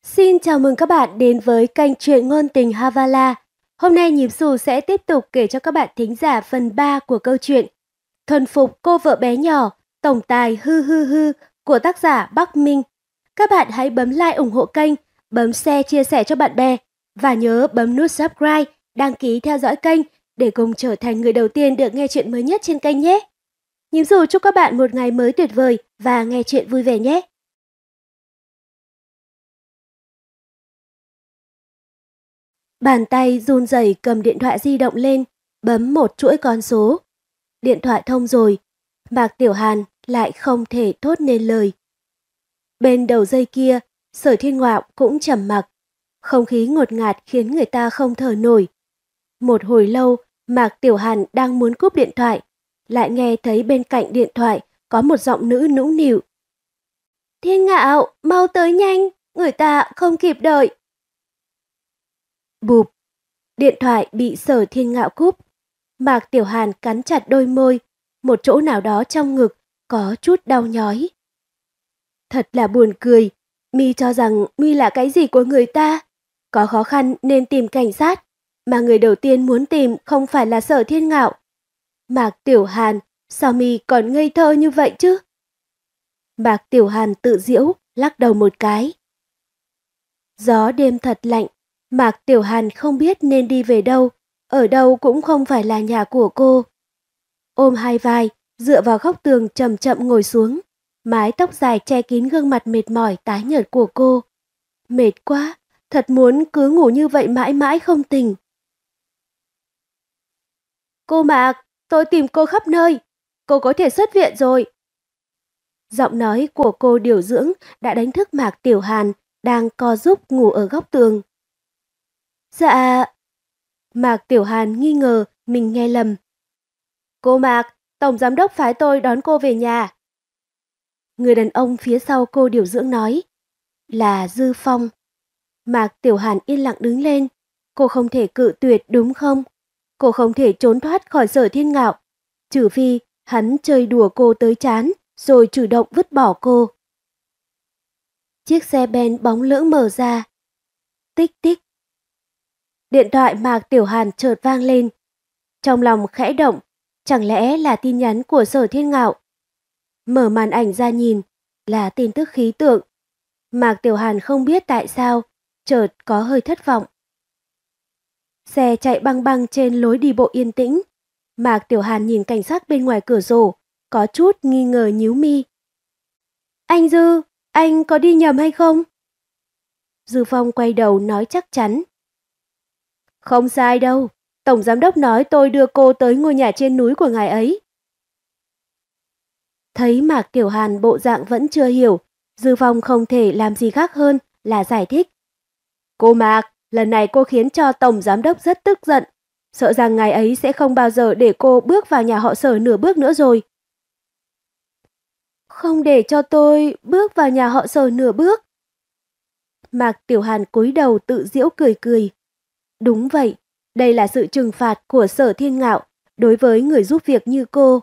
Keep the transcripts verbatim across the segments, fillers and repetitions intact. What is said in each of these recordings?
Xin chào mừng các bạn đến với kênh truyện ngôn tình Havala. Hôm nay Nhím Xù sẽ tiếp tục kể cho các bạn thính giả phần ba của câu chuyện Thuần phục cô vợ bé nhỏ, tổng tài hư hư hư của tác giả Bắc Minh. Các bạn hãy bấm like ủng hộ kênh, bấm share chia sẻ cho bạn bè và nhớ bấm nút subscribe, đăng ký theo dõi kênh để cùng trở thành người đầu tiên được nghe chuyện mới nhất trên kênh nhé. Nhím Xù chúc các bạn một ngày mới tuyệt vời và nghe chuyện vui vẻ nhé. Bàn tay run rẩy cầm điện thoại di động lên, bấm một chuỗi con số. Điện thoại thông rồi, Mạc Tiểu Hàn lại không thể thốt nên lời. Bên đầu dây kia, Sở Thiên Ngạo cũng trầm mặc. Không khí ngột ngạt khiến người ta không thở nổi. Một hồi lâu, Mạc Tiểu Hàn đang muốn cúp điện thoại, lại nghe thấy bên cạnh điện thoại có một giọng nữ nũng nịu. Thiên Ngạo, mau tới nhanh, người ta không kịp đợi. Bụp, điện thoại bị Sở Thiên Ngạo cúp. Mạc Tiểu Hàn cắn chặt đôi môi, một chỗ nào đó trong ngực có chút đau nhói. Thật là buồn cười, mi cho rằng mi là cái gì của người ta? Có khó khăn nên tìm cảnh sát, mà người đầu tiên muốn tìm không phải là Sở Thiên Ngạo. Mạc Tiểu Hàn, sao mi còn ngây thơ như vậy chứ? Mạc Tiểu Hàn tự giễu, lắc đầu một cái. Gió đêm thật lạnh, Mạc Tiểu Hàn không biết nên đi về đâu, ở đâu cũng không phải là nhà của cô. Ôm hai vai, dựa vào góc tường chậm chậm ngồi xuống, mái tóc dài che kín gương mặt mệt mỏi tái nhợt của cô. Mệt quá, thật muốn cứ ngủ như vậy mãi mãi không tỉnh. Cô Mạc, tôi tìm cô khắp nơi, cô có thể xuất viện rồi. Giọng nói của cô điều dưỡng đã đánh thức Mạc Tiểu Hàn đang co giúp ngủ ở góc tường. Dạ... Mạc Tiểu Hàn nghi ngờ mình nghe lầm. Cô Mạc, tổng giám đốc phái tôi đón cô về nhà. Người đàn ông phía sau cô điều dưỡng nói. Là Dư Phong. Mạc Tiểu Hàn yên lặng đứng lên. Cô không thể cự tuyệt đúng không? Cô không thể trốn thoát khỏi Sở Thiên Ngạo. Trừ phi hắn chơi đùa cô tới chán rồi chủ động vứt bỏ cô. Chiếc xe ben bóng lưỡng mở ra. Tích tích. Điện thoại Mạc Tiểu Hàn chợt vang lên. Trong lòng khẽ động, chẳng lẽ là tin nhắn của Sở Thiên Ngạo. Mở màn ảnh ra nhìn, là tin tức khí tượng. Mạc Tiểu Hàn không biết tại sao, chợt có hơi thất vọng. Xe chạy băng băng trên lối đi bộ yên tĩnh. Mạc Tiểu Hàn nhìn cảnh sát bên ngoài cửa sổ, có chút nghi ngờ nhíu mi. Anh Dư, anh có đi nhầm hay không? Dư Phong quay đầu nói chắc chắn. Không sai đâu, tổng giám đốc nói tôi đưa cô tới ngôi nhà trên núi của ngài ấy. Thấy Mạc Tiểu Hàn bộ dạng vẫn chưa hiểu, Dư Phong không thể làm gì khác hơn là giải thích. Cô Mạc, lần này cô khiến cho tổng giám đốc rất tức giận, sợ rằng ngài ấy sẽ không bao giờ để cô bước vào nhà họ Sở nửa bước nữa rồi. Không để cho tôi bước vào nhà họ Sở nửa bước. Mạc Tiểu Hàn cúi đầu tự giễu cười cười. Đúng vậy, đây là sự trừng phạt của Sở Thiên Ngạo đối với người giúp việc như cô.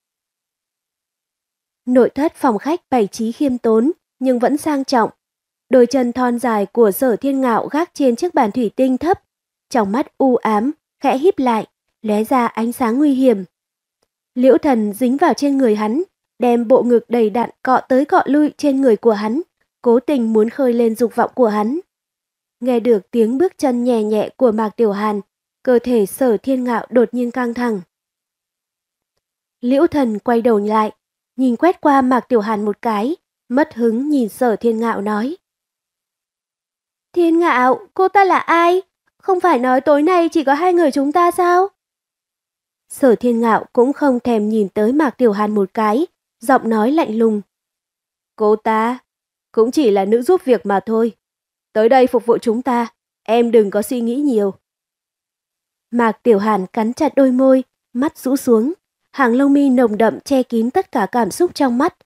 Nội thất phòng khách bày trí khiêm tốn nhưng vẫn sang trọng. Đôi chân thon dài của Sở Thiên Ngạo gác trên chiếc bàn thủy tinh thấp, trong mắt u ám, khẽ híp lại, lóe ra ánh sáng nguy hiểm. Liễu Thần dính vào trên người hắn, đem bộ ngực đầy đặn cọ tới cọ lui trên người của hắn, cố tình muốn khơi lên dục vọng của hắn. Nghe được tiếng bước chân nhẹ nhẹ của Mạc Tiểu Hàn, cơ thể Sở Thiên Ngạo đột nhiên căng thẳng. Liễu Thần quay đầu lại, nhìn quét qua Mạc Tiểu Hàn một cái, mất hứng nhìn Sở Thiên Ngạo nói. Thiên Ngạo, cô ta là ai? Không phải nói tối nay chỉ có hai người chúng ta sao? Sở Thiên Ngạo cũng không thèm nhìn tới Mạc Tiểu Hàn một cái, giọng nói lạnh lùng. Cô ta cũng chỉ là nữ giúp việc mà thôi. Tới đây phục vụ chúng ta, em đừng có suy nghĩ nhiều. Mạc Tiểu Hàn cắn chặt đôi môi, mắt rũ xuống, hàng lông mi nồng đậm che kín tất cả cảm xúc trong mắt.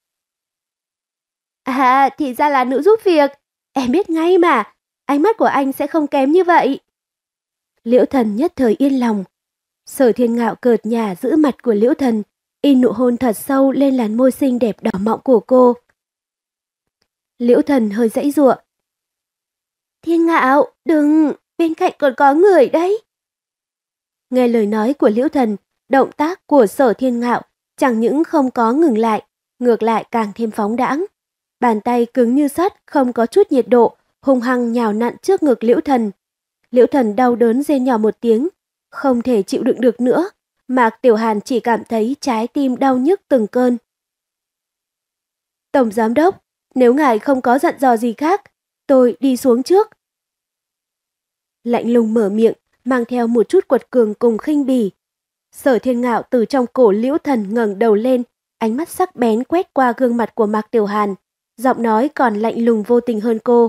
À, thì ra là nữ giúp việc, em biết ngay mà, ánh mắt của anh sẽ không kém như vậy. Liễu Thần nhất thời yên lòng. Sở Thiên Ngạo cợt nhả giữ mặt của Liễu Thần, in nụ hôn thật sâu lên làn môi xinh đẹp đỏ mọng của cô. Liễu Thần hơi giãy giụa. Thiên Ngạo, đừng, bên cạnh còn có người đấy. Nghe lời nói của Liễu Thần, động tác của Sở Thiên Ngạo chẳng những không có ngừng lại, ngược lại càng thêm phóng đãng. Bàn tay cứng như sắt, không có chút nhiệt độ, hung hăng nhào nặn trước ngực Liễu Thần. Liễu Thần đau đớn rên nhỏ một tiếng, không thể chịu đựng được nữa. Mạc Tiểu Hàn chỉ cảm thấy trái tim đau nhức từng cơn. Tổng giám đốc, nếu ngài không có dặn dò gì khác, tôi đi xuống trước. Lạnh lùng mở miệng, mang theo một chút quật cường cùng khinh bỉ. Sở Thiên Ngạo từ trong cổ Liễu Thần ngẩng đầu lên, ánh mắt sắc bén quét qua gương mặt của Mạc Tiểu Hàn, giọng nói còn lạnh lùng vô tình hơn cô.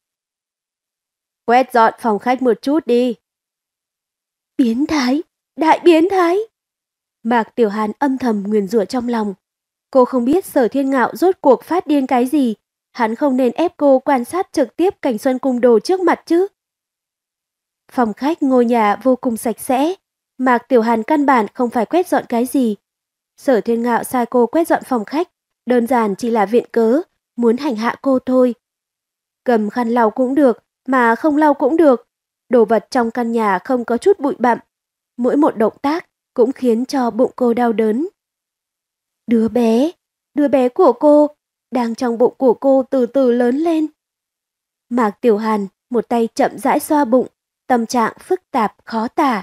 Quét dọn phòng khách một chút đi. Biến thái, đại biến thái. Mạc Tiểu Hàn âm thầm nguyền rủa trong lòng. Cô không biết Sở Thiên Ngạo rốt cuộc phát điên cái gì, hắn không nên ép cô quan sát trực tiếp cảnh xuân cung đồ trước mặt chứ. Phòng khách ngôi nhà vô cùng sạch sẽ, Mạc Tiểu Hàn căn bản không phải quét dọn cái gì. Sở Thiên Ngạo sai cô quét dọn phòng khách, đơn giản chỉ là viện cớ, muốn hành hạ cô thôi. Cầm khăn lau cũng được, mà không lau cũng được. Đồ vật trong căn nhà không có chút bụi bặm. Mỗi một động tác cũng khiến cho bụng cô đau đớn. Đứa bé, đứa bé của cô, đang trong bụng của cô từ từ lớn lên. Mạc Tiểu Hàn một tay chậm rãi xoa bụng, tâm trạng phức tạp khó tả.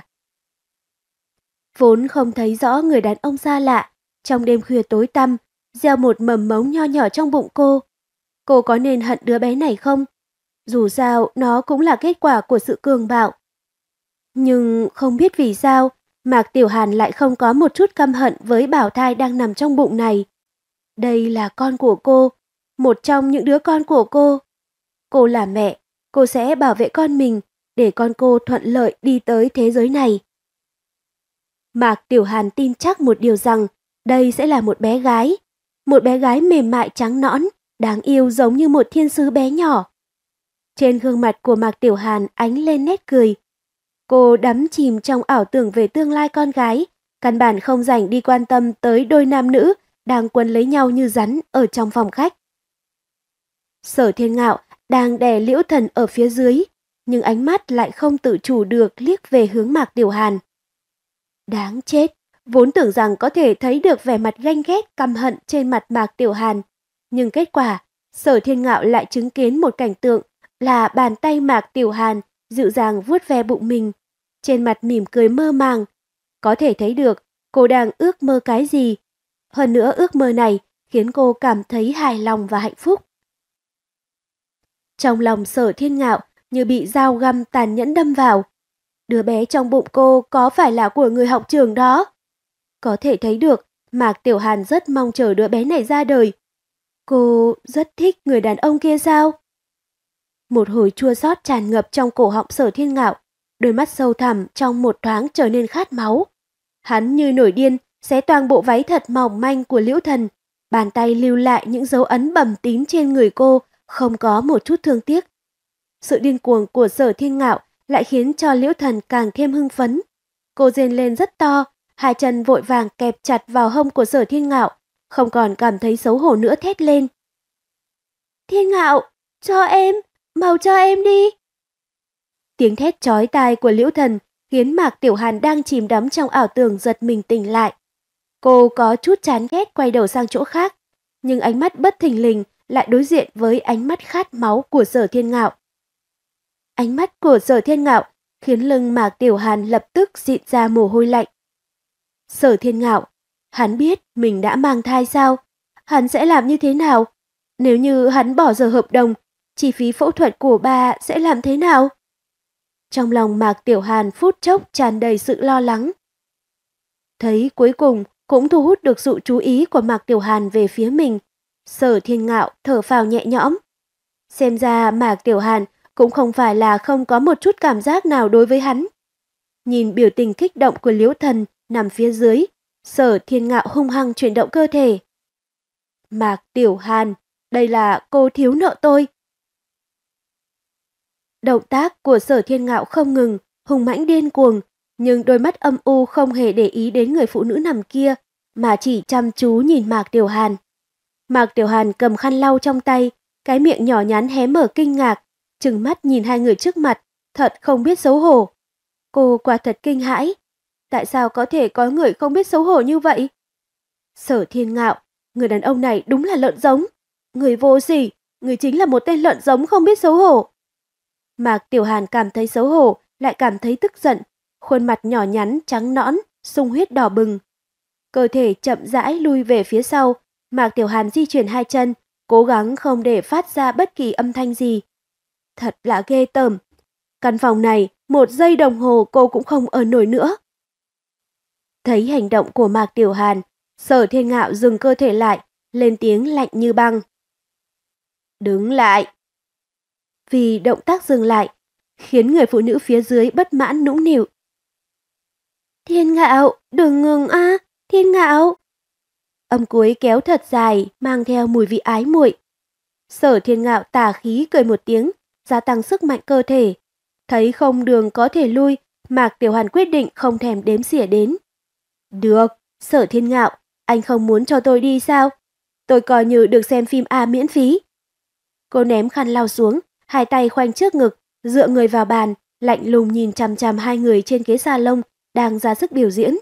Vốn không thấy rõ người đàn ông xa lạ, trong đêm khuya tối tăm, gieo một mầm mống nho nhỏ trong bụng cô. Cô có nên hận đứa bé này không? Dù sao, nó cũng là kết quả của sự cường bạo. Nhưng không biết vì sao, Mạc Tiểu Hàn lại không có một chút căm hận với bảo thai đang nằm trong bụng này. Đây là con của cô, một trong những đứa con của cô. Cô là mẹ, cô sẽ bảo vệ con mình để con cô thuận lợi đi tới thế giới này. Mạc Tiểu Hàn tin chắc một điều rằng đây sẽ là một bé gái. Một bé gái mềm mại trắng nõn, đáng yêu giống như một thiên sứ bé nhỏ. Trên gương mặt của Mạc Tiểu Hàn ánh lên nét cười. Cô đắm chìm trong ảo tưởng về tương lai con gái, căn bản không rảnh đi quan tâm tới đôi nam nữ đang quấn lấy nhau như rắn ở trong phòng khách. Sở Thiên Ngạo đang đè Liễu Thần ở phía dưới, nhưng ánh mắt lại không tự chủ được liếc về hướng Mạc Tiểu Hàn. Đáng chết, vốn tưởng rằng có thể thấy được vẻ mặt ganh ghét căm hận trên mặt Mạc Tiểu Hàn, nhưng kết quả, Sở Thiên Ngạo lại chứng kiến một cảnh tượng là bàn tay Mạc Tiểu Hàn dịu dàng vuốt ve bụng mình, trên mặt mỉm cười mơ màng. Có thể thấy được cô đang ước mơ cái gì. Hơn nữa ước mơ này khiến cô cảm thấy hài lòng và hạnh phúc. Trong lòng Sở Thiên Ngạo như bị dao găm tàn nhẫn đâm vào. Đứa bé trong bụng cô có phải là của người học trường đó? Có thể thấy được Mạc Tiểu Hàn rất mong chờ đứa bé này ra đời. Cô rất thích người đàn ông kia sao? Một hồi chua xót tràn ngập trong cổ họng Sở Thiên Ngạo, đôi mắt sâu thẳm trong một thoáng trở nên khát máu. Hắn như nổi điên xé toang bộ váy thật mỏng manh của Liễu Thần, bàn tay lưu lại những dấu ấn bầm tím trên người cô, không có một chút thương tiếc. Sự điên cuồng của Sở Thiên Ngạo lại khiến cho Liễu Thần càng thêm hưng phấn. Cô rên lên rất to, hai chân vội vàng kẹp chặt vào hông của Sở Thiên Ngạo, không còn cảm thấy xấu hổ nữa thét lên. Thiên Ngạo, cho em, mau cho em đi. Tiếng thét chói tai của Liễu Thần khiến Mạc Tiểu Hàn đang chìm đắm trong ảo tưởng giật mình tỉnh lại. Cô có chút chán ghét quay đầu sang chỗ khác, nhưng ánh mắt bất thình lình lại đối diện với ánh mắt khát máu của Sở Thiên Ngạo. Ánh mắt của Sở Thiên Ngạo khiến lưng Mạc Tiểu Hàn lập tức dịn ra mồ hôi lạnh. Sở Thiên Ngạo, hắn biết mình đã mang thai sao? Hắn sẽ làm như thế nào? Nếu như hắn bỏ giờ hợp đồng, chi phí phẫu thuật của bà sẽ làm thế nào? Trong lòng Mạc Tiểu Hàn phút chốc tràn đầy sự lo lắng. Thấy cuối cùng cũng thu hút được sự chú ý của Mạc Tiểu Hàn về phía mình, Sở Thiên Ngạo thở phào nhẹ nhõm. Xem ra Mạc Tiểu Hàn cũng không phải là không có một chút cảm giác nào đối với hắn. Nhìn biểu tình kích động của Liễu Thần nằm phía dưới, Sở Thiên Ngạo hung hăng chuyển động cơ thể. Mạc Tiểu Hàn, đây là cô thiếu nợ tôi. Động tác của Sở Thiên Ngạo không ngừng, hùng mãnh điên cuồng, nhưng đôi mắt âm u không hề để ý đến người phụ nữ nằm kia, mà chỉ chăm chú nhìn Mạc Tiểu Hàn. Mạc Tiểu Hàn cầm khăn lau trong tay, cái miệng nhỏ nhắn hé mở kinh ngạc, trừng mắt nhìn hai người trước mặt, thật không biết xấu hổ. Cô quả thật kinh hãi. Tại sao có thể có người không biết xấu hổ như vậy? Sở Thiên Ngạo, người đàn ông này đúng là lợn giống. Người vô sỉ, người chính là một tên lợn giống không biết xấu hổ. Mạc Tiểu Hàn cảm thấy xấu hổ, lại cảm thấy tức giận. Khuôn mặt nhỏ nhắn, trắng nõn, sung huyết đỏ bừng. Cơ thể chậm rãi lui về phía sau. Mạc Tiểu Hàn di chuyển hai chân, cố gắng không để phát ra bất kỳ âm thanh gì. Thật là ghê tởm. Căn phòng này, một giây đồng hồ cô cũng không ở nổi nữa. Thấy hành động của Mạc Tiểu Hàn, Sở Thiên Ngạo dừng cơ thể lại, lên tiếng lạnh như băng. Đứng lại. Vì động tác dừng lại, khiến người phụ nữ phía dưới bất mãn nũng nịu. Thiên Ngạo, đừng ngừng a, à, Thiên Ngạo. Âm cuối kéo thật dài, mang theo mùi vị ái muội. Sở Thiên Ngạo tà khí cười một tiếng, gia tăng sức mạnh cơ thể. Thấy không đường có thể lui, Mạc Tiểu Hàn quyết định không thèm đếm xỉa đến. Được, Sở Thiên Ngạo, anh không muốn cho tôi đi sao? Tôi coi như được xem phim A miễn phí. Cô ném khăn lau xuống, hai tay khoanh trước ngực, dựa người vào bàn, lạnh lùng nhìn chằm chằm hai người trên ghế salon đang ra sức biểu diễn.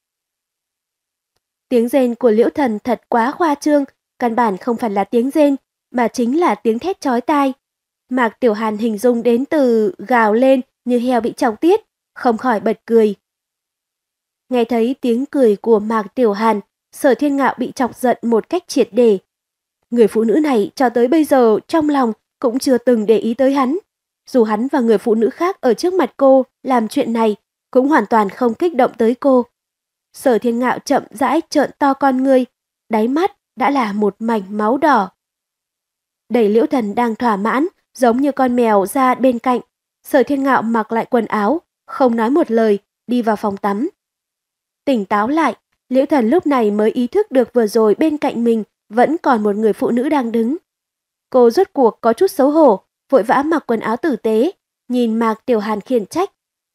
Tiếng rên của Liễu Thần thật quá khoa trương, căn bản không phải là tiếng rên, mà chính là tiếng thét chói tai. Mạc Tiểu Hàn hình dung đến từ gào lên như heo bị chọc tiết, không khỏi bật cười. Nghe thấy tiếng cười của Mạc Tiểu Hàn, Sở Thiên Ngạo bị chọc giận một cách triệt để. Người phụ nữ này cho tới bây giờ trong lòng cũng chưa từng để ý tới hắn. Dù hắn và người phụ nữ khác ở trước mặt cô làm chuyện này, cũng hoàn toàn không kích động tới cô. Sở Thiên Ngạo chậm rãi trợn to con ngươi, đáy mắt đã là một mảnh máu đỏ. Đẩy Liễu Thần đang thỏa mãn, giống như con mèo ra bên cạnh. Sở Thiên Ngạo mặc lại quần áo, không nói một lời, đi vào phòng tắm. Tỉnh táo lại, Liễu Thần lúc này mới ý thức được vừa rồi bên cạnh mình vẫn còn một người phụ nữ đang đứng. Cô rốt cuộc có chút xấu hổ, vội vã mặc quần áo tử tế, nhìn Mạc Tiểu Hàn khiển trách.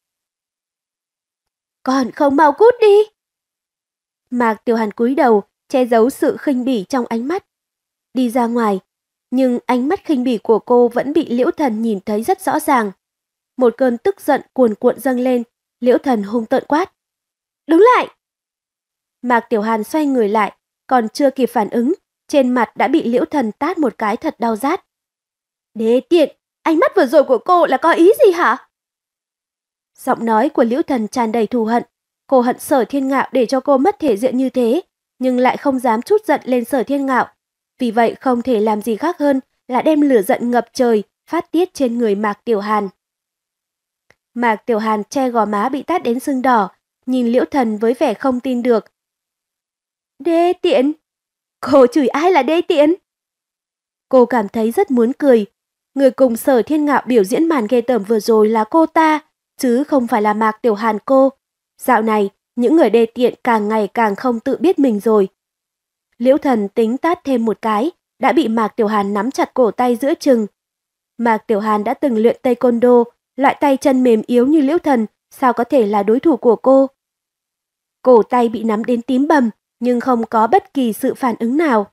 Còn không mau cút đi! Mạc Tiểu Hàn cúi đầu, che giấu sự khinh bỉ trong ánh mắt. Đi ra ngoài, nhưng ánh mắt khinh bỉ của cô vẫn bị Liễu Thần nhìn thấy rất rõ ràng. Một cơn tức giận cuồn cuộn dâng lên, Liễu Thần hung tợn quát. Đứng lại! Mạc Tiểu Hàn xoay người lại, còn chưa kịp phản ứng, trên mặt đã bị Liễu Thần tát một cái thật đau rát. Đê tiện, ánh mắt vừa rồi của cô là có ý gì hả? Giọng nói của Liễu Thần tràn đầy thù hận. Cô hận Sở Thiên Ngạo để cho cô mất thể diện như thế, nhưng lại không dám trút giận lên Sở Thiên Ngạo. Vì vậy không thể làm gì khác hơn là đem lửa giận ngập trời phát tiết trên người Mạc Tiểu Hàn. Mạc Tiểu Hàn che gò má bị tát đến sưng đỏ, nhìn Liễu Thần với vẻ không tin được. Đê tiện! Cô chửi ai là đê tiện? Cô cảm thấy rất muốn cười. Người cùng Sở Thiên Ngạo biểu diễn màn ghê tởm vừa rồi là cô ta, chứ không phải là Mạc Tiểu Hàn cô. Dạo này, những người đê tiện càng ngày càng không tự biết mình rồi. Liễu Thần tính tát thêm một cái, đã bị Mạc Tiểu Hàn nắm chặt cổ tay giữa chừng. Mạc Tiểu Hàn đã từng luyện taekwondo, loại tay chân mềm yếu như Liễu Thần, sao có thể là đối thủ của cô? Cổ tay bị nắm đến tím bầm, nhưng không có bất kỳ sự phản ứng nào.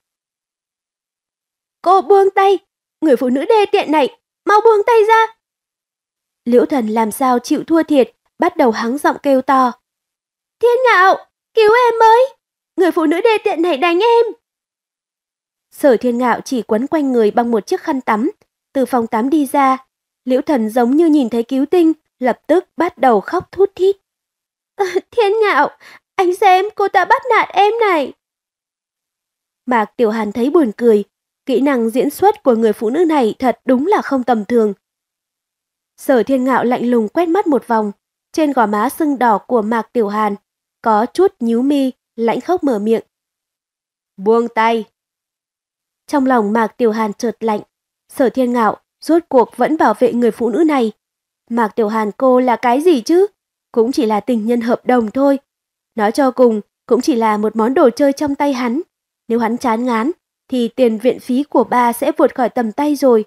Cô buông tay! Người phụ nữ đê tiện này, mau buông tay ra! Liễu Thần làm sao chịu thua thiệt, bắt đầu hắng giọng kêu to. Thiên Ngạo, cứu em với! Người phụ nữ đê tiện này đánh em! Sở Thiên Ngạo chỉ quấn quanh người bằng một chiếc khăn tắm, từ phòng tắm đi ra. Liễu Thần giống như nhìn thấy cứu tinh, lập tức bắt đầu khóc thút thít. À, Thiên Ngạo, anh xem cô ta bắt nạt em này. Mạc Tiểu Hàn thấy buồn cười, kỹ năng diễn xuất của người phụ nữ này thật đúng là không tầm thường. Sở Thiên Ngạo lạnh lùng quét mắt một vòng, trên gò má sưng đỏ của Mạc Tiểu Hàn, có chút nhíu mi, lãnh khốc mở miệng. Buông tay! Trong lòng Mạc Tiểu Hàn chợt lạnh, Sở Thiên Ngạo rốt cuộc vẫn bảo vệ người phụ nữ này. Mạc Tiểu Hàn cô là cái gì chứ? Cũng chỉ là tình nhân hợp đồng thôi. Nói cho cùng, cũng chỉ là một món đồ chơi trong tay hắn. Nếu hắn chán ngán, thì tiền viện phí của ba sẽ vượt khỏi tầm tay rồi.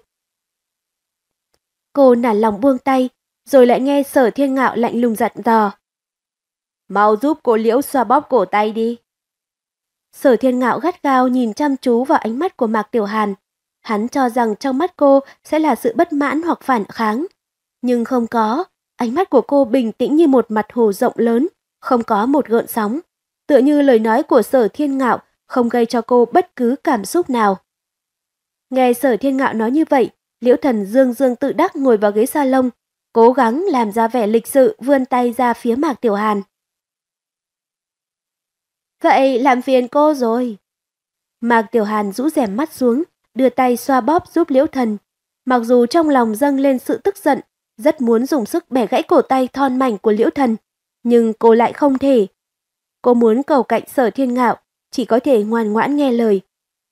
Cô nản lòng buông tay, rồi lại nghe Sở Thiên Ngạo lạnh lùng dặn dò. Mau giúp cô Liễu xoa bóp cổ tay đi. Sở Thiên Ngạo gắt gao nhìn chăm chú vào ánh mắt của Mạc Tiểu Hàn. Hắn cho rằng trong mắt cô sẽ là sự bất mãn hoặc phản kháng. Nhưng không có, ánh mắt của cô bình tĩnh như một mặt hồ rộng lớn, không có một gợn sóng. Tựa như lời nói của Sở Thiên Ngạo không gây cho cô bất cứ cảm xúc nào. Nghe Sở Thiên Ngạo nói như vậy, Liễu Thần dương dương tự đắc ngồi vào ghế salon, cố gắng làm ra vẻ lịch sự vươn tay ra phía Mạc Tiểu Hàn. Vậy làm phiền cô rồi. Mạc Tiểu Hàn rũ rèm mắt xuống, đưa tay xoa bóp giúp Liễu Thần. Mặc dù trong lòng dâng lên sự tức giận, rất muốn dùng sức bẻ gãy cổ tay thon mảnh của Liễu Thần, nhưng cô lại không thể. Cô muốn cầu cạnh Sở Thiên Ngạo, chỉ có thể ngoan ngoãn nghe lời.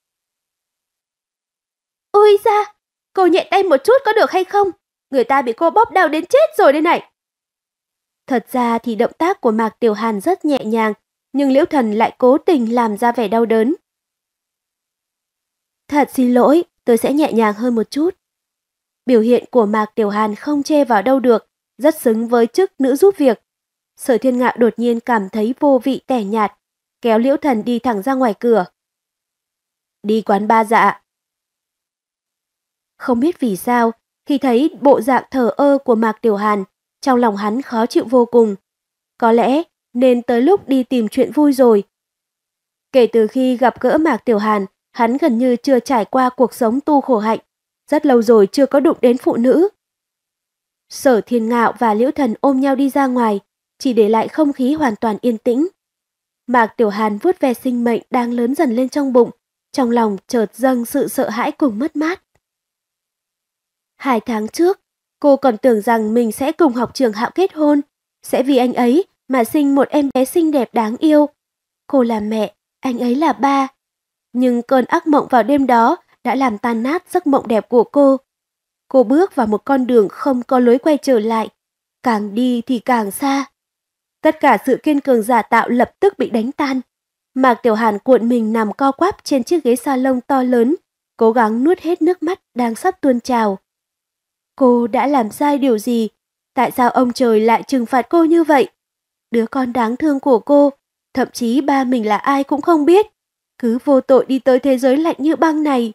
Ôi da, cô nhẹ tay một chút có được hay không? Người ta bị cô bóp đau đến chết rồi đây này. Thật ra thì động tác của Mạc Tiểu Hàn rất nhẹ nhàng, nhưng Liễu Thần lại cố tình làm ra vẻ đau đớn. Thật xin lỗi, tôi sẽ nhẹ nhàng hơn một chút. Biểu hiện của Mạc Tiểu Hàn không chê vào đâu được, rất xứng với chức nữ giúp việc. Sở Thiên Ngạo đột nhiên cảm thấy vô vị tẻ nhạt, kéo Liễu Thần đi thẳng ra ngoài cửa. Đi quán ba dạ. Không biết vì sao, khi thấy bộ dạng thờ ơ của Mạc Tiểu Hàn, trong lòng hắn khó chịu vô cùng. Có lẽ nên tới lúc đi tìm chuyện vui rồi. Kể từ khi gặp gỡ Mạc Tiểu Hàn, hắn gần như chưa trải qua cuộc sống tu khổ hạnh, rất lâu rồi chưa có đụng đến phụ nữ. Sở Thiên Ngạo và Liễu Thần ôm nhau đi ra ngoài, chỉ để lại không khí hoàn toàn yên tĩnh. Mạc Tiểu Hàn vuốt ve sinh mệnh đang lớn dần lên trong bụng, trong lòng chợt dâng sự sợ hãi cùng mất mát. Hai tháng trước, cô còn tưởng rằng mình sẽ cùng học trường Hạo kết hôn, sẽ vì anh ấy mà sinh một em bé xinh đẹp đáng yêu. Cô là mẹ, anh ấy là ba. Nhưng cơn ác mộng vào đêm đó đã làm tan nát giấc mộng đẹp của cô. Cô bước vào một con đường không có lối quay trở lại, càng đi thì càng xa. Tất cả sự kiên cường giả tạo lập tức bị đánh tan. Mạc Tiểu Hàn cuộn mình nằm co quắp trên chiếc ghế salon to lớn, cố gắng nuốt hết nước mắt đang sắp tuôn trào. Cô đã làm sai điều gì? Tại sao ông trời lại trừng phạt cô như vậy? Đứa con đáng thương của cô, thậm chí ba mình là ai cũng không biết, cứ vô tội đi tới thế giới lạnh như băng này.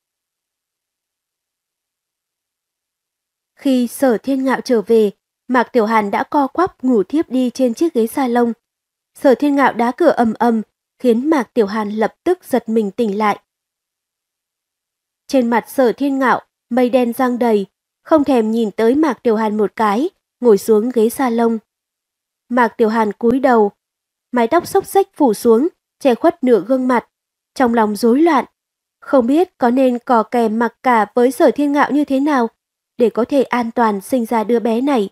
Khi Sở Thiên Ngạo trở về, Mạc Tiểu Hàn đã co quắp ngủ thiếp đi trên chiếc ghế salon. Sở Thiên Ngạo đá cửa ầm ầm, khiến Mạc Tiểu Hàn lập tức giật mình tỉnh lại. Trên mặt Sở Thiên Ngạo, mây đen giăng đầy, không thèm nhìn tới Mạc Tiểu Hàn một cái, ngồi xuống ghế salon. Mạc Tiểu Hàn cúi đầu, mái tóc xốc xếch phủ xuống, che khuất nửa gương mặt, trong lòng rối loạn, không biết có nên cò kè mặc cả với Sở Thiên Ngạo như thế nào để có thể an toàn sinh ra đứa bé này.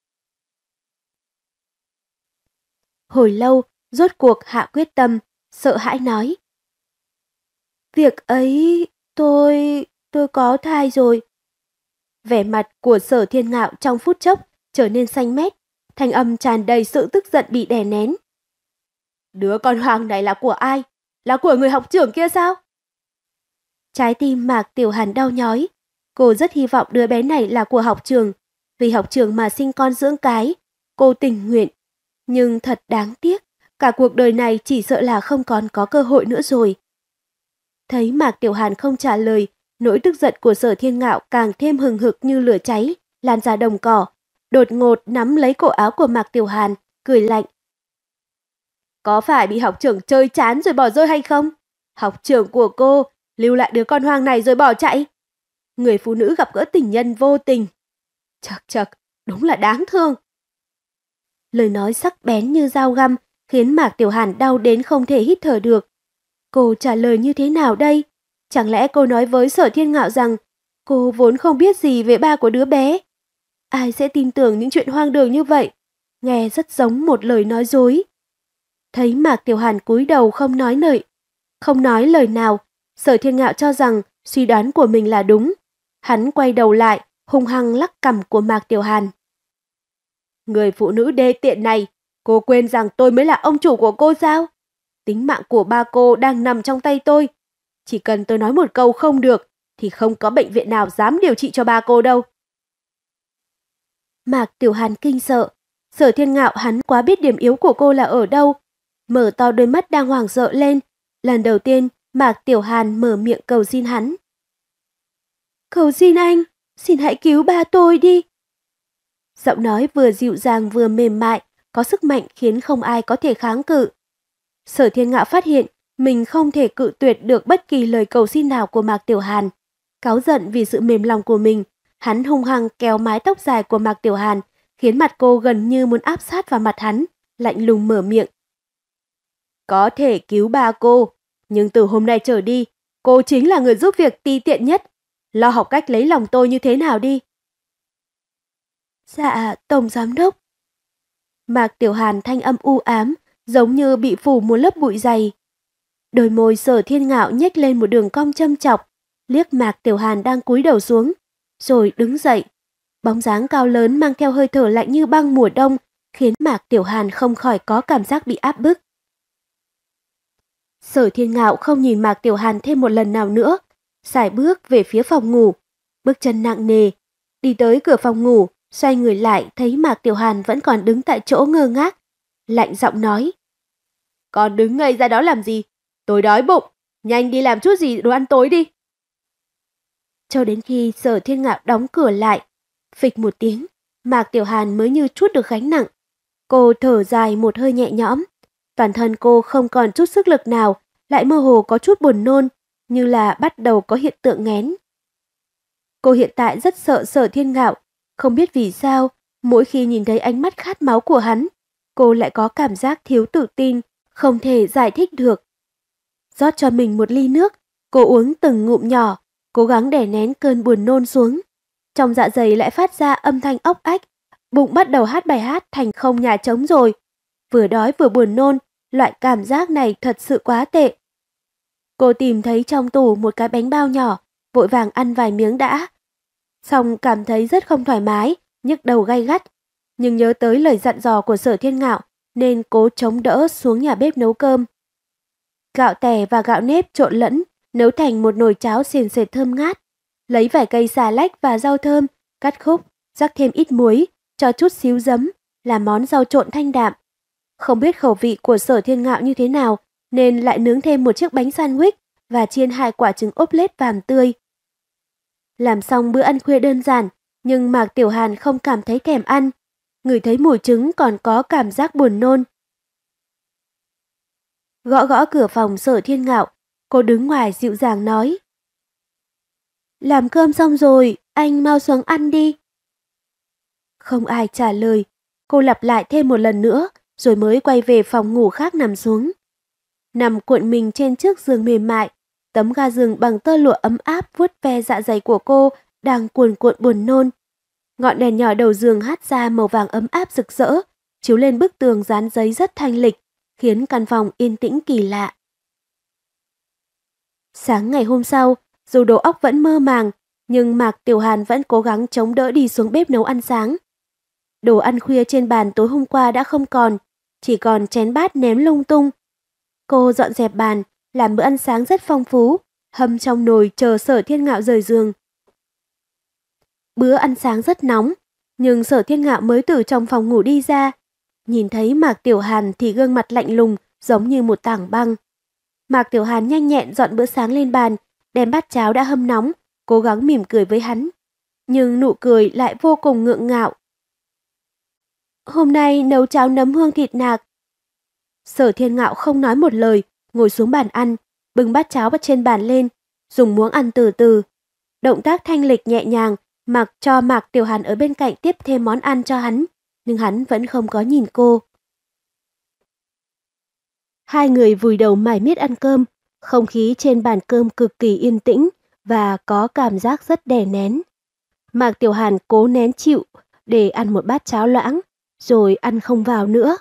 Hồi lâu, rốt cuộc hạ quyết tâm, sợ hãi nói. Việc ấy, tôi, tôi có thai rồi. Vẻ mặt của Sở Thiên Ngạo trong phút chốc trở nên xanh mét, thanh âm tràn đầy sự tức giận bị đè nén. Đứa con hoang này là của ai? Là của người học trưởng kia sao? Trái tim Mạc Tiểu Hàn đau nhói. Cô rất hy vọng đứa bé này là của học trường, vì học trường mà sinh con dưỡng cái. Cô tình nguyện. Nhưng thật đáng tiếc, cả cuộc đời này chỉ sợ là không còn có cơ hội nữa rồi. Thấy Mạc Tiểu Hàn không trả lời, nỗi tức giận của Sở Thiên Ngạo càng thêm hừng hực như lửa cháy, lan ra đồng cỏ. Đột ngột nắm lấy cổ áo của Mạc Tiểu Hàn, cười lạnh. Có phải bị học trưởng chơi chán rồi bỏ rơi hay không? Học trưởng của cô lưu lại đứa con hoang này rồi bỏ chạy. Người phụ nữ gặp gỡ tình nhân vô tình. Chật chật, đúng là đáng thương. Lời nói sắc bén như dao găm khiến Mạc Tiểu Hàn đau đến không thể hít thở được. Cô trả lời như thế nào đây? Chẳng lẽ cô nói với Sở Thiên Ngạo rằng cô vốn không biết gì về ba của đứa bé? Ai sẽ tin tưởng những chuyện hoang đường như vậy? Nghe rất giống một lời nói dối. Thấy Mạc Tiểu Hàn cúi đầu không nói lời, không nói lời nào, Sở Thiên Ngạo cho rằng suy đoán của mình là đúng. Hắn quay đầu lại, hung hăng lắc cằm của Mạc Tiểu Hàn. Người phụ nữ đê tiện này, cô quên rằng tôi mới là ông chủ của cô sao? Tính mạng của ba cô đang nằm trong tay tôi. Chỉ cần tôi nói một câu không được, thì không có bệnh viện nào dám điều trị cho ba cô đâu. Mạc Tiểu Hàn kinh sợ. Sở Thiên Ngạo hắn quá biết điểm yếu của cô là ở đâu. Mở to đôi mắt đang hoảng sợ lên. Lần đầu tiên Mạc Tiểu Hàn mở miệng cầu xin hắn. Cầu xin anh, xin hãy cứu ba tôi đi. Giọng nói vừa dịu dàng vừa mềm mại, có sức mạnh khiến không ai có thể kháng cự. Sở Thiên Ngạo phát hiện mình không thể cự tuyệt được bất kỳ lời cầu xin nào của Mạc Tiểu Hàn. Cáu giận vì sự mềm lòng của mình, hắn hung hăng kéo mái tóc dài của Mạc Tiểu Hàn, khiến mặt cô gần như muốn áp sát vào mặt hắn, lạnh lùng mở miệng. Có thể cứu ba cô, nhưng từ hôm nay trở đi, cô chính là người giúp việc ti tiện nhất. Lo học cách lấy lòng tôi như thế nào đi. Dạ, Tổng Giám Đốc. Mạc Tiểu Hàn thanh âm u ám, giống như bị phủ một lớp bụi dày. Đôi môi Sở Thiên Ngạo nhếch lên một đường cong châm chọc, liếc Mạc Tiểu Hàn đang cúi đầu xuống, rồi đứng dậy. Bóng dáng cao lớn mang theo hơi thở lạnh như băng mùa đông, khiến Mạc Tiểu Hàn không khỏi có cảm giác bị áp bức. Sở Thiên Ngạo không nhìn Mạc Tiểu Hàn thêm một lần nào nữa, sải bước về phía phòng ngủ, bước chân nặng nề, đi tới cửa phòng ngủ, xoay người lại thấy Mạc Tiểu Hàn vẫn còn đứng tại chỗ ngơ ngác, lạnh giọng nói. Còn đứng ngây ra đó làm gì? Tôi đói bụng, nhanh đi làm chút gì đồ ăn tối đi. Cho đến khi Sở Thiên Ngạo đóng cửa lại, phịch một tiếng, Mạc Tiểu Hàn mới như trút được gánh nặng. Cô thở dài một hơi nhẹ nhõm, toàn thân cô không còn chút sức lực nào, lại mơ hồ có chút buồn nôn, như là bắt đầu có hiện tượng nghén. Cô hiện tại rất sợ Sở Thiên Ngạo, không biết vì sao, mỗi khi nhìn thấy ánh mắt khát máu của hắn, cô lại có cảm giác thiếu tự tin, không thể giải thích được. Rót cho mình một ly nước, cô uống từng ngụm nhỏ, cố gắng đè nén cơn buồn nôn xuống. Trong dạ dày lại phát ra âm thanh ốc ách, bụng bắt đầu hát bài hát thành không nhà trống rồi. Vừa đói vừa buồn nôn, loại cảm giác này thật sự quá tệ. Cô tìm thấy trong tủ một cái bánh bao nhỏ, vội vàng ăn vài miếng đã. Xong cảm thấy rất không thoải mái, nhức đầu gay gắt. Nhưng nhớ tới lời dặn dò của Sở Thiên Ngạo, nên cố chống đỡ xuống nhà bếp nấu cơm. Gạo tẻ và gạo nếp trộn lẫn, nấu thành một nồi cháo sền sệt thơm ngát. Lấy vài cây xà lách và rau thơm, cắt khúc, rắc thêm ít muối, cho chút xíu giấm, làm món rau trộn thanh đạm. Không biết khẩu vị của Sở Thiên Ngạo như thế nào, nên lại nướng thêm một chiếc bánh sandwich và chiên hai quả trứng ốp lết vàng tươi. Làm xong bữa ăn khuya đơn giản, nhưng Mạc Tiểu Hàn không cảm thấy thèm ăn. Ngửi thấy mùi trứng còn có cảm giác buồn nôn. Gõ gõ cửa phòng Sở Thiên Ngạo, cô đứng ngoài dịu dàng nói. Làm cơm xong rồi, anh mau xuống ăn đi. Không ai trả lời, cô lặp lại thêm một lần nữa, rồi mới quay về phòng ngủ khác nằm xuống. Nằm cuộn mình trên chiếc giường mềm mại, tấm ga giường bằng tơ lụa ấm áp vuốt ve dạ dày của cô đang cuồn cuộn buồn nôn. Ngọn đèn nhỏ đầu giường hắt ra màu vàng ấm áp rực rỡ, chiếu lên bức tường dán giấy rất thanh lịch, khiến căn phòng yên tĩnh kỳ lạ. Sáng ngày hôm sau, dù đầu óc vẫn mơ màng, nhưng Mạc Tiểu Hàn vẫn cố gắng chống đỡ đi xuống bếp nấu ăn sáng. Đồ ăn khuya trên bàn tối hôm qua đã không còn, chỉ còn chén bát ném lung tung. Cô dọn dẹp bàn, làm bữa ăn sáng rất phong phú, hâm trong nồi chờ Sở Thiên Ngạo rời giường. Bữa ăn sáng rất nóng, nhưng Sở Thiên Ngạo mới từ trong phòng ngủ đi ra. Nhìn thấy Mạc Tiểu Hàn thì gương mặt lạnh lùng giống như một tảng băng. Mạc Tiểu Hàn nhanh nhẹn dọn bữa sáng lên bàn, đem bát cháo đã hâm nóng, cố gắng mỉm cười với hắn. Nhưng nụ cười lại vô cùng ngượng ngạo. Hôm nay nấu cháo nấm hương thịt nạc. Sở Thiên Ngạo không nói một lời, ngồi xuống bàn ăn, bưng bát cháo trên bàn lên, dùng muỗng ăn từ từ. Động tác thanh lịch nhẹ nhàng, mặc cho Mạc Tiểu Hàn ở bên cạnh tiếp thêm món ăn cho hắn, nhưng hắn vẫn không có nhìn cô. Hai người vùi đầu mải miết ăn cơm, không khí trên bàn cơm cực kỳ yên tĩnh và có cảm giác rất đè nén. Mạc Tiểu Hàn cố nén chịu để ăn một bát cháo loãng, rồi ăn không vào nữa.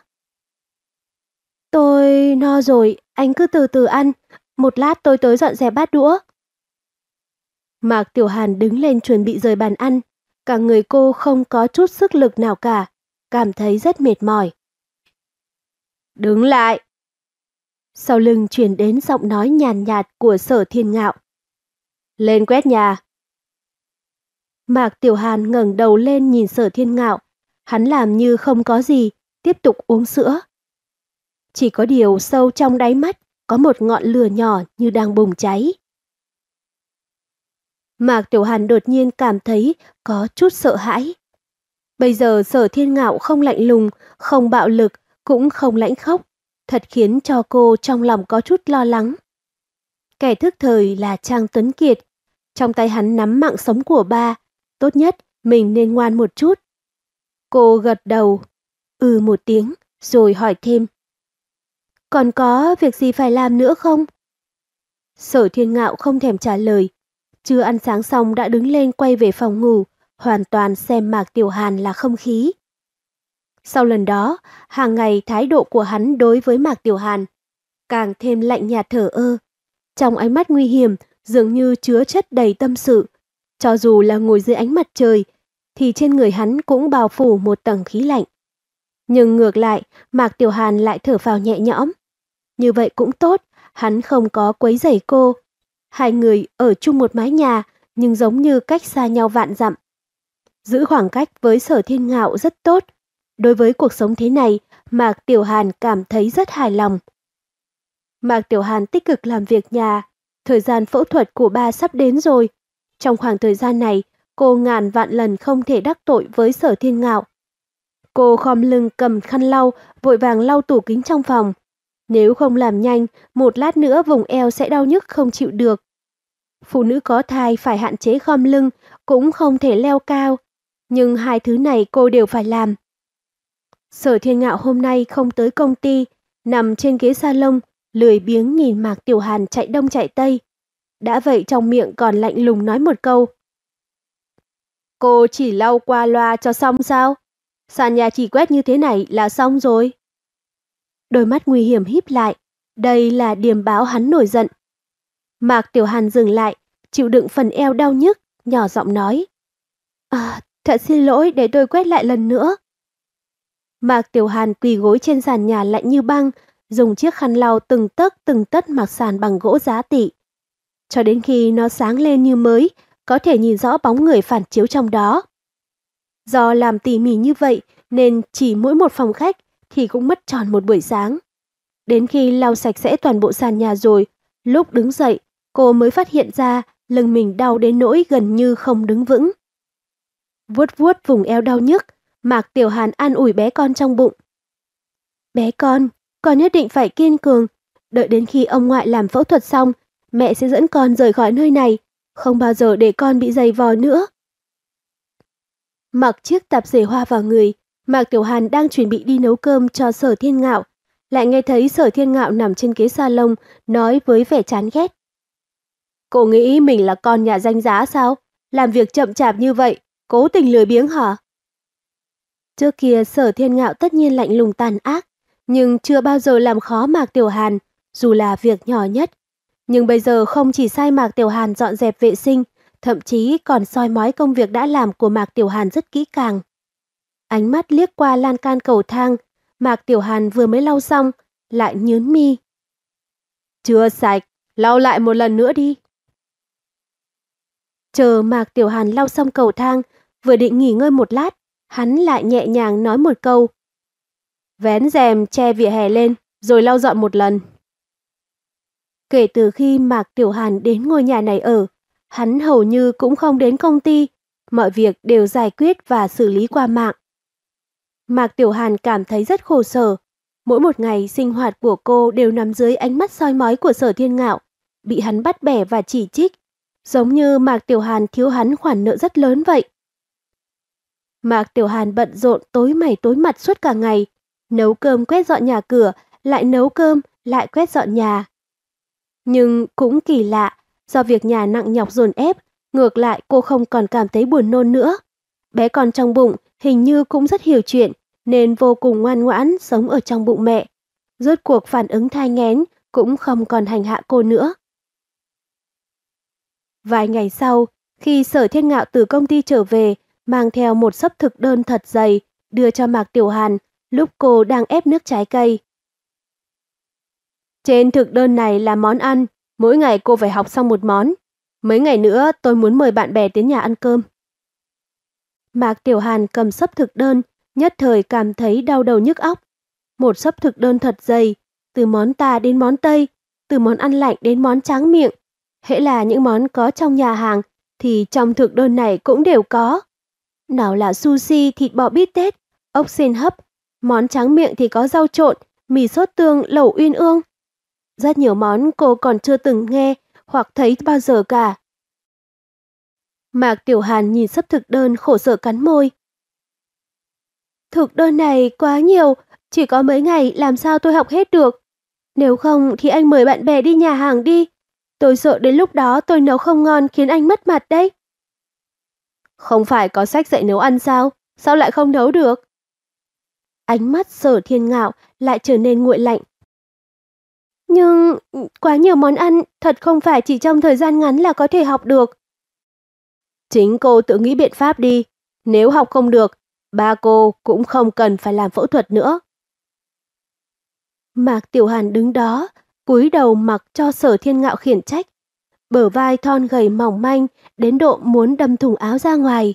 Tôi no rồi, anh cứ từ từ ăn, một lát tôi tới dọn dẹp bát đũa. Mạc Tiểu Hàn đứng lên chuẩn bị rời bàn ăn, cả người cô không có chút sức lực nào cả, cảm thấy rất mệt mỏi. Đứng lại! Sau lưng truyền đến giọng nói nhàn nhạt của Sở Thiên Ngạo. Lên quét nhà! Mạc Tiểu Hàn ngẩng đầu lên nhìn Sở Thiên Ngạo, hắn làm như không có gì, tiếp tục uống sữa. Chỉ có điều sâu trong đáy mắt có một ngọn lửa nhỏ như đang bùng cháy. Mạc Tiểu Hàn đột nhiên cảm thấy có chút sợ hãi. Bây giờ Sở Thiên Ngạo không lạnh lùng, không bạo lực, cũng không lãnh khốc, thật khiến cho cô trong lòng có chút lo lắng. Kẻ thức thời là Trang Tuấn Kiệt, trong tay hắn nắm mạng sống của ba, tốt nhất mình nên ngoan một chút. Cô gật đầu, ừ một tiếng, rồi hỏi thêm. Còn có việc gì phải làm nữa không? Sở Thiên Ngạo không thèm trả lời, chưa ăn sáng xong đã đứng lên quay về phòng ngủ, hoàn toàn xem Mạc Tiểu Hàn là không khí. Sau lần đó, hàng ngày thái độ của hắn đối với Mạc Tiểu Hàn càng thêm lạnh nhạt thờ ơ. Trong ánh mắt nguy hiểm dường như chứa chất đầy tâm sự. Cho dù là ngồi dưới ánh mặt trời, thì trên người hắn cũng bao phủ một tầng khí lạnh. Nhưng ngược lại, Mạc Tiểu Hàn lại thở phào nhẹ nhõm. Như vậy cũng tốt, hắn không có quấy rầy cô. Hai người ở chung một mái nhà, nhưng giống như cách xa nhau vạn dặm. Giữ khoảng cách với Sở Thiên Ngạo rất tốt. Đối với cuộc sống thế này, Mạc Tiểu Hàn cảm thấy rất hài lòng. Mạc Tiểu Hàn tích cực làm việc nhà. Thời gian phẫu thuật của ba sắp đến rồi. Trong khoảng thời gian này, cô ngàn vạn lần không thể đắc tội với Sở Thiên Ngạo. Cô khom lưng cầm khăn lau, vội vàng lau tủ kính trong phòng. Nếu không làm nhanh, một lát nữa vùng eo sẽ đau nhức không chịu được. Phụ nữ có thai phải hạn chế khom lưng, cũng không thể leo cao. Nhưng hai thứ này cô đều phải làm. Sở Thiên Ngạo hôm nay không tới công ty, nằm trên ghế salon, lười biếng nhìn Mạc Tiểu Hàn chạy đông chạy tây. Đã vậy trong miệng còn lạnh lùng nói một câu. Cô chỉ lau qua loa cho xong sao? Sàn nhà chỉ quét như thế này là xong rồi. Đôi mắt nguy hiểm híp lại, đây là điềm báo hắn nổi giận. Mạc Tiểu Hàn dừng lại, chịu đựng phần eo đau nhức, nhỏ giọng nói. À, thật xin lỗi, để tôi quét lại lần nữa. Mạc Tiểu Hàn quỳ gối trên sàn nhà lạnh như băng, dùng chiếc khăn lau từng tấc từng tấc mặc sàn bằng gỗ giá tị. Cho đến khi nó sáng lên như mới, có thể nhìn rõ bóng người phản chiếu trong đó. Do làm tỉ mỉ như vậy nên chỉ mỗi một phòng khách thì cũng mất tròn một buổi sáng. Đến khi lau sạch sẽ toàn bộ sàn nhà rồi, lúc đứng dậy, cô mới phát hiện ra lưng mình đau đến nỗi gần như không đứng vững. Vuốt vuốt vùng eo đau nhức, Mạc Tiểu Hàn an ủi bé con trong bụng. Bé con, con nhất định phải kiên cường, đợi đến khi ông ngoại làm phẫu thuật xong, mẹ sẽ dẫn con rời khỏi nơi này, không bao giờ để con bị giày vò nữa. Mặc chiếc tạp dề hoa vào người, Mạc Tiểu Hàn đang chuẩn bị đi nấu cơm cho Sở Thiên Ngạo, lại nghe thấy Sở Thiên Ngạo nằm trên ghế salon nói với vẻ chán ghét. Cô nghĩ mình là con nhà danh giá sao? Làm việc chậm chạp như vậy, cố tình lười biếng hả? Trước kia Sở Thiên Ngạo tất nhiên lạnh lùng tàn ác, nhưng chưa bao giờ làm khó Mạc Tiểu Hàn, dù là việc nhỏ nhất. Nhưng bây giờ không chỉ sai Mạc Tiểu Hàn dọn dẹp vệ sinh, thậm chí còn soi mói công việc đã làm của Mạc Tiểu Hàn rất kỹ càng. Ánh mắt liếc qua lan can cầu thang, Mạc Tiểu Hàn vừa mới lau xong, lại nhướng mi. Chưa sạch, lau lại một lần nữa đi. Chờ Mạc Tiểu Hàn lau xong cầu thang, vừa định nghỉ ngơi một lát, hắn lại nhẹ nhàng nói một câu. Vén rèm che vỉa hè lên, rồi lau dọn một lần. Kể từ khi Mạc Tiểu Hàn đến ngôi nhà này ở, hắn hầu như cũng không đến công ty, mọi việc đều giải quyết và xử lý qua mạng. Mạc Tiểu Hàn cảm thấy rất khổ sở. Mỗi một ngày sinh hoạt của cô đều nằm dưới ánh mắt soi mói của Sở Thiên Ngạo, bị hắn bắt bẻ và chỉ trích, giống như Mạc Tiểu Hàn thiếu hắn khoản nợ rất lớn vậy. Mạc Tiểu Hàn bận rộn tối mày tối mặt suốt cả ngày, nấu cơm quét dọn nhà cửa, lại nấu cơm, lại quét dọn nhà. Nhưng cũng kỳ lạ, do việc nhà nặng nhọc dồn ép, ngược lại cô không còn cảm thấy buồn nôn nữa. Bé con trong bụng hình như cũng rất hiểu chuyện, nên vô cùng ngoan ngoãn sống ở trong bụng mẹ. Rốt cuộc phản ứng thai nghén cũng không còn hành hạ cô nữa. Vài ngày sau, khi Sở Thiên Ngạo từ công ty trở về, mang theo một xấp thực đơn thật dày, đưa cho Mạc Tiểu Hàn lúc cô đang ép nước trái cây. Trên thực đơn này là món ăn, mỗi ngày cô phải học xong một món. Mấy ngày nữa tôi muốn mời bạn bè đến nhà ăn cơm. Mạc Tiểu Hàn cầm xấp thực đơn, nhất thời cảm thấy đau đầu nhức óc. Một xấp thực đơn thật dày, từ món ta đến món Tây, từ món ăn lạnh đến món tráng miệng. Hễ là những món có trong nhà hàng thì trong thực đơn này cũng đều có. Nào là sushi, thịt bò bít tết, ốc sên hấp, món tráng miệng thì có rau trộn, mì sốt tương, lẩu uyên ương. Rất nhiều món cô còn chưa từng nghe hoặc thấy bao giờ cả. Mạc Tiểu Hàn nhìn sấp thực đơn khổ sở cắn môi. Thực đơn này quá nhiều, chỉ có mấy ngày làm sao tôi học hết được. Nếu không thì anh mời bạn bè đi nhà hàng đi. Tôi sợ đến lúc đó tôi nấu không ngon khiến anh mất mặt đấy. Không phải có sách dạy nấu ăn sao? Sao lại không nấu được? Ánh mắt Sở Thiên Ngạo lại trở nên nguội lạnh. Nhưng quá nhiều món ăn thật không phải chỉ trong thời gian ngắn là có thể học được. Chính cô tự nghĩ biện pháp đi. Nếu học không được, ba cô cũng không cần phải làm phẫu thuật nữa. Mạc Tiểu Hàn đứng đó, cúi đầu mặc cho Sở Thiên Ngạo khiển trách. Bờ vai thon gầy mỏng manh đến độ muốn đâm thủng áo ra ngoài.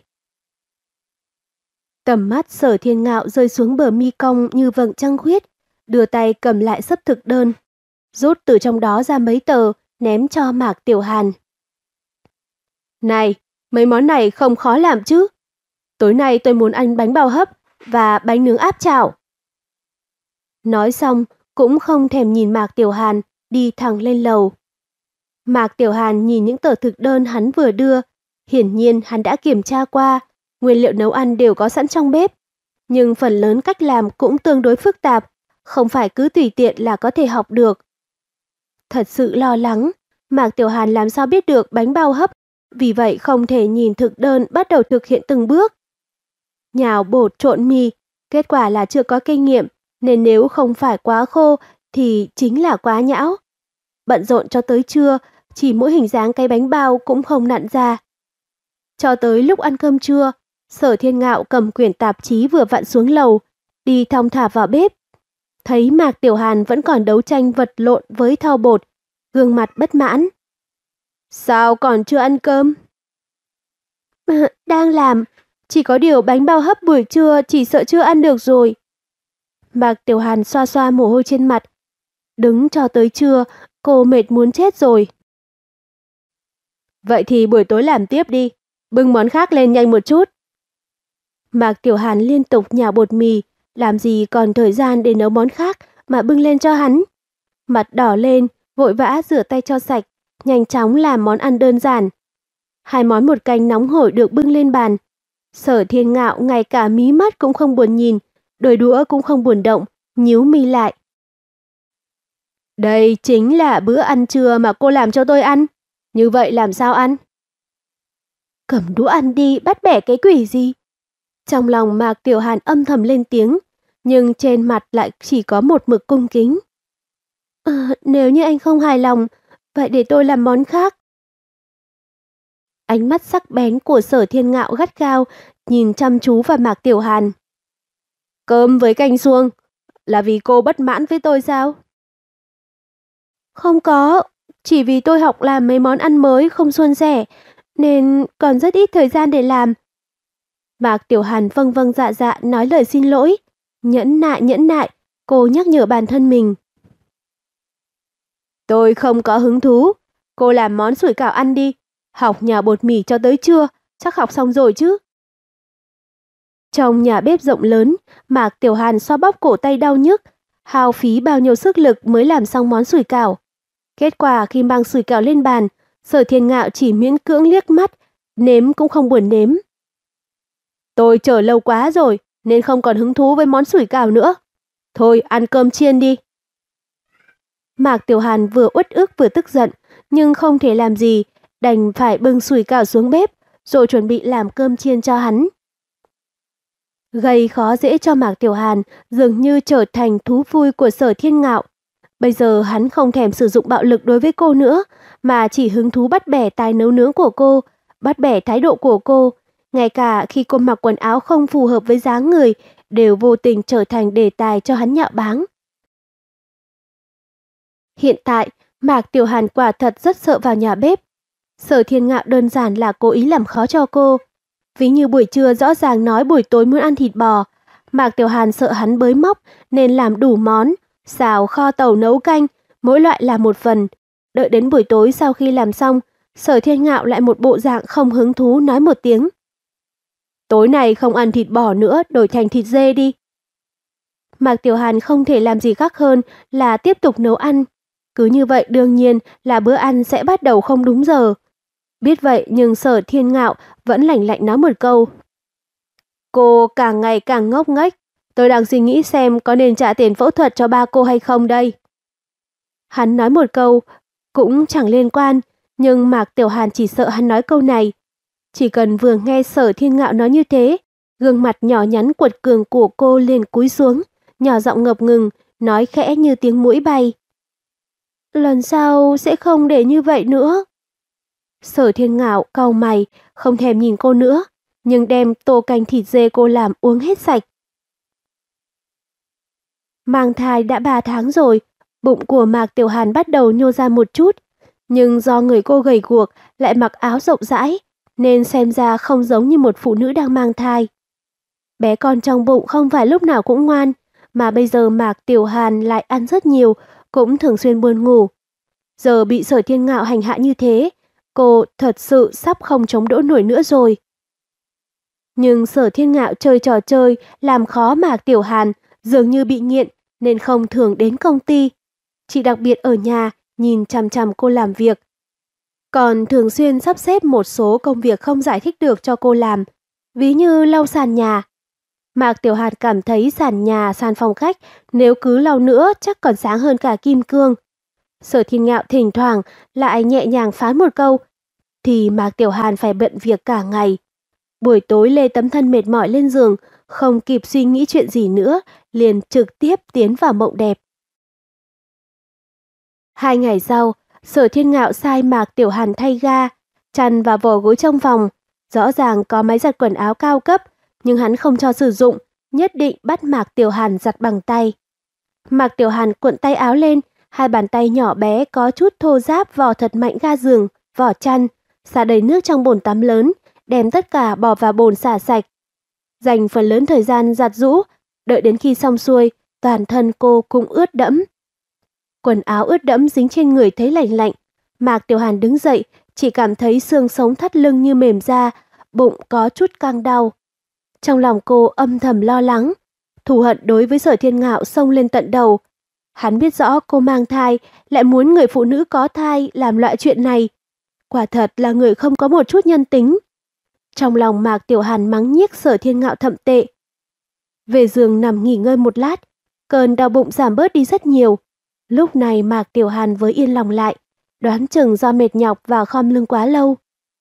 Tầm mắt Sở Thiên Ngạo rơi xuống bờ mi cong như vầng trăng khuyết, đưa tay cầm lại sấp thực đơn, rút từ trong đó ra mấy tờ, ném cho Mạc Tiểu Hàn. Này, mấy món này không khó làm chứ? Tối nay tôi muốn ăn bánh bao hấp và bánh nướng áp chảo. Nói xong, cũng không thèm nhìn Mạc Tiểu Hàn, đi thẳng lên lầu. Mạc Tiểu Hàn nhìn những tờ thực đơn hắn vừa đưa, hiển nhiên hắn đã kiểm tra qua, nguyên liệu nấu ăn đều có sẵn trong bếp, nhưng phần lớn cách làm cũng tương đối phức tạp, không phải cứ tùy tiện là có thể học được. Thật sự lo lắng, Mạc Tiểu Hàn làm sao biết được bánh bao hấp, vì vậy không thể nhìn thực đơn bắt đầu thực hiện từng bước. Nhào bột trộn mì, kết quả là chưa có kinh nghiệm, nên nếu không phải quá khô thì chính là quá nhão. Bận rộn cho tới trưa, chỉ mỗi hình dáng cái bánh bao cũng không nặn ra. Cho tới lúc ăn cơm trưa, Sở Thiên Ngạo cầm quyển tạp chí vừa vặn xuống lầu, đi thong thả vào bếp. Thấy Mạc Tiểu Hàn vẫn còn đấu tranh vật lộn với thau bột, gương mặt bất mãn. Sao còn chưa ăn cơm? Đang làm, chỉ có điều bánh bao hấp buổi trưa chỉ sợ chưa ăn được rồi. Mạc Tiểu Hàn xoa xoa mồ hôi trên mặt. Đứng cho tới trưa, cô mệt muốn chết rồi. Vậy thì buổi tối làm tiếp đi, bưng món khác lên nhanh một chút. Mạc Tiểu Hàn liên tục nhào bột mì, làm gì còn thời gian để nấu món khác mà bưng lên cho hắn. Mặt đỏ lên, vội vã rửa tay cho sạch, nhanh chóng làm món ăn đơn giản. Hai món một canh nóng hổi được bưng lên bàn. Sở Thiên Ngạo ngay cả mí mắt cũng không buồn nhìn, đôi đũa cũng không buồn động, nhíu mi lại. Đây chính là bữa ăn trưa mà cô làm cho tôi ăn. Như vậy làm sao ăn? Cầm đũa ăn đi, bắt bẻ cái quỷ gì? Trong lòng Mạc Tiểu Hàn âm thầm lên tiếng, nhưng trên mặt lại chỉ có một mực cung kính. À, nếu như anh không hài lòng, vậy để tôi làm món khác. Ánh mắt sắc bén của Sở Thiên Ngạo gắt gao, nhìn chăm chú vào Mạc Tiểu Hàn. Cơm với canh suông, là vì cô bất mãn với tôi sao? Không có, chỉ vì tôi học làm mấy món ăn mới không suôn sẻ, nên còn rất ít thời gian để làm. Mạc Tiểu Hàn vâng vâng dạ dạ nói lời xin lỗi. Nhẫn nại nhẫn nại, cô nhắc nhở bản thân mình. Tôi không có hứng thú, cô làm món sủi cảo ăn đi. Học nhào bột mì cho tới trưa, chắc học xong rồi chứ. Trong nhà bếp rộng lớn, Mạc Tiểu Hàn xoa bóp cổ tay đau nhức, hao phí bao nhiêu sức lực mới làm xong món sủi cảo. Kết quả khi mang sủi cảo lên bàn, Sở Thiên Ngạo chỉ miễn cưỡng liếc mắt, nếm cũng không buồn nếm. Tôi chờ lâu quá rồi, nên không còn hứng thú với món sủi cảo nữa. Thôi, ăn cơm chiên đi. Mạc Tiểu Hàn vừa uất ức vừa tức giận, nhưng không thể làm gì, đành phải bưng sủi cảo xuống bếp, rồi chuẩn bị làm cơm chiên cho hắn. Gây khó dễ cho Mạc Tiểu Hàn dường như trở thành thú vui của Sở Thiên Ngạo. Bây giờ hắn không thèm sử dụng bạo lực đối với cô nữa, mà chỉ hứng thú bắt bẻ tài nấu nướng của cô, bắt bẻ thái độ của cô. Ngay cả khi cô mặc quần áo không phù hợp với dáng người, đều vô tình trở thành đề tài cho hắn nhạo báng. Hiện tại, Mạc Tiểu Hàn quả thật rất sợ vào nhà bếp. Sở Thiên Ngạo đơn giản là cố ý làm khó cho cô. Ví như buổi trưa rõ ràng nói buổi tối muốn ăn thịt bò. Mạc Tiểu Hàn sợ hắn bới móc nên làm đủ món, xào, kho tàu, nấu canh, mỗi loại là một phần. Đợi đến buổi tối sau khi làm xong, Sở Thiên Ngạo lại một bộ dạng không hứng thú nói một tiếng. Tối nay không ăn thịt bò nữa, đổi thành thịt dê đi. Mạc Tiểu Hàn không thể làm gì khác hơn là tiếp tục nấu ăn. Cứ như vậy đương nhiên là bữa ăn sẽ bắt đầu không đúng giờ. Biết vậy nhưng Sở Thiên Ngạo vẫn lạnh lạnh nói một câu. Cô càng ngày càng ngốc nghếch. Tôi đang suy nghĩ xem có nên trả tiền phẫu thuật cho ba cô hay không đây. Hắn nói một câu cũng chẳng liên quan, nhưng Mạc Tiểu Hàn chỉ sợ hắn nói câu này. Chỉ cần vừa nghe Sở Thiên Ngạo nói như thế, gương mặt nhỏ nhắn quật cường của cô liền cúi xuống, nhỏ giọng ngập ngừng, nói khẽ như tiếng muỗi bay. Lần sau sẽ không để như vậy nữa. Sở Thiên Ngạo cau mày, không thèm nhìn cô nữa, nhưng đem tô canh thịt dê cô làm uống hết sạch. Mang thai đã ba tháng rồi, bụng của Mạc Tiểu Hàn bắt đầu nhô ra một chút, nhưng do người cô gầy guộc lại mặc áo rộng rãi, nên xem ra không giống như một phụ nữ đang mang thai. Bé con trong bụng không phải lúc nào cũng ngoan, mà bây giờ Mạc Tiểu Hàn lại ăn rất nhiều, cũng thường xuyên buồn ngủ. Giờ bị Sở Thiên Ngạo hành hạ như thế, cô thật sự sắp không chống đỡ nổi nữa rồi. Nhưng Sở Thiên Ngạo chơi trò chơi làm khó Mạc Tiểu Hàn, dường như bị nghiện nên không thường đến công ty. Chỉ đặc biệt ở nhà nhìn chằm chằm cô làm việc. Còn thường xuyên sắp xếp một số công việc không giải thích được cho cô làm, ví như lau sàn nhà. Mạc Tiểu Hàn cảm thấy sàn nhà, sàn phòng khách nếu cứ lau nữa chắc còn sáng hơn cả kim cương. Sở Thiên Ngạo thỉnh thoảng lại nhẹ nhàng phán một câu, thì Mạc Tiểu Hàn phải bận việc cả ngày. Buổi tối lê tấm thân mệt mỏi lên giường, không kịp suy nghĩ chuyện gì nữa, liền trực tiếp tiến vào mộng đẹp. Hai ngày sau, Sở Thiên Ngạo sai Mạc Tiểu Hàn thay ga, chăn và vò gối trong phòng. Rõ ràng có máy giặt quần áo cao cấp, nhưng hắn không cho sử dụng, nhất định bắt Mạc Tiểu Hàn giặt bằng tay. Mạc Tiểu Hàn cuộn tay áo lên, hai bàn tay nhỏ bé có chút thô ráp vò thật mạnh ga giường, vỏ chăn, xả đầy nước trong bồn tắm lớn, đem tất cả bỏ vào bồn xả sạch. Dành phần lớn thời gian giặt giũ, đợi đến khi xong xuôi, toàn thân cô cũng ướt đẫm. Quần áo ướt đẫm dính trên người thấy lạnh lạnh. Mạc Tiểu Hàn đứng dậy, chỉ cảm thấy xương sống thắt lưng như mềm ra, bụng có chút căng đau. Trong lòng cô âm thầm lo lắng, thù hận đối với Sở Thiên Ngạo xông lên tận đầu. Hắn biết rõ cô mang thai, lại muốn người phụ nữ có thai làm loại chuyện này. Quả thật là người không có một chút nhân tính. Trong lòng Mạc Tiểu Hàn mắng nhiếc Sở Thiên Ngạo thậm tệ. Về giường nằm nghỉ ngơi một lát, cơn đau bụng giảm bớt đi rất nhiều. Lúc này Mạc Tiểu Hàn mới yên lòng lại, đoán chừng do mệt nhọc và khom lưng quá lâu.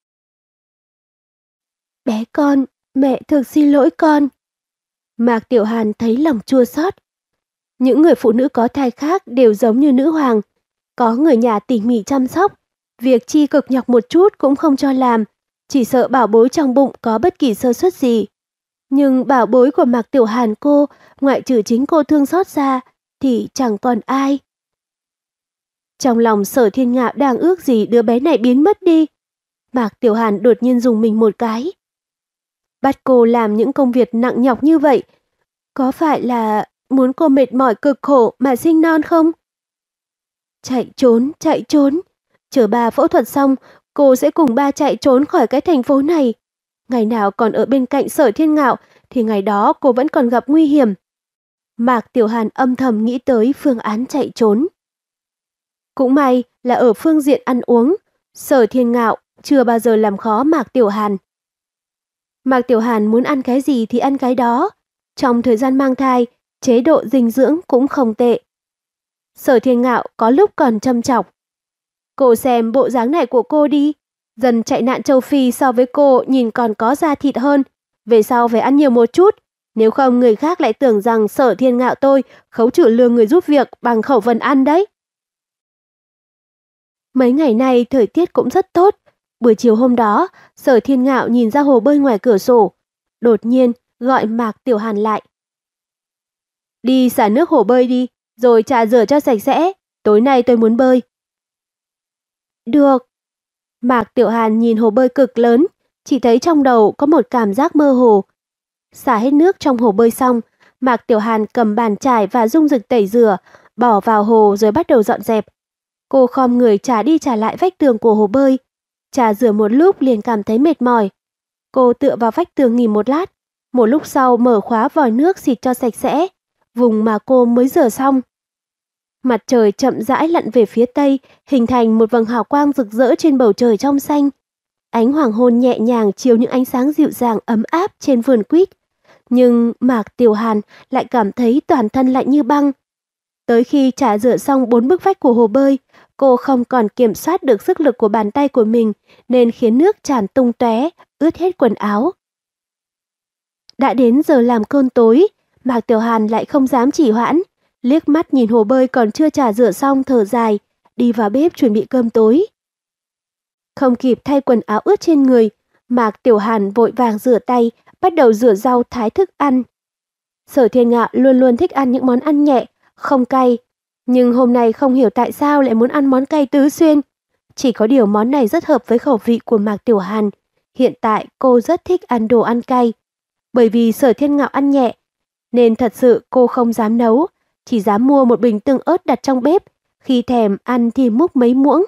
Bé con, mẹ thực xin lỗi con. Mạc Tiểu Hàn thấy lòng chua xót. Những người phụ nữ có thai khác đều giống như nữ hoàng, có người nhà tỉ mỉ chăm sóc, việc chi cực nhọc một chút cũng không cho làm, chỉ sợ bảo bối trong bụng có bất kỳ sơ suất gì. Nhưng bảo bối của Mạc Tiểu Hàn cô, ngoại trừ chính cô thương xót ra, thì chẳng còn ai. Trong lòng Sở Thiên Ngạo đang ước gì đứa bé này biến mất đi. Mạc Tiểu Hàn đột nhiên dùng mình một cái. Bắt cô làm những công việc nặng nhọc như vậy, có phải là muốn cô mệt mỏi cực khổ mà sinh non không? Chạy trốn, chạy trốn. Chờ ba phẫu thuật xong, cô sẽ cùng ba chạy trốn khỏi cái thành phố này. Ngày nào còn ở bên cạnh Sở Thiên Ngạo thì ngày đó cô vẫn còn gặp nguy hiểm. Mạc Tiểu Hàn âm thầm nghĩ tới phương án chạy trốn. Cũng may là ở phương diện ăn uống, Sở Thiên Ngạo chưa bao giờ làm khó Mạc Tiểu Hàn. Mạc Tiểu Hàn muốn ăn cái gì thì ăn cái đó. Trong thời gian mang thai, chế độ dinh dưỡng cũng không tệ. Sở Thiên Ngạo có lúc còn châm chọc. Cô xem bộ dáng này của cô đi. Dần chạy nạn châu Phi so với cô nhìn còn có da thịt hơn. Về sau phải ăn nhiều một chút. Nếu không người khác lại tưởng rằng Sở Thiên Ngạo tôi khấu trừ lương người giúp việc bằng khẩu phần ăn đấy. Mấy ngày nay thời tiết cũng rất tốt. Buổi chiều hôm đó, Sở Thiên Ngạo nhìn ra hồ bơi ngoài cửa sổ. Đột nhiên gọi Mạc Tiểu Hàn lại. Đi xả nước hồ bơi đi, rồi trà rửa cho sạch sẽ. Tối nay tôi muốn bơi. Được. Mạc Tiểu Hàn nhìn hồ bơi cực lớn, chỉ thấy trong đầu có một cảm giác mơ hồ. Xả hết nước trong hồ bơi xong, Mạc Tiểu Hàn cầm bàn chải và dung dịch tẩy rửa, bỏ vào hồ rồi bắt đầu dọn dẹp. Cô khom người trả đi trả lại vách tường của hồ bơi. Trà rửa một lúc liền cảm thấy mệt mỏi. Cô tựa vào vách tường nghỉ một lát, một lúc sau mở khóa vòi nước xịt cho sạch sẽ, vùng mà cô mới rửa xong. Mặt trời chậm rãi lặn về phía tây, hình thành một vầng hào quang rực rỡ trên bầu trời trong xanh. Ánh hoàng hôn nhẹ nhàng chiếu những ánh sáng dịu dàng ấm áp trên vườn quýt. Nhưng Mạc Tiểu Hàn lại cảm thấy toàn thân lạnh như băng. Tới khi Trà rửa xong bốn bức vách của hồ bơi, cô không còn kiểm soát được sức lực của bàn tay của mình nên khiến nước tràn tung tóe, ướt hết quần áo. Đã đến giờ làm cơm tối, Mạc Tiểu Hàn lại không dám trì hoãn, liếc mắt nhìn hồ bơi còn chưa Trà rửa xong thở dài, đi vào bếp chuẩn bị cơm tối. Không kịp thay quần áo ướt trên người, Mạc Tiểu Hàn vội vàng rửa tay, bắt đầu rửa rau thái thức ăn. Sở Thiên Ngạo luôn luôn thích ăn những món ăn nhẹ, không cay, nhưng hôm nay không hiểu tại sao lại muốn ăn món cay tứ xuyên. Chỉ có điều món này rất hợp với khẩu vị của Mạc Tiểu Hàn. Hiện tại cô rất thích ăn đồ ăn cay. Bởi vì Sở Thiên Ngạo ăn nhẹ, nên thật sự cô không dám nấu, chỉ dám mua một bình tương ớt đặt trong bếp, khi thèm ăn thì múc mấy muỗng.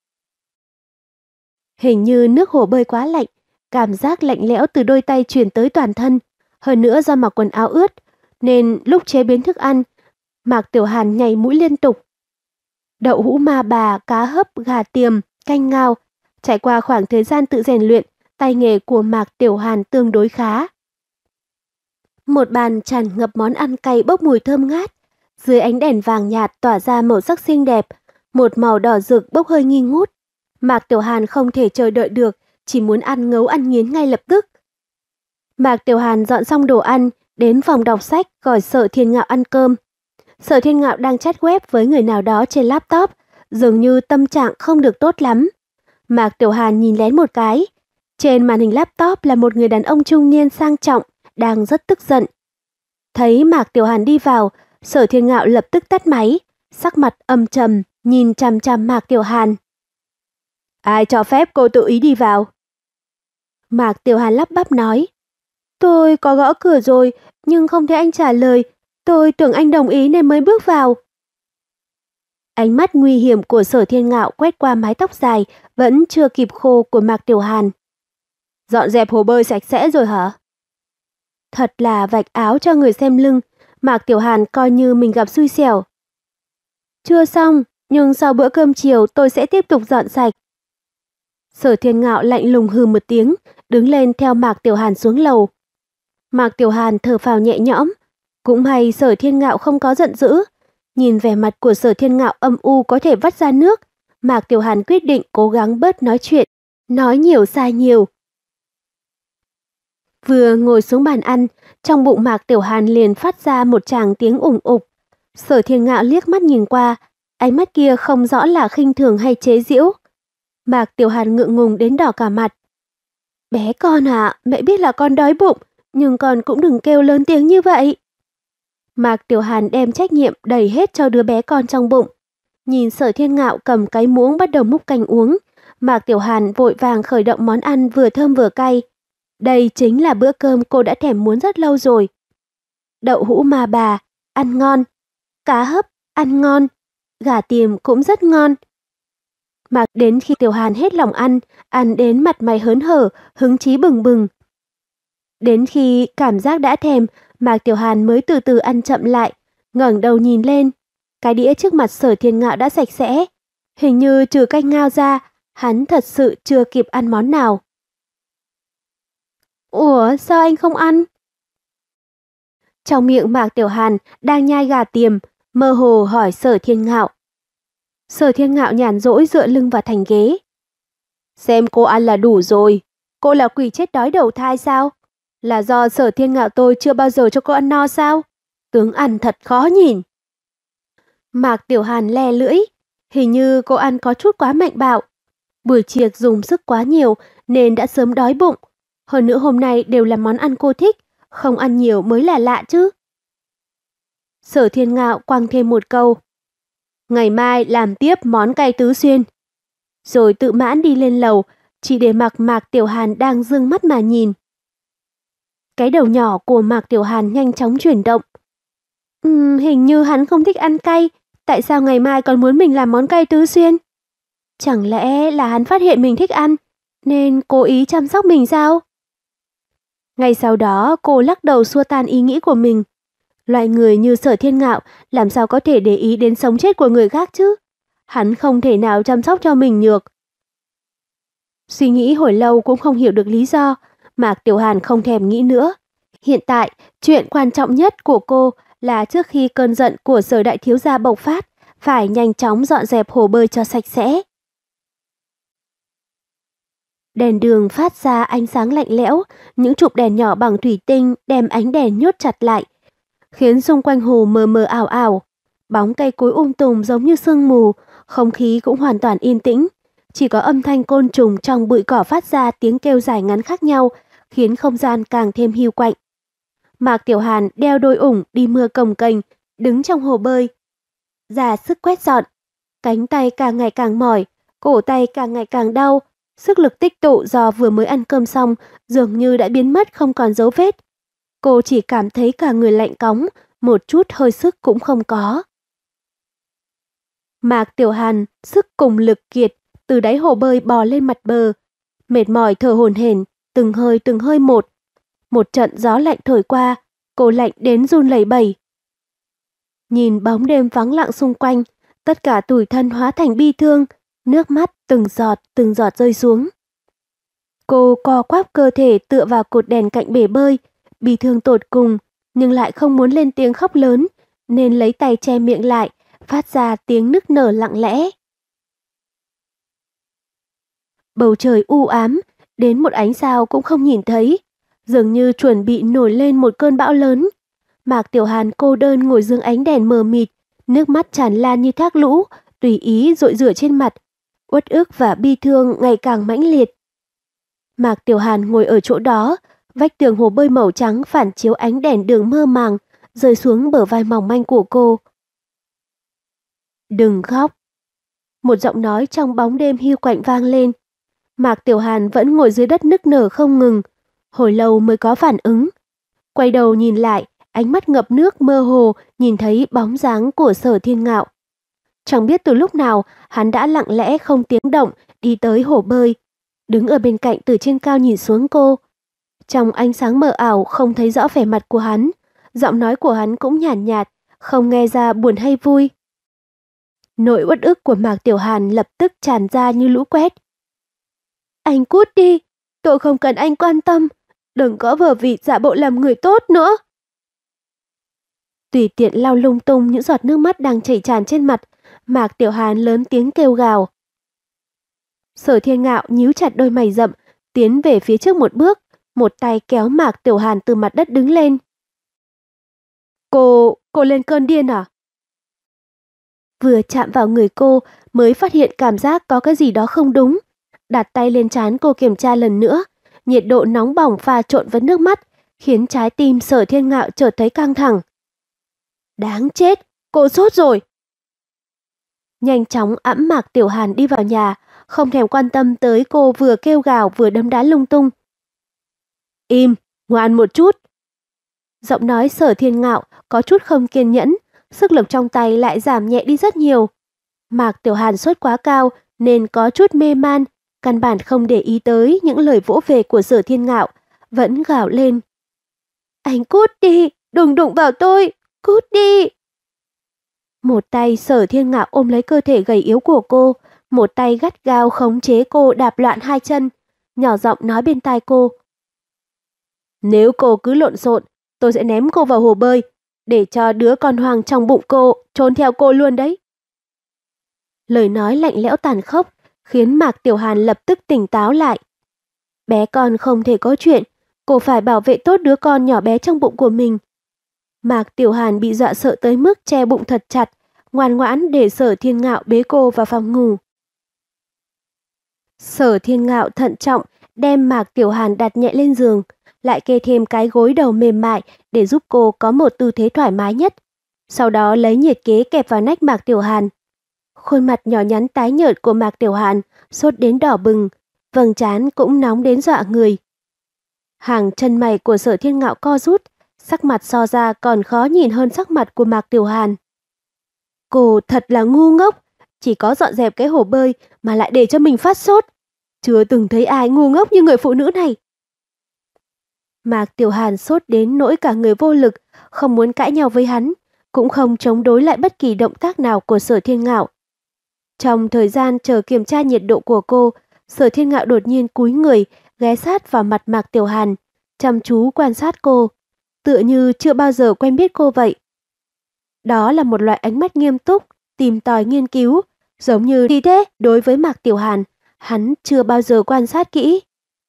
Hình như nước hồ bơi quá lạnh, cảm giác lạnh lẽo từ đôi tay truyền tới toàn thân. Hơn nữa do mặc quần áo ướt, nên lúc chế biến thức ăn, Mạc Tiểu Hàn nhảy mũi liên tục. Đậu hũ ma bà, cá hấp, gà tiềm, canh ngao. Trải qua khoảng thời gian tự rèn luyện, tay nghề của Mạc Tiểu Hàn tương đối khá. Một bàn tràn ngập món ăn cay bốc mùi thơm ngát. Dưới ánh đèn vàng nhạt tỏa ra màu sắc xinh đẹp, một màu đỏ rực bốc hơi nghi ngút. Mạc Tiểu Hàn không thể chờ đợi được, chỉ muốn ăn ngấu ăn nghiến ngay lập tức. Mạc Tiểu Hàn dọn xong đồ ăn, đến phòng đọc sách gọi Sở Thiên Ngạo ăn cơm. Sở Thiên Ngạo đang chat web với người nào đó trên laptop, dường như tâm trạng không được tốt lắm. Mạc Tiểu Hàn nhìn lén một cái. Trên màn hình laptop là một người đàn ông trung niên sang trọng, đang rất tức giận. Thấy Mạc Tiểu Hàn đi vào, Sở Thiên Ngạo lập tức tắt máy, sắc mặt âm trầm, nhìn chằm chằm Mạc Tiểu Hàn. Ai cho phép cô tự ý đi vào? Mạc Tiểu Hàn lắp bắp nói. Tôi có gõ cửa rồi, nhưng không thấy anh trả lời. Tôi tưởng anh đồng ý nên mới bước vào. Ánh mắt nguy hiểm của Sở Thiên Ngạo quét qua mái tóc dài, vẫn chưa kịp khô của Mạc Tiểu Hàn. Dọn dẹp hồ bơi sạch sẽ rồi hả? Thật là vạch áo cho người xem lưng, Mạc Tiểu Hàn coi như mình gặp xui xẻo. Chưa xong, nhưng sau bữa cơm chiều tôi sẽ tiếp tục dọn sạch. Sở Thiên Ngạo lạnh lùng hừ một tiếng, đứng lên theo Mạc Tiểu Hàn xuống lầu. Mạc Tiểu Hàn thở phào nhẹ nhõm, cũng may Sở Thiên Ngạo không có giận dữ. Nhìn vẻ mặt của Sở Thiên Ngạo âm u có thể vắt ra nước, Mạc Tiểu Hàn quyết định cố gắng bớt nói chuyện, nói nhiều sai nhiều. Vừa ngồi xuống bàn ăn, trong bụng Mạc Tiểu Hàn liền phát ra một tràng tiếng ủng ục. Sở Thiên Ngạo liếc mắt nhìn qua, ánh mắt kia không rõ là khinh thường hay chế giễu. Mạc Tiểu Hàn ngượng ngùng đến đỏ cả mặt. Bé con à, mẹ biết là con đói bụng, nhưng con cũng đừng kêu lớn tiếng như vậy. Mạc Tiểu Hàn đem trách nhiệm đẩy hết cho đứa bé con trong bụng. Nhìn Sở Thiên Ngạo cầm cái muỗng bắt đầu múc canh uống, Mạc Tiểu Hàn vội vàng khởi động món ăn vừa thơm vừa cay. Đây chính là bữa cơm cô đã thèm muốn rất lâu rồi. Đậu hũ ma bà, ăn ngon. Cá hấp, ăn ngon. Gà tiềm cũng rất ngon. Mạc đến khi Tiểu Hàn hết lòng ăn, ăn đến mặt mày hớn hở, hứng chí bừng bừng. Đến khi cảm giác đã thèm, Mạc Tiểu Hàn mới từ từ ăn chậm lại, ngẩng đầu nhìn lên. Cái đĩa trước mặt Sở Thiên Ngạo đã sạch sẽ. Hình như trừ canh ngao ra, hắn thật sự chưa kịp ăn món nào. Ủa, sao anh không ăn? Trong miệng Mạc Tiểu Hàn đang nhai gà tiềm, mơ hồ hỏi Sở Thiên Ngạo. Sở Thiên Ngạo nhàn rỗi dựa lưng vào thành ghế. Xem cô ăn là đủ rồi. Cô là quỷ chết đói đầu thai sao? Là do Sở Thiên Ngạo tôi chưa bao giờ cho cô ăn no sao? Tướng ăn thật khó nhìn. Mạc Tiểu Hàn le lưỡi. Hình như cô ăn có chút quá mạnh bạo. Buổi chiều dùng sức quá nhiều nên đã sớm đói bụng. Hơn nữa hôm nay đều là món ăn cô thích, không ăn nhiều mới là lạ chứ. Sở Thiên Ngạo quăng thêm một câu. Ngày mai làm tiếp món cay tứ xuyên. Rồi tự mãn đi lên lầu, chỉ để mặc Mạc Tiểu Hàn đang dương mắt mà nhìn. Cái đầu nhỏ của Mạc Tiểu Hàn nhanh chóng chuyển động. Uhm, hình như hắn không thích ăn cay, tại sao ngày mai còn muốn mình làm món cay tứ xuyên? Chẳng lẽ là hắn phát hiện mình thích ăn, nên cố ý chăm sóc mình sao? Ngay sau đó cô lắc đầu xua tan ý nghĩ của mình. Loại người như Sở Thiên Ngạo làm sao có thể để ý đến sống chết của người khác chứ? Hắn không thể nào chăm sóc cho mình được. Suy nghĩ hồi lâu cũng không hiểu được lý do, Mạc Tiểu Hàn không thèm nghĩ nữa. Hiện tại, chuyện quan trọng nhất của cô là trước khi cơn giận của Sở đại thiếu gia bộc phát, phải nhanh chóng dọn dẹp hồ bơi cho sạch sẽ. Đèn đường phát ra ánh sáng lạnh lẽo, những trục đèn nhỏ bằng thủy tinh đem ánh đèn nhốt chặt lại, khiến xung quanh hồ mờ mờ ảo ảo. Bóng cây cối um tùm giống như sương mù, không khí cũng hoàn toàn yên tĩnh. Chỉ có âm thanh côn trùng trong bụi cỏ phát ra tiếng kêu dài ngắn khác nhau, khiến không gian càng thêm hiu quạnh. Mạc Tiểu Hàn đeo đôi ủng đi mưa cồng kềnh, đứng trong hồ bơi. Ra sức quét dọn, cánh tay càng ngày càng mỏi, cổ tay càng ngày càng đau. Sức lực tích tụ do vừa mới ăn cơm xong dường như đã biến mất không còn dấu vết. Cô chỉ cảm thấy cả người lạnh cóng, một chút hơi sức cũng không có. Mạc Tiểu Hàn sức cùng lực kiệt, từ đáy hồ bơi bò lên mặt bờ. Mệt mỏi thở hổn hển, từng hơi từng hơi một. Một trận gió lạnh thổi qua, cô lạnh đến run lẩy bẩy. Nhìn bóng đêm vắng lặng xung quanh, tất cả tủi thân hóa thành bi thương, nước mắt từng giọt từng giọt rơi xuống. Cô co quắp cơ thể tựa vào cột đèn cạnh bể bơi, bi thương tột cùng, nhưng lại không muốn lên tiếng khóc lớn, nên lấy tay che miệng lại, phát ra tiếng nức nở lặng lẽ. Bầu trời u ám, đến một ánh sao cũng không nhìn thấy, dường như chuẩn bị nổi lên một cơn bão lớn. Mạc Tiểu Hàn cô đơn ngồi dưới ánh đèn mờ mịt, nước mắt tràn lan như thác lũ, tùy ý dội rửa trên mặt. Uất ức và bi thương ngày càng mãnh liệt. Mạc Tiểu Hàn ngồi ở chỗ đó, vách tường hồ bơi màu trắng phản chiếu ánh đèn đường mơ màng, rơi xuống bờ vai mỏng manh của cô. Đừng khóc. Một giọng nói trong bóng đêm hiu quạnh vang lên. Mạc Tiểu Hàn vẫn ngồi dưới đất nức nở không ngừng, hồi lâu mới có phản ứng. Quay đầu nhìn lại, ánh mắt ngập nước mơ hồ nhìn thấy bóng dáng của Sở Thiên Ngạo. Chẳng biết từ lúc nào hắn đã lặng lẽ không tiếng động đi tới hồ bơi, đứng ở bên cạnh từ trên cao nhìn xuống cô. Trong ánh sáng mờ ảo không thấy rõ vẻ mặt của hắn, giọng nói của hắn cũng nhàn nhạt, nhạt, không nghe ra buồn hay vui. Nỗi uất ức của Mạc Tiểu Hàn lập tức tràn ra như lũ quét. Anh cút đi, tôi không cần anh quan tâm, đừng có vờ vịt giả bộ làm người tốt nữa. Tùy tiện lau lung tung những giọt nước mắt đang chảy tràn trên mặt, Mạc Tiểu Hàn lớn tiếng kêu gào. Sở Thiên Ngạo nhíu chặt đôi mày rậm, tiến về phía trước một bước, một tay kéo Mạc Tiểu Hàn từ mặt đất đứng lên. Cô, cô lên cơn điên à? Vừa chạm vào người cô mới phát hiện cảm giác có cái gì đó không đúng. Đặt tay lên trán cô kiểm tra lần nữa, nhiệt độ nóng bỏng pha trộn với nước mắt, khiến trái tim Sở Thiên Ngạo chợt thấy căng thẳng. Đáng chết, cô sốt rồi. Nhanh chóng ẵm Mạc Tiểu Hàn đi vào nhà, không thèm quan tâm tới cô vừa kêu gào vừa đấm đá lung tung. Im, ngoan một chút. Giọng nói Sở Thiên Ngạo có chút không kiên nhẫn, sức lực trong tay lại giảm nhẹ đi rất nhiều. Mạc Tiểu Hàn sốt quá cao nên có chút mê man, căn bản không để ý tới những lời vỗ về của Sở Thiên Ngạo, vẫn gào lên. Anh cút đi, đừng đụng vào tôi, cút đi. Một tay Sở Thiên Ngạo ôm lấy cơ thể gầy yếu của cô, một tay gắt gao khống chế cô đạp loạn hai chân, nhỏ giọng nói bên tai cô. Nếu cô cứ lộn xộn, tôi sẽ ném cô vào hồ bơi, để cho đứa con hoang trong bụng cô trốn theo cô luôn đấy. Lời nói lạnh lẽo tàn khốc, khiến Mạc Tiểu Hàn lập tức tỉnh táo lại. Bé con không thể có chuyện, cô phải bảo vệ tốt đứa con nhỏ bé trong bụng của mình. Mạc Tiểu Hàn bị dọa sợ tới mức che bụng thật chặt, ngoan ngoãn để Sở Thiên Ngạo bế cô vào phòng ngủ. Sở Thiên Ngạo thận trọng đem Mạc Tiểu Hàn đặt nhẹ lên giường, lại kê thêm cái gối đầu mềm mại để giúp cô có một tư thế thoải mái nhất. Sau đó lấy nhiệt kế kẹp vào nách Mạc Tiểu Hàn. Khuôn mặt nhỏ nhắn tái nhợt của Mạc Tiểu Hàn sốt đến đỏ bừng, vầng trán cũng nóng đến dọa người. Hàng chân mày của Sở Thiên Ngạo co rút, sắc mặt so ra còn khó nhìn hơn sắc mặt của Mạc Tiểu Hàn. Cô thật là ngu ngốc, chỉ có dọn dẹp cái hồ bơi mà lại để cho mình phát sốt. chưa từng thấy ai ngu ngốc như người phụ nữ này. Mạc Tiểu Hàn sốt đến nỗi cả người vô lực, không muốn cãi nhau với hắn, cũng không chống đối lại bất kỳ động tác nào của Sở Thiên Ngạo. Trong thời gian chờ kiểm tra nhiệt độ của cô, Sở Thiên Ngạo đột nhiên cúi người, ghé sát vào mặt Mạc Tiểu Hàn, chăm chú quan sát cô, tựa như chưa bao giờ quen biết cô vậy. Đó là một loại ánh mắt nghiêm túc, tìm tòi nghiên cứu, giống như thì thế đối với Mạc Tiểu Hàn, hắn chưa bao giờ quan sát kỹ.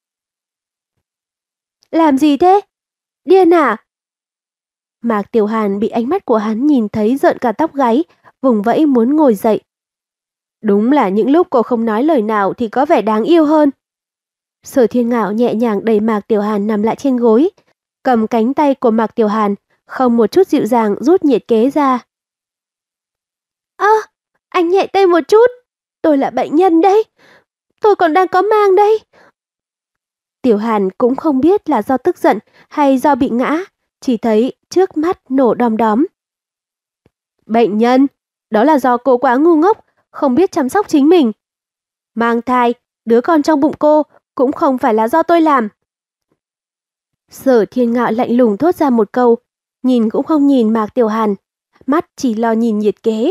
Làm gì thế? Điên à? Mạc Tiểu Hàn bị ánh mắt của hắn nhìn thấy rợn cả tóc gáy, vùng vẫy muốn ngồi dậy. Đúng là những lúc cô không nói lời nào thì có vẻ đáng yêu hơn. Sở Thiên Ngạo nhẹ nhàng đẩy Mạc Tiểu Hàn nằm lại trên gối, cầm cánh tay của Mạc Tiểu Hàn, không một chút dịu dàng rút nhiệt kế ra. Ơ, à, anh nhẹ tay một chút, tôi là bệnh nhân đấy, tôi còn đang có mang đây. Tiểu Hàn cũng không biết là do tức giận hay do bị ngã, chỉ thấy trước mắt nổ đom đóm. Bệnh nhân, đó là do cô quá ngu ngốc, không biết chăm sóc chính mình. Mang thai, đứa con trong bụng cô cũng không phải là do tôi làm. Sở Thiên Ngạo lạnh lùng thốt ra một câu, nhìn cũng không nhìn Mạc Tiểu Hàn, mắt chỉ lo nhìn nhiệt kế.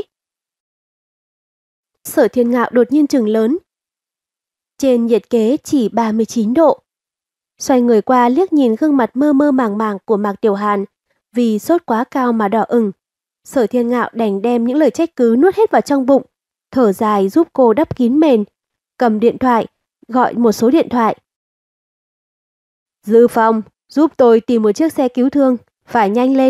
Sở Thiên Ngạo đột nhiên trừng lớn. Trên nhiệt kế chỉ ba mươi chín độ. Xoay người qua liếc nhìn gương mặt mơ mơ màng màng của Mạc Tiểu Hàn, vì sốt quá cao mà đỏ ửng. Sở Thiên Ngạo đành đem những lời trách cứ nuốt hết vào trong bụng, thở dài giúp cô đắp kín mền, cầm điện thoại, gọi một số điện thoại. Dư Phong, giúp tôi tìm một chiếc xe cứu thương, phải nhanh lên.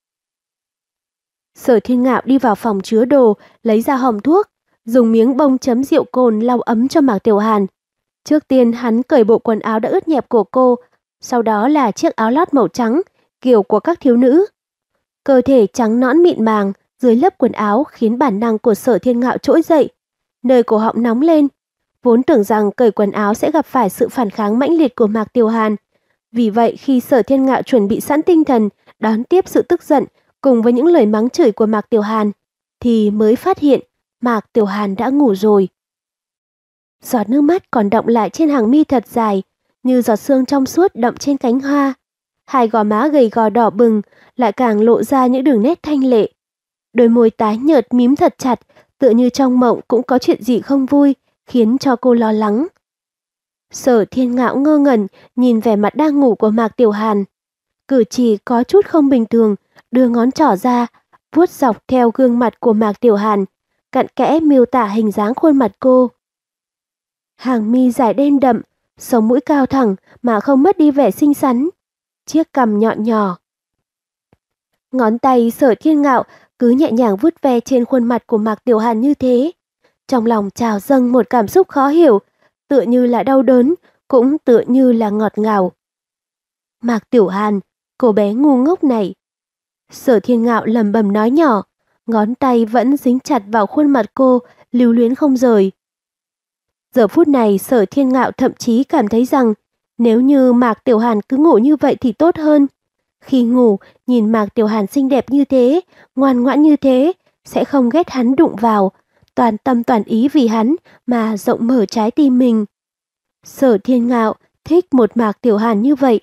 Sở Thiên Ngạo đi vào phòng chứa đồ, lấy ra hòm thuốc, dùng miếng bông chấm rượu cồn lau ấm cho Mạc Tiểu Hàn. Trước tiên hắn cởi bộ quần áo đã ướt nhẹp của cô, sau đó là chiếc áo lót màu trắng, kiểu của các thiếu nữ. Cơ thể trắng nõn mịn màng dưới lớp quần áo khiến bản năng của Sở Thiên Ngạo trỗi dậy, nơi cổ họng nóng lên. Vốn tưởng rằng cởi quần áo sẽ gặp phải sự phản kháng mãnh liệt của Mạc Tiểu Hàn. Vì vậy khi Sở Thiên Ngạo chuẩn bị sẵn tinh thần đón tiếp sự tức giận cùng với những lời mắng chửi của Mạc Tiểu Hàn, thì mới phát hiện Mạc Tiểu Hàn đã ngủ rồi. Giọt nước mắt còn đọng lại trên hàng mi thật dài, như giọt sương trong suốt đọng trên cánh hoa. Hai gò má gầy gò đỏ bừng lại càng lộ ra những đường nét thanh lệ. Đôi môi tái nhợt mím thật chặt, tựa như trong mộng cũng có chuyện gì không vui, khiến cho cô lo lắng. Sở Thiên Ngạo ngơ ngẩn nhìn vẻ mặt đang ngủ của Mạc Tiểu Hàn. Cử chỉ có chút không bình thường, đưa ngón trỏ ra, vuốt dọc theo gương mặt của Mạc Tiểu Hàn, cặn kẽ miêu tả hình dáng khuôn mặt cô. Hàng mi dài đen đậm, sống mũi cao thẳng mà không mất đi vẻ xinh xắn, chiếc cằm nhọn nhỏ. Ngón tay Sở Thiên Ngạo cứ nhẹ nhàng vuốt ve trên khuôn mặt của Mạc Tiểu Hàn như thế. Trong lòng trào dâng một cảm xúc khó hiểu, tựa như là đau đớn, cũng tựa như là ngọt ngào. Mạc Tiểu Hàn, cô bé ngu ngốc này. Sở Thiên Ngạo lẩm bẩm nói nhỏ, ngón tay vẫn dính chặt vào khuôn mặt cô, lưu luyến không rời. Giờ phút này Sở Thiên Ngạo thậm chí cảm thấy rằng nếu như Mạc Tiểu Hàn cứ ngủ như vậy thì tốt hơn. Khi ngủ, nhìn Mạc Tiểu Hàn xinh đẹp như thế, ngoan ngoãn như thế, sẽ không ghét hắn đụng vào, toàn tâm toàn ý vì hắn mà rộng mở trái tim mình. Sở Thiên Ngạo thích một Mạc Tiểu Hàn như vậy.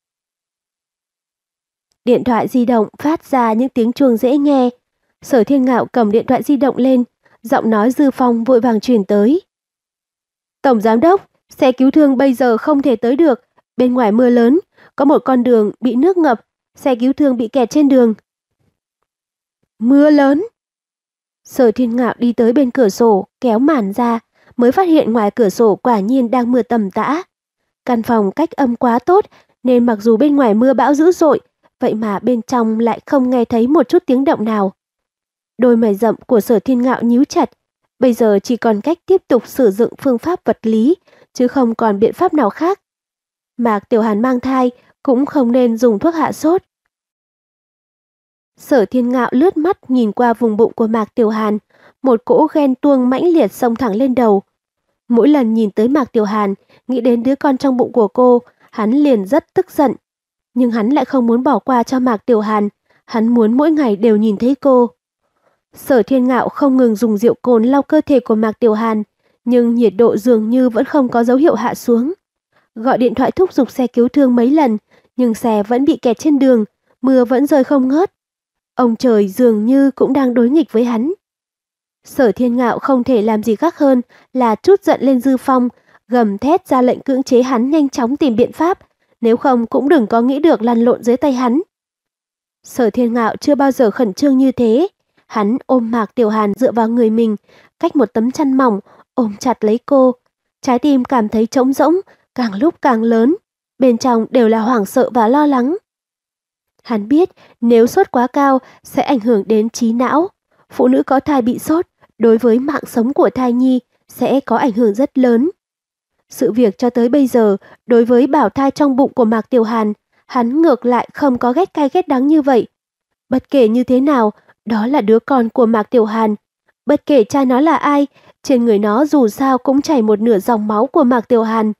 Điện thoại di động phát ra những tiếng chuông dễ nghe. Sở Thiên Ngạo cầm điện thoại di động lên, giọng nói Dư Phong vội vàng truyền tới. Tổng giám đốc, xe cứu thương bây giờ không thể tới được, bên ngoài mưa lớn, có một con đường bị nước ngập, xe cứu thương bị kẹt trên đường. Mưa lớn? Sở Thiên Ngạo đi tới bên cửa sổ, kéo màn ra, mới phát hiện ngoài cửa sổ quả nhiên đang mưa tầm tã. Căn phòng cách âm quá tốt, nên mặc dù bên ngoài mưa bão dữ dội, vậy mà bên trong lại không nghe thấy một chút tiếng động nào. Đôi mày rậm của Sở Thiên Ngạo nhíu chặt, bây giờ chỉ còn cách tiếp tục sử dụng phương pháp vật lý, chứ không còn biện pháp nào khác. Mạc Tiểu Hàn mang thai cũng không nên dùng thuốc hạ sốt. Sở Thiên Ngạo lướt mắt nhìn qua vùng bụng của Mạc Tiểu Hàn, một cỗ ghen tuông mãnh liệt xông thẳng lên đầu. Mỗi lần nhìn tới Mạc Tiểu Hàn, nghĩ đến đứa con trong bụng của cô, hắn liền rất tức giận. Nhưng hắn lại không muốn bỏ qua cho Mạc Tiểu Hàn, hắn muốn mỗi ngày đều nhìn thấy cô. Sở Thiên Ngạo không ngừng dùng rượu cồn lau cơ thể của Mạc Tiểu Hàn, nhưng nhiệt độ dường như vẫn không có dấu hiệu hạ xuống. Gọi điện thoại thúc giục xe cứu thương mấy lần, nhưng xe vẫn bị kẹt trên đường, mưa vẫn rơi không ngớt. Ông trời dường như cũng đang đối nghịch với hắn. Sở Thiên Ngạo không thể làm gì khác hơn là trút giận lên Dư Phong, gầm thét ra lệnh cưỡng chế hắn nhanh chóng tìm biện pháp, nếu không cũng đừng có nghĩ được lăn lộn dưới tay hắn. Sở Thiên Ngạo chưa bao giờ khẩn trương như thế, hắn ôm Mạc Tiểu Hàn dựa vào người mình, cách một tấm chăn mỏng, ôm chặt lấy cô. Trái tim cảm thấy trống rỗng, càng lúc càng lớn, bên trong đều là hoảng sợ và lo lắng. Hắn biết nếu sốt quá cao sẽ ảnh hưởng đến trí não. Phụ nữ có thai bị sốt, đối với mạng sống của thai nhi sẽ có ảnh hưởng rất lớn. Sự việc cho tới bây giờ, đối với bảo thai trong bụng của Mạc Tiểu Hàn, hắn ngược lại không có ghét cay ghét đắng như vậy. Bất kể như thế nào, đó là đứa con của Mạc Tiểu Hàn. Bất kể cha nó là ai, trên người nó dù sao cũng chảy một nửa dòng máu của Mạc Tiểu Hàn.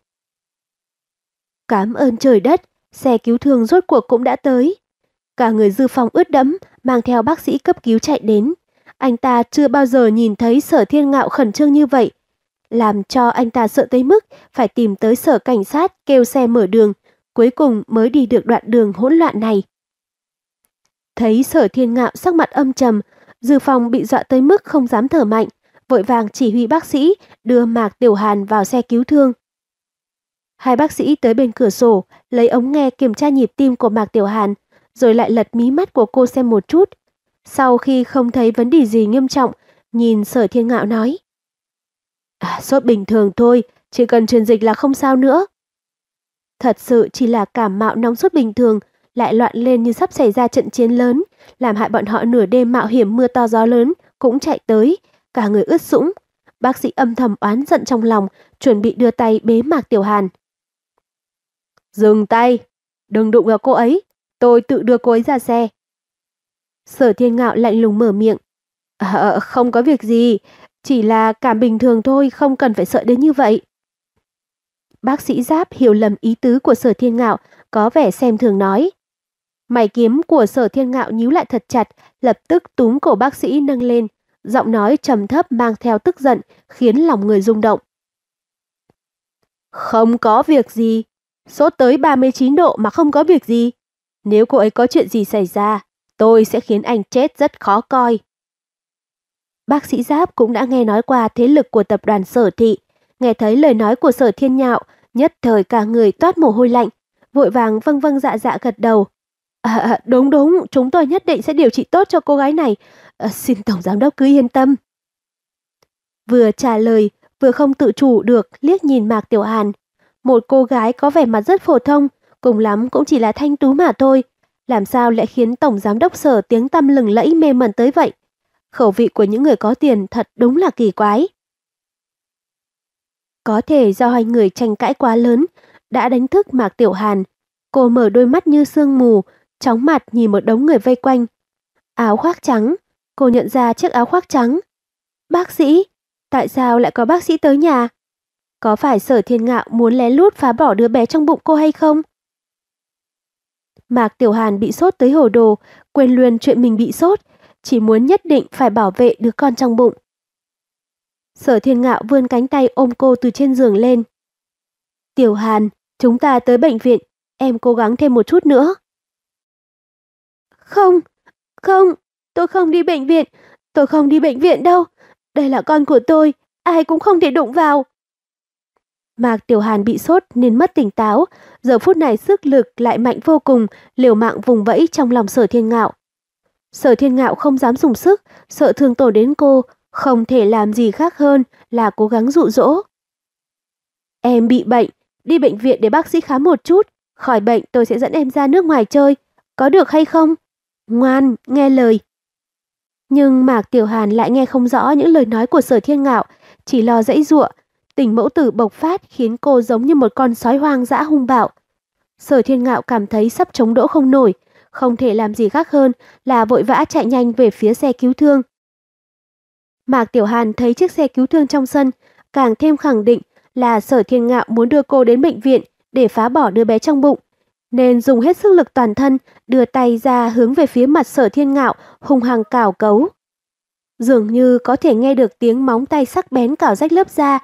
Cảm ơn trời đất, xe cứu thương rốt cuộc cũng đã tới. Cả người Dư Phong ướt đẫm, mang theo bác sĩ cấp cứu chạy đến. Anh ta chưa bao giờ nhìn thấy Sở Thiên Ngạo khẩn trương như vậy, làm cho anh ta sợ tới mức phải tìm tới sở cảnh sát kêu xe mở đường, cuối cùng mới đi được đoạn đường hỗn loạn này. Thấy Sở Thiên Ngạo sắc mặt âm trầm, Dư Phong bị dọa tới mức không dám thở mạnh, vội vàng chỉ huy bác sĩ đưa Mạc Tiểu Hàn vào xe cứu thương. Hai bác sĩ tới bên cửa sổ, lấy ống nghe kiểm tra nhịp tim của Mạc Tiểu Hàn, rồi lại lật mí mắt của cô xem một chút. Sau khi không thấy vấn đề gì nghiêm trọng, nhìn Sở Thiên Ngạo nói: À, sốt bình thường thôi, chỉ cần truyền dịch là không sao nữa. Thật sự chỉ là cảm mạo nóng sốt bình thường, lại loạn lên như sắp xảy ra trận chiến lớn, làm hại bọn họ nửa đêm mạo hiểm mưa to gió lớn cũng chạy tới, cả người ướt sũng. Bác sĩ âm thầm oán giận trong lòng, chuẩn bị đưa tay bế Mạc Tiểu Hàn. Dừng tay, đừng đụng vào cô ấy, tôi tự đưa cô ấy ra xe. Sở Thiên Ngạo lạnh lùng mở miệng. À, không có việc gì, chỉ là cảm bình thường thôi, không cần phải sợ đến như vậy. Bác sĩ Giáp hiểu lầm ý tứ của Sở Thiên Ngạo, có vẻ xem thường nói. Mày kiếm của Sở Thiên Ngạo nhíu lại thật chặt, lập tức túm cổ bác sĩ nâng lên, giọng nói trầm thấp mang theo tức giận, khiến lòng người rung động. Không có việc gì, sốt tới ba mươi chín độ mà không có việc gì. Nếu cô ấy có chuyện gì xảy ra, tôi sẽ khiến anh chết rất khó coi. Bác sĩ Giáp cũng đã nghe nói qua thế lực của tập đoàn Sở Thị, nghe thấy lời nói của Sở Thiên Ngạo, nhất thời cả người toát mồ hôi lạnh, vội vàng vâng vâng dạ dạ gật đầu. À, đúng đúng, chúng tôi nhất định sẽ điều trị tốt cho cô gái này, à, xin Tổng Giám Đốc cứ yên tâm. Vừa trả lời, vừa không tự chủ được liếc nhìn Mạc Tiểu Hàn. Một cô gái có vẻ mặt rất phổ thông, cùng lắm cũng chỉ là thanh tú mà thôi. Làm sao lại khiến Tổng Giám Đốc Sở tiếng tăm lừng lẫy mê mẩn tới vậy? Khẩu vị của những người có tiền thật đúng là kỳ quái. Có thể do hai người tranh cãi quá lớn, đã đánh thức Mạc Tiểu Hàn. Cô mở đôi mắt như sương mù, chóng mặt nhìn một đống người vây quanh. Áo khoác trắng, cô nhận ra chiếc áo khoác trắng. Bác sĩ, tại sao lại có bác sĩ tới nhà? Có phải Sở Thiên Ngạo muốn lén lút phá bỏ đứa bé trong bụng cô hay không? Mạc Tiểu Hàn bị sốt tới hồ đồ, quên luôn chuyện mình bị sốt, chỉ muốn nhất định phải bảo vệ đứa con trong bụng. Sở Thiên Ngạo vươn cánh tay ôm cô từ trên giường lên. Tiểu Hàn, chúng ta tới bệnh viện, em cố gắng thêm một chút nữa. Không, không, tôi không đi bệnh viện, tôi không đi bệnh viện đâu. Đây là con của tôi, ai cũng không thể đụng vào. Mạc Tiểu Hàn bị sốt nên mất tỉnh táo, giờ phút này sức lực lại mạnh vô cùng, liều mạng vùng vẫy trong lòng Sở Thiên Ngạo. Sở Thiên Ngạo không dám dùng sức, sợ thương tổn đến cô, không thể làm gì khác hơn là cố gắng dụ dỗ. Em bị bệnh, đi bệnh viện để bác sĩ khám một chút, khỏi bệnh tôi sẽ dẫn em ra nước ngoài chơi, có được hay không? Ngoan, nghe lời. Nhưng Mạc Tiểu Hàn lại nghe không rõ những lời nói của Sở Thiên Ngạo, chỉ lo giãy giụa. Tình mẫu tử bộc phát khiến cô giống như một con sói hoang dã hung bạo. Sở Thiên Ngạo cảm thấy sắp chống đỡ không nổi, không thể làm gì khác hơn là vội vã chạy nhanh về phía xe cứu thương. Mạc Tiểu Hàn thấy chiếc xe cứu thương trong sân, càng thêm khẳng định là Sở Thiên Ngạo muốn đưa cô đến bệnh viện để phá bỏ đứa bé trong bụng, nên dùng hết sức lực toàn thân, đưa tay ra hướng về phía mặt Sở Thiên Ngạo, hung hăng cào cấu. Dường như có thể nghe được tiếng móng tay sắc bén cào rách lớp da,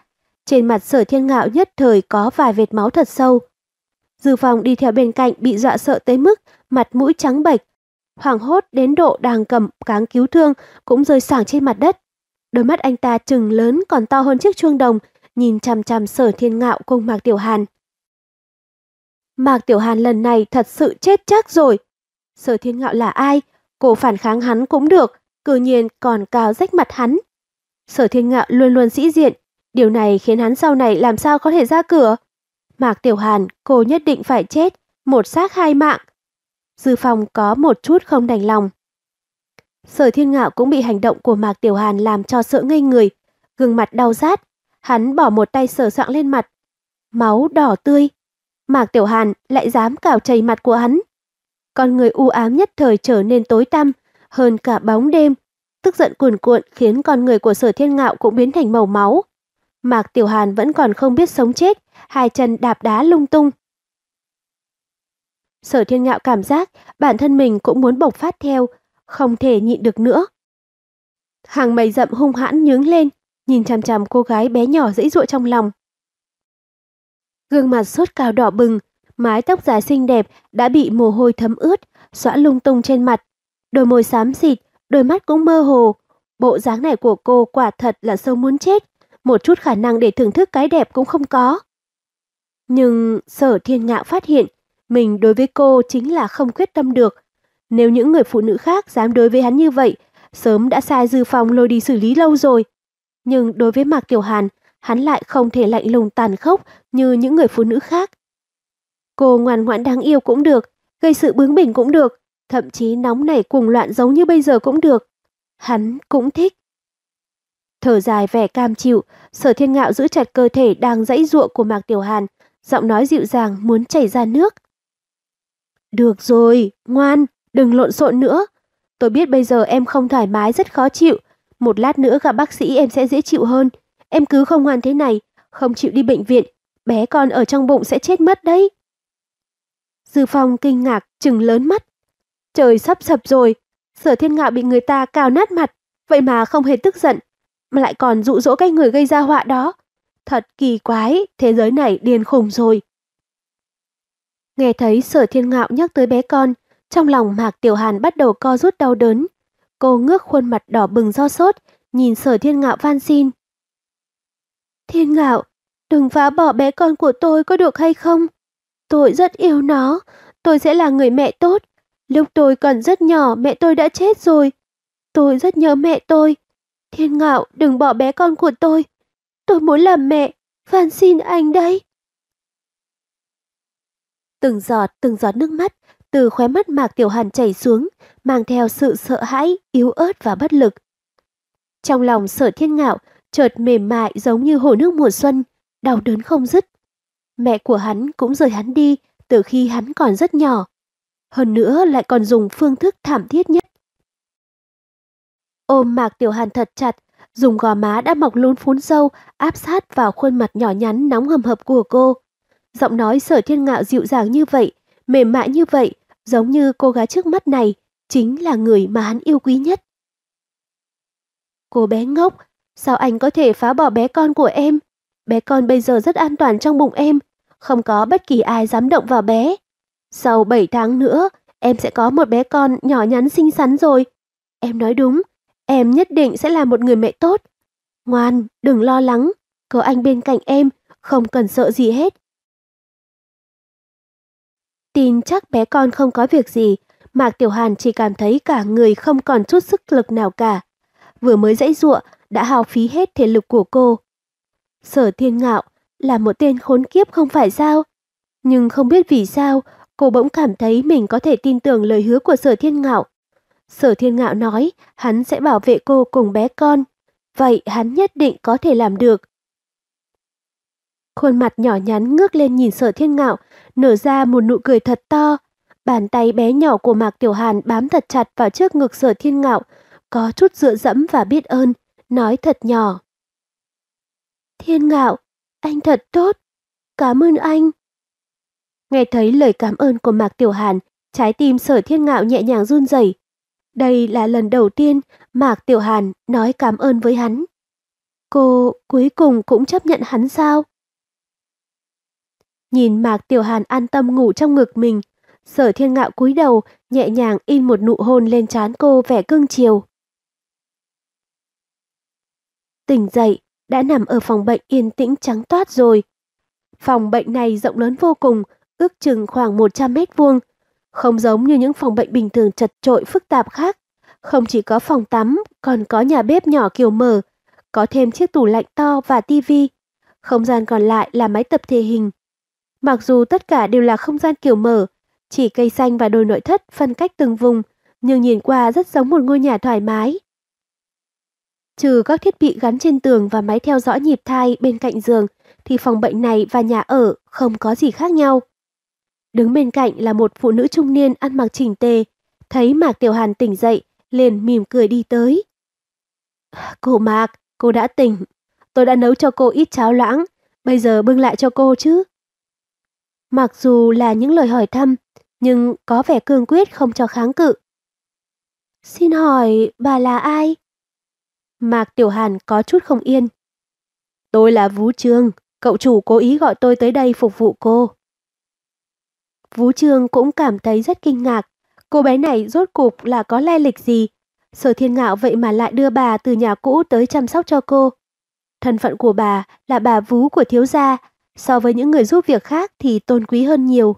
Trên mặt Sở Thiên Ngạo nhất thời có vài vệt máu thật sâu. Dư Phong đi theo bên cạnh bị dọa sợ tới mức mặt mũi trắng bệch, hoảng hốt đến độ đang cầm cáng cứu thương cũng rơi xoảng trên mặt đất. Đôi mắt anh ta trừng lớn còn to hơn chiếc chuông đồng, nhìn chằm chằm Sở Thiên Ngạo cùng Mạc Tiểu Hàn. Mạc Tiểu Hàn lần này thật sự chết chắc rồi. Sở Thiên Ngạo là ai? Cô phản kháng hắn cũng được, cư nhiên còn cào rách mặt hắn. Sở Thiên Ngạo luôn luôn sĩ diện, điều này khiến hắn sau này làm sao có thể ra cửa. Mạc Tiểu Hàn, cô nhất định phải chết, một xác hai mạng. Dư Phong có một chút không đành lòng. Sở Thiên Ngạo cũng bị hành động của Mạc Tiểu Hàn làm cho sợ ngây người, gương mặt đau rát. Hắn bỏ một tay sờ soạng lên mặt. Máu đỏ tươi. Mạc Tiểu Hàn lại dám cào chảy mặt của hắn. Con người u ám nhất thời trở nên tối tăm, hơn cả bóng đêm. Tức giận cuồn cuộn khiến con người của Sở Thiên Ngạo cũng biến thành màu máu. Mạc Tiểu Hàn vẫn còn không biết sống chết, hai chân đạp đá lung tung. Sở Thiên Ngạo cảm giác bản thân mình cũng muốn bộc phát theo, không thể nhịn được nữa. Hàng mày rậm hung hãn nhướng lên, nhìn chằm chằm cô gái bé nhỏ giãy giụa trong lòng. Gương mặt sốt cao đỏ bừng, mái tóc dài xinh đẹp đã bị mồ hôi thấm ướt, xõa lung tung trên mặt. Đôi môi xám xịt, đôi mắt cũng mơ hồ. Bộ dáng này của cô quả thật là sâu muốn chết, một chút khả năng để thưởng thức cái đẹp cũng không có. Nhưng Sở Thiên Ngạo phát hiện, mình đối với cô chính là không quyết tâm được. Nếu những người phụ nữ khác dám đối với hắn như vậy, sớm đã sai Dư Phong lôi đi xử lý lâu rồi. Nhưng đối với Mạc Tiểu Hàn, hắn lại không thể lạnh lùng tàn khốc như những người phụ nữ khác. Cô ngoan ngoãn đáng yêu cũng được, gây sự bướng bỉnh cũng được, thậm chí nóng nảy cuồng loạn giống như bây giờ cũng được. Hắn cũng thích. Thở dài vẻ cam chịu, Sở Thiên Ngạo giữ chặt cơ thể đang giãy giụa của Mạc Tiểu Hàn, giọng nói dịu dàng muốn chảy ra nước. Được rồi, ngoan, đừng lộn xộn nữa. Tôi biết bây giờ em không thoải mái, rất khó chịu. Một lát nữa gặp bác sĩ em sẽ dễ chịu hơn. Em cứ không ngoan thế này, không chịu đi bệnh viện, bé con ở trong bụng sẽ chết mất đấy. Dư Phong kinh ngạc, trừng lớn mắt. Trời sắp sập rồi, Sở Thiên Ngạo bị người ta cào nát mặt, vậy mà không hề tức giận, mà lại còn dụ dỗ cái người gây ra họa đó. Thật kỳ quái, thế giới này điên khùng rồi. Nghe thấy Sở Thiên Ngạo nhắc tới bé con, trong lòng Mạc Tiểu Hàn bắt đầu co rút đau đớn. Cô ngước khuôn mặt đỏ bừng do sốt, nhìn Sở Thiên Ngạo van xin. Thiên Ngạo, đừng phá bỏ bé con của tôi có được hay không? Tôi rất yêu nó, tôi sẽ là người mẹ tốt. Lúc tôi còn rất nhỏ mẹ tôi đã chết rồi. Tôi rất nhớ mẹ tôi. Thiên Ngạo, đừng bỏ bé con của tôi. Tôi muốn làm mẹ, van xin anh đấy. Từng giọt, từng giọt nước mắt từ khóe mắt Mạc Tiểu Hàn chảy xuống, mang theo sự sợ hãi, yếu ớt và bất lực. Trong lòng Sở Thiên Ngạo chợt mềm mại giống như hồ nước mùa xuân, đau đớn không dứt. Mẹ của hắn cũng rời hắn đi từ khi hắn còn rất nhỏ. Hơn nữa lại còn dùng phương thức thảm thiết nhất. Ôm Mạc Tiểu Hàn thật chặt, dùng gò má đã mọc lún phún sâu áp sát vào khuôn mặt nhỏ nhắn nóng hầm hập của cô. Giọng nói Sở Thiên Ngạo dịu dàng như vậy, mềm mại như vậy, giống như cô gái trước mắt này chính là người mà hắn yêu quý nhất. Cô bé ngốc, sao anh có thể phá bỏ bé con của em? Bé con bây giờ rất an toàn trong bụng em, không có bất kỳ ai dám động vào bé. Sau bảy tháng nữa, em sẽ có một bé con nhỏ nhắn xinh xắn rồi. Em nói đúng, em nhất định sẽ là một người mẹ tốt. Ngoan, đừng lo lắng, có anh bên cạnh em, không cần sợ gì hết. Tin chắc bé con không có việc gì, Mạc Tiểu Hàn chỉ cảm thấy cả người không còn chút sức lực nào cả. Vừa mới giãy giụa đã hao phí hết thể lực của cô. Sở Thiên Ngạo là một tên khốn kiếp không phải sao? Nhưng không biết vì sao, cô bỗng cảm thấy mình có thể tin tưởng lời hứa của Sở Thiên Ngạo. Sở Thiên Ngạo nói hắn sẽ bảo vệ cô cùng bé con. Vậy hắn nhất định có thể làm được. Khuôn mặt nhỏ nhắn ngước lên nhìn Sở Thiên Ngạo, nở ra một nụ cười thật to. Bàn tay bé nhỏ của Mạc Tiểu Hàn bám thật chặt vào trước ngực Sở Thiên Ngạo, có chút dựa dẫm và biết ơn, nói thật nhỏ. Thiên Ngạo, anh thật tốt, cảm ơn anh. Nghe thấy lời cảm ơn của Mạc Tiểu Hàn, trái tim Sở Thiên Ngạo nhẹ nhàng run rẩy. Đây là lần đầu tiên Mạc Tiểu Hàn nói cảm ơn với hắn. Cô cuối cùng cũng chấp nhận hắn sao? Nhìn Mạc Tiểu Hàn an tâm ngủ trong ngực mình, Sở Thiên Ngạo cúi đầu, nhẹ nhàng in một nụ hôn lên trán cô vẻ cưng chiều. Tỉnh dậy, đã nằm ở phòng bệnh yên tĩnh trắng toát rồi. Phòng bệnh này rộng lớn vô cùng, ước chừng khoảng một trăm mét vuông, không giống như những phòng bệnh bình thường chật chội phức tạp khác. Không chỉ có phòng tắm, còn có nhà bếp nhỏ kiểu mở, có thêm chiếc tủ lạnh to và tivi. Không gian còn lại là máy tập thể hình. Mặc dù tất cả đều là không gian kiểu mở, chỉ cây xanh và đồi nội thất phân cách từng vùng, nhưng nhìn qua rất giống một ngôi nhà thoải mái. Trừ các thiết bị gắn trên tường và máy theo dõi nhịp thai bên cạnh giường, thì phòng bệnh này và nhà ở không có gì khác nhau. Đứng bên cạnh là một phụ nữ trung niên ăn mặc chỉnh tề, thấy Mạc Tiểu Hàn tỉnh dậy, liền mỉm cười đi tới. Cô Mạc, cô đã tỉnh. Tôi đã nấu cho cô ít cháo loãng, bây giờ bưng lại cho cô chứ. Mặc dù là những lời hỏi thăm, nhưng có vẻ cương quyết không cho kháng cự. Xin hỏi bà là ai? Mạc Tiểu Hàn có chút không yên. Tôi là Vũ Trương, cậu chủ cố ý gọi tôi tới đây phục vụ cô. Vũ Trương cũng cảm thấy rất kinh ngạc, cô bé này rốt cuộc là có lai lịch gì? Sở Thiên Ngạo vậy mà lại đưa bà từ nhà cũ tới chăm sóc cho cô. Thân phận của bà là bà vú của thiếu gia, so với những người giúp việc khác thì tôn quý hơn nhiều.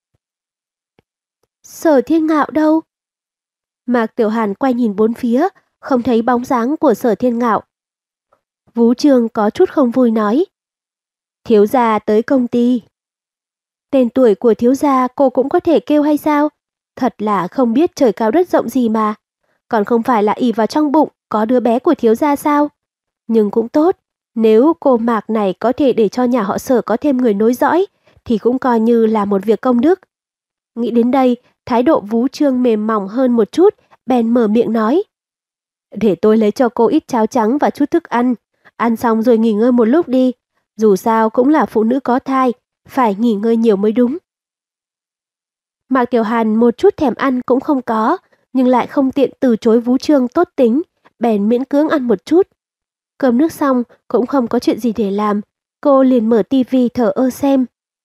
Sở Thiên Ngạo đâu? Mạc Tiểu Hàn quay nhìn bốn phía, không thấy bóng dáng của Sở Thiên Ngạo. Vũ Trương có chút không vui nói. Thiếu gia tới công ty. Tên tuổi của thiếu gia cô cũng có thể kêu hay sao? Thật là không biết trời cao đất rộng gì mà. Còn không phải là ỷ vào trong bụng có đứa bé của thiếu gia sao? Nhưng cũng tốt, nếu cô Mạc này có thể để cho nhà họ Sở có thêm người nối dõi, thì cũng coi như là một việc công đức. Nghĩ đến đây, thái độ Vũ Trương mềm mỏng hơn một chút, bèn mở miệng nói. Để tôi lấy cho cô ít cháo trắng và chút thức ăn. Ăn xong rồi nghỉ ngơi một lúc đi. Dù sao cũng là phụ nữ có thai, phải nghỉ ngơi nhiều mới đúng. Mạc Tiểu Hàn một chút thèm ăn cũng không có, nhưng lại không tiện từ chối Vũ Trương tốt tính, bèn miễn cưỡng ăn một chút. Cơm nước xong, cũng không có chuyện gì để làm, cô liền mở tivi thở ơ xem.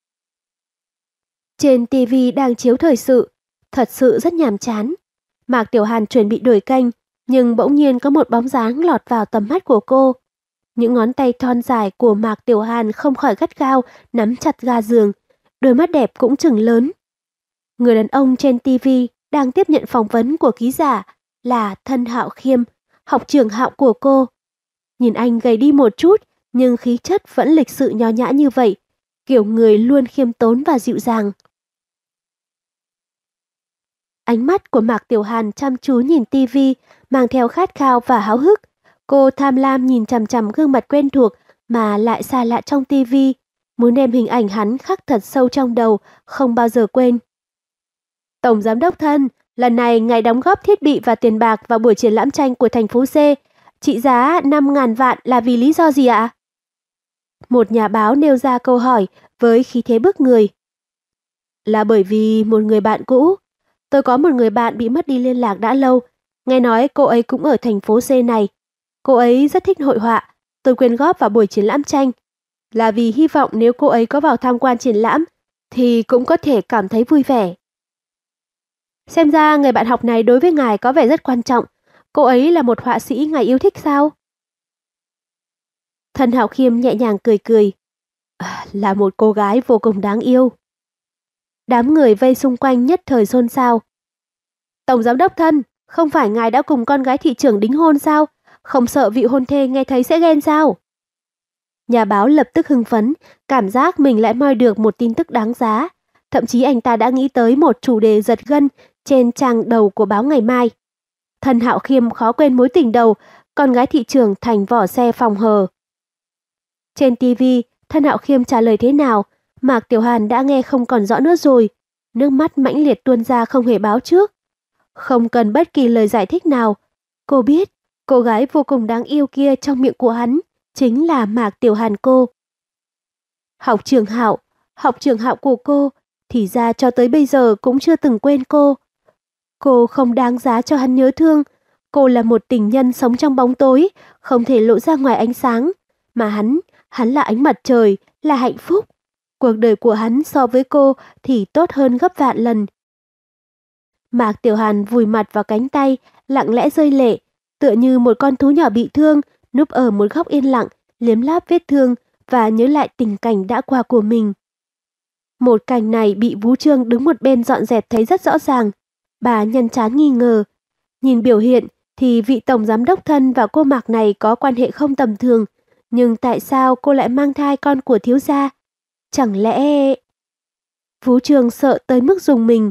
Trên tivi đang chiếu thời sự, thật sự rất nhàm chán. Mạc Tiểu Hàn chuẩn bị đổi kênh, nhưng bỗng nhiên có một bóng dáng lọt vào tầm mắt của cô. Những ngón tay thon dài của Mạc Tiểu Hàn không khỏi gắt gao nắm chặt ga giường, đôi mắt đẹp cũng trừng lớn. Người đàn ông trên tivi đang tiếp nhận phỏng vấn của ký giả là Thân Hạo Khiêm, học trưởng Hạo của cô. Nhìn anh gầy đi một chút, nhưng khí chất vẫn lịch sự nho nhã như vậy, kiểu người luôn khiêm tốn và dịu dàng. Ánh mắt của Mạc Tiểu Hàn chăm chú nhìn tivi, mang theo khát khao và háo hức. Cô tham lam nhìn chằm chằm gương mặt quen thuộc mà lại xa lạ trong tivi, muốn đem hình ảnh hắn khắc thật sâu trong đầu, không bao giờ quên. Tổng giám đốc Thân, lần này ngài đóng góp thiết bị và tiền bạc vào buổi triển lãm tranh của thành phố C, trị giá năm ngàn vạn là vì lý do gì ạ? Một nhà báo nêu ra câu hỏi với khí thế bức người. Là bởi vì một người bạn cũ. Tôi có một người bạn bị mất đi liên lạc đã lâu, nghe nói cô ấy cũng ở thành phố C này. Cô ấy rất thích hội họa, tôi quyên góp vào buổi triển lãm tranh. Là vì hy vọng nếu cô ấy có vào tham quan triển lãm, thì cũng có thể cảm thấy vui vẻ. Xem ra người bạn học này đối với ngài có vẻ rất quan trọng. Cô ấy là một họa sĩ ngài yêu thích sao? Thân Hạo Khiêm nhẹ nhàng cười cười. À, là một cô gái vô cùng đáng yêu. Đám người vây xung quanh nhất thời xôn xao. Tổng giám đốc Thân, không phải ngài đã cùng con gái thị trưởng đính hôn sao? Không sợ vị hôn thê nghe thấy sẽ ghen sao? Nhà báo lập tức hưng phấn, cảm giác mình lại moi được một tin tức đáng giá. Thậm chí anh ta đã nghĩ tới một chủ đề giật gân trên trang đầu của báo ngày mai. Thân Hạo Khiêm khó quên mối tình đầu, con gái thị trưởng thành vỏ xe phòng hờ. Trên tivi, Thân Hạo Khiêm trả lời thế nào, Mạc Tiểu Hàn đã nghe không còn rõ nữa rồi. Nước mắt mãnh liệt tuôn ra không hề báo trước. Không cần bất kỳ lời giải thích nào. Cô biết, cô gái vô cùng đáng yêu kia trong miệng của hắn chính là Mạc Tiểu Hàn cô. Học trưởng Hạo, học trưởng Hạo của cô, thì ra cho tới bây giờ cũng chưa từng quên cô. Cô không đáng giá cho hắn nhớ thương. Cô là một tình nhân sống trong bóng tối, không thể lộ ra ngoài ánh sáng, Mà hắn, hắn là ánh mặt trời, là hạnh phúc. Cuộc đời của hắn so với cô thì tốt hơn gấp vạn lần. Mạc Tiểu Hàn vùi mặt vào cánh tay, lặng lẽ rơi lệ, tựa như một con thú nhỏ bị thương, núp ở một góc yên lặng, liếm láp vết thương và nhớ lại tình cảnh đã qua của mình. Một cảnh này bị Vũ Trương đứng một bên dọn dẹp thấy rất rõ ràng. Bà nhăn trán nghi ngờ. Nhìn biểu hiện thì vị tổng giám đốc thân và cô Mạc này có quan hệ không tầm thường. Nhưng tại sao cô lại mang thai con của thiếu gia? Chẳng lẽ... Vũ Trương sợ tới mức rùng mình.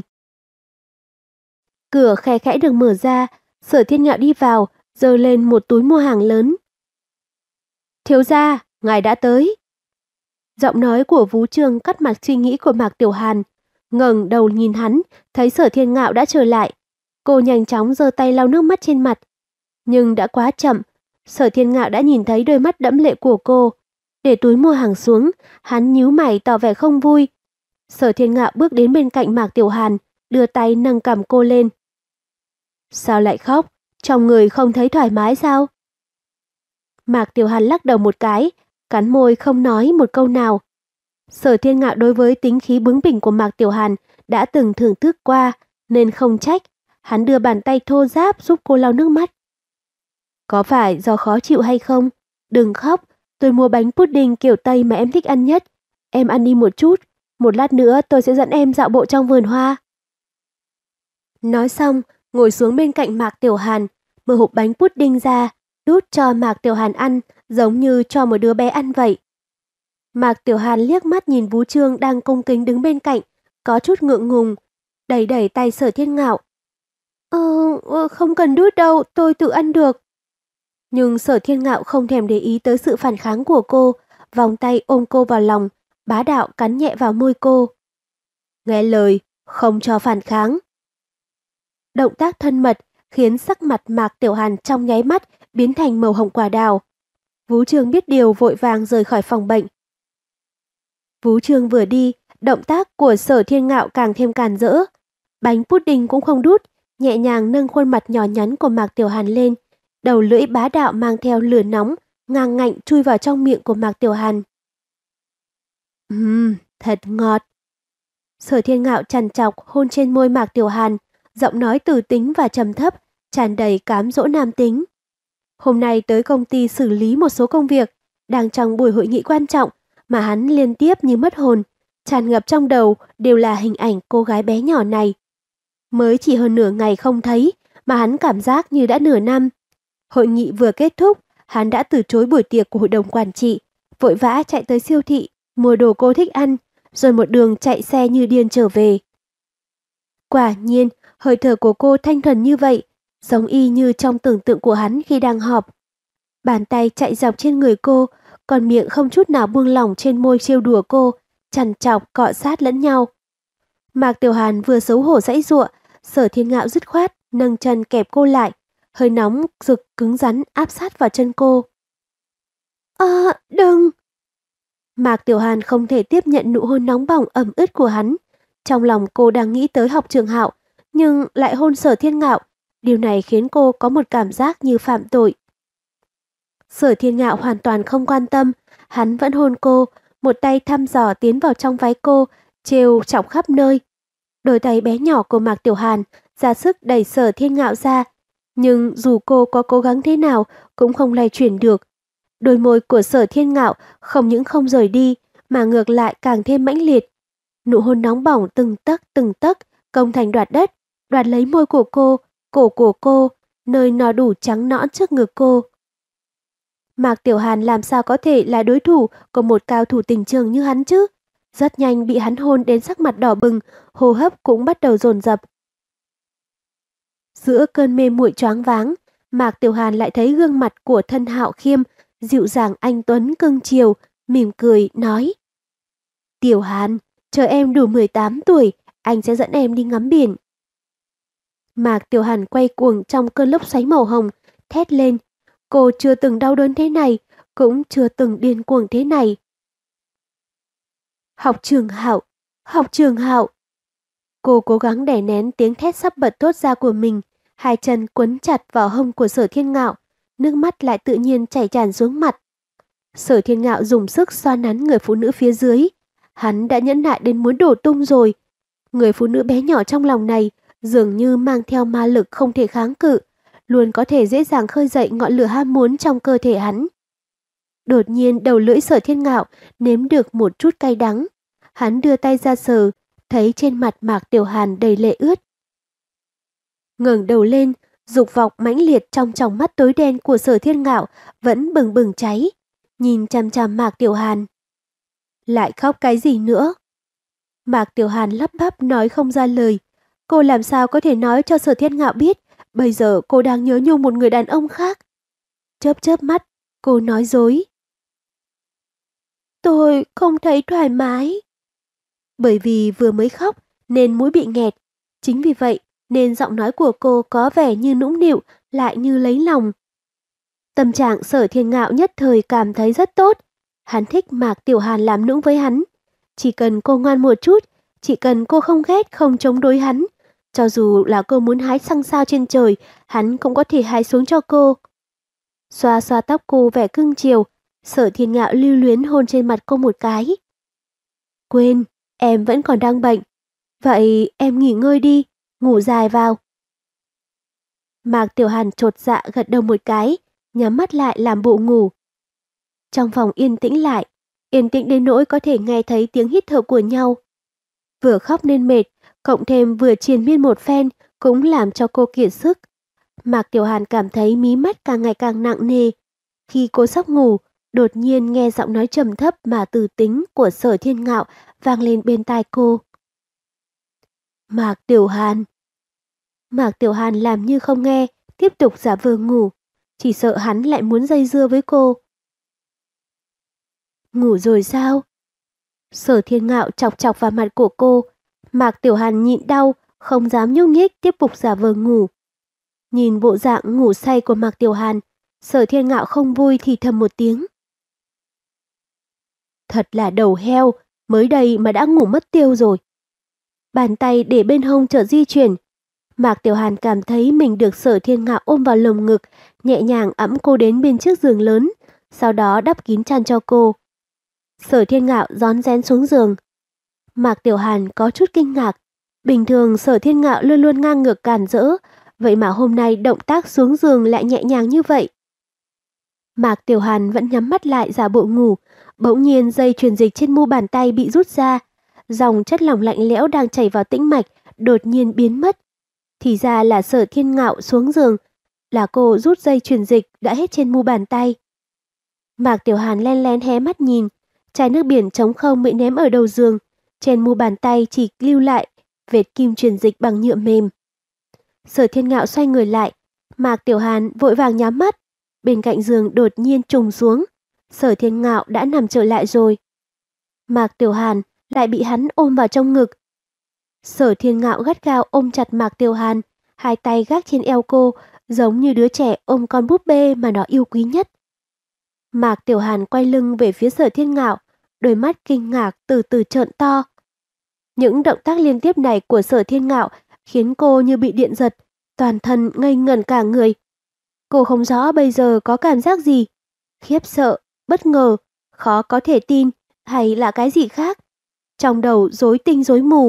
Cửa khe khẽ được mở ra, Sở Thiên Ngạo đi vào, giơ lên một túi mua hàng lớn. Thiếu gia, ngài đã tới. Giọng nói của Vũ Trương cắt mặt suy nghĩ của Mạc Tiểu Hàn. Ngẩng đầu nhìn hắn, thấy Sở Thiên Ngạo đã trở lại. Cô nhanh chóng giơ tay lau nước mắt trên mặt. Nhưng đã quá chậm, Sở Thiên Ngạo đã nhìn thấy đôi mắt đẫm lệ của cô. Để túi mua hàng xuống, hắn nhíu mày tỏ vẻ không vui. Sở Thiên Ngạo bước đến bên cạnh Mạc Tiểu Hàn, đưa tay nâng cằm cô lên. Sao lại khóc? Trong người không thấy thoải mái sao? Mạc Tiểu Hàn lắc đầu một cái, cắn môi không nói một câu nào. Sở Thiên Ngạo đối với tính khí bướng bỉnh của Mạc Tiểu Hàn đã từng thưởng thức qua, nên không trách. Hắn đưa bàn tay thô ráp giúp cô lau nước mắt. Có phải do khó chịu hay không? Đừng khóc, tôi mua bánh pudding kiểu Tây mà em thích ăn nhất. Em ăn đi một chút, một lát nữa tôi sẽ dẫn em dạo bộ trong vườn hoa. Nói xong, ngồi xuống bên cạnh Mạc Tiểu Hàn, mở hộp bánh pudding ra, đút cho Mạc Tiểu Hàn ăn, giống như cho một đứa bé ăn vậy. Mạc Tiểu Hàn liếc mắt nhìn Vũ Trương đang cung kính đứng bên cạnh, có chút ngượng ngùng, đẩy đẩy tay Sở Thiên Ngạo. Ờ, không cần đút đâu, tôi tự ăn được. Nhưng Sở Thiên Ngạo không thèm để ý tới sự phản kháng của cô, vòng tay ôm cô vào lòng, bá đạo cắn nhẹ vào môi cô. Nghe lời, không cho phản kháng. Động tác thân mật khiến sắc mặt Mạc Tiểu Hàn trong nháy mắt biến thành màu hồng quả đào. Vũ Trương biết điều vội vàng rời khỏi phòng bệnh. Vũ Trương vừa đi, động tác của Sở Thiên Ngạo càng thêm càn rỡ. Bánh pudding cũng không đút, nhẹ nhàng nâng khuôn mặt nhỏ nhắn của Mạc Tiểu Hàn lên, đầu lưỡi bá đạo mang theo lửa nóng, ngang ngạnh chui vào trong miệng của Mạc Tiểu Hàn. Ừm, thật ngọt. Sở Thiên Ngạo trằn trọc hôn trên môi Mạc Tiểu Hàn, giọng nói từ tính và trầm thấp, tràn đầy cám dỗ nam tính. Hôm nay tới công ty xử lý một số công việc, đang trong buổi hội nghị quan trọng mà hắn liên tiếp như mất hồn, tràn ngập trong đầu đều là hình ảnh cô gái bé nhỏ này. Mới chỉ hơn nửa ngày không thấy mà hắn cảm giác như đã nửa năm. Hội nghị vừa kết thúc, hắn đã từ chối buổi tiệc của hội đồng quản trị, vội vã chạy tới siêu thị, mua đồ cô thích ăn, rồi một đường chạy xe như điên trở về. Quả nhiên, hơi thở của cô thanh thuần như vậy, giống y như trong tưởng tượng của hắn khi đang họp. Bàn tay chạy dọc trên người cô, còn miệng không chút nào buông lỏng trên môi trêu đùa cô, chằn chọc cọ sát lẫn nhau. Mạc Tiểu Hàn vừa xấu hổ giãy giụa, Sở Thiên Ngạo dứt khoát nâng chân kẹp cô lại, hơi nóng rực cứng rắn áp sát vào chân cô. À, đừng! Mạc Tiểu Hàn không thể tiếp nhận nụ hôn nóng bỏng ẩm ướt của hắn. Trong lòng cô đang nghĩ tới học trường Hạo, nhưng lại hôn Sở Thiên Ngạo. Điều này khiến cô có một cảm giác như phạm tội. Sở Thiên Ngạo hoàn toàn không quan tâm, hắn vẫn hôn cô, một tay thăm dò tiến vào trong váy cô, trêu chọc khắp nơi. Đôi tay bé nhỏ của Mạc Tiểu Hàn ra sức đẩy Sở Thiên Ngạo ra, nhưng dù cô có cố gắng thế nào cũng không lay chuyển được. Đôi môi của Sở Thiên Ngạo không những không rời đi mà ngược lại càng thêm mãnh liệt. Nụ hôn nóng bỏng từng tấc từng tấc công thành đoạt đất, đoạt lấy môi của cô, cổ của cô, nơi no đủ trắng nõn trước ngực cô. Mạc Tiểu Hàn làm sao có thể là đối thủ của một cao thủ tình trường như hắn chứ? Rất nhanh bị hắn hôn đến sắc mặt đỏ bừng, hô hấp cũng bắt đầu dồn dập. Giữa cơn mê muội choáng váng, Mạc Tiểu Hàn lại thấy gương mặt của thân Hạo Khiêm, dịu dàng anh tuấn cưng chiều, mỉm cười nói: "Tiểu Hàn, chờ em đủ mười tám tuổi, anh sẽ dẫn em đi ngắm biển." Mạc Tiểu Hàn quay cuồng trong cơn lốc xoáy màu hồng, thét lên. Cô chưa từng đau đớn thế này, cũng chưa từng điên cuồng thế này. Học trường Hạo, học trường Hạo. Cô cố gắng đè nén tiếng thét sắp bật thốt ra của mình, hai chân quấn chặt vào hông của Sở Thiên Ngạo, nước mắt lại tự nhiên chảy tràn xuống mặt. Sở Thiên Ngạo dùng sức xoa nắn người phụ nữ phía dưới. Hắn đã nhẫn nại đến muốn đổ tung rồi. Người phụ nữ bé nhỏ trong lòng này dường như mang theo ma lực không thể kháng cự, luôn có thể dễ dàng khơi dậy ngọn lửa ham muốn trong cơ thể hắn. Đột nhiên đầu lưỡi Sở Thiên Ngạo nếm được một chút cay đắng. Hắn đưa tay ra sờ, thấy trên mặt Mạc Tiểu Hàn đầy lệ ướt. Ngẩng đầu lên, dục vọng mãnh liệt trong tròng mắt tối đen của Sở Thiên Ngạo vẫn bừng bừng cháy, nhìn chằm chằm Mạc Tiểu Hàn. Lại khóc cái gì nữa? Mạc Tiểu Hàn lắp bắp nói không ra lời. Cô làm sao có thể nói cho Sở Thiên Ngạo biết bây giờ cô đang nhớ nhung một người đàn ông khác? Chớp chớp mắt, cô nói dối. Tôi không thấy thoải mái. Bởi vì vừa mới khóc nên mũi bị nghẹt. Chính vì vậy nên giọng nói của cô có vẻ như nũng nịu lại như lấy lòng. Tâm trạng Sở Thiên Ngạo nhất thời cảm thấy rất tốt. Hắn thích Mạc Tiểu Hàn làm nũng với hắn. Chỉ cần cô ngoan một chút, chỉ cần cô không ghét không chống đối hắn, cho dù là cô muốn hái xăng sao trên trời, hắn cũng có thể hái xuống cho cô. Xoa xoa tóc cô vẻ cưng chiều, Sở Thiên Ngạo lưu luyến hôn trên mặt cô một cái. Quên, em vẫn còn đang bệnh. Vậy em nghỉ ngơi đi, ngủ dài vào. Mạc Tiểu Hàn chột dạ gật đầu một cái, nhắm mắt lại làm bộ ngủ. Trong phòng yên tĩnh lại, yên tĩnh đến nỗi có thể nghe thấy tiếng hít thở của nhau. Vừa khóc nên mệt, cộng thêm vừa triền miên một phen cũng làm cho cô kiệt sức. Mạc Tiểu Hàn cảm thấy mí mắt càng ngày càng nặng nề. Khi cô sắp ngủ, đột nhiên nghe giọng nói trầm thấp mà từ tính của Sở Thiên Ngạo vang lên bên tai cô. Mạc Tiểu Hàn. Mạc Tiểu Hàn làm như không nghe, tiếp tục giả vờ ngủ, chỉ sợ hắn lại muốn dây dưa với cô. Ngủ rồi sao? Sở Thiên Ngạo chọc chọc vào mặt của cô. Mạc Tiểu Hàn nhịn đau, không dám nhúc nhích, tiếp tục giả vờ ngủ. Nhìn bộ dạng ngủ say của Mạc Tiểu Hàn, Sở Thiên Ngạo không vui thì thầm một tiếng. Thật là đầu heo, mới đây mà đã ngủ mất tiêu rồi. Bàn tay để bên hông chợt di chuyển. Mạc Tiểu Hàn cảm thấy mình được Sở Thiên Ngạo ôm vào lồng ngực, nhẹ nhàng ẵm cô đến bên chiếc giường lớn, sau đó đắp kín chăn cho cô. Sở Thiên Ngạo rón rén xuống giường. Mạc Tiểu Hàn có chút kinh ngạc. Bình thường Sở Thiên Ngạo luôn luôn ngang ngược cản rỡ, vậy mà hôm nay động tác xuống giường lại nhẹ nhàng như vậy. Mạc Tiểu Hàn vẫn nhắm mắt lại giả bộ ngủ, bỗng nhiên dây truyền dịch trên mu bàn tay bị rút ra. Dòng chất lỏng lạnh lẽo đang chảy vào tĩnh mạch đột nhiên biến mất. Thì ra là Sở Thiên Ngạo xuống giường, là cô rút dây truyền dịch đã hết trên mu bàn tay. Mạc Tiểu Hàn len lén hé mắt nhìn, chai nước biển trống không bị ném ở đầu giường, trên mu bàn tay chỉ lưu lại vệt kim truyền dịch bằng nhựa mềm. Sở Thiên Ngạo xoay người lại, Mạc Tiểu Hàn vội vàng nhắm mắt, bên cạnh giường đột nhiên trùng xuống, Sở Thiên Ngạo đã nằm trở lại rồi. Mạc Tiểu Hàn lại bị hắn ôm vào trong ngực. Sở Thiên Ngạo gắt gao ôm chặt Mạc Tiểu Hàn, hai tay gác trên eo cô, giống như đứa trẻ ôm con búp bê mà nó yêu quý nhất. Mạc Tiểu Hàn quay lưng về phía Sở Thiên Ngạo, đôi mắt kinh ngạc từ từ trợn to. Những động tác liên tiếp này của Sở Thiên Ngạo khiến cô như bị điện giật, toàn thân ngây ngẩn cả người. Cô không rõ bây giờ có cảm giác gì, khiếp sợ, bất ngờ, khó có thể tin hay là cái gì khác. Trong đầu rối tinh rối mù.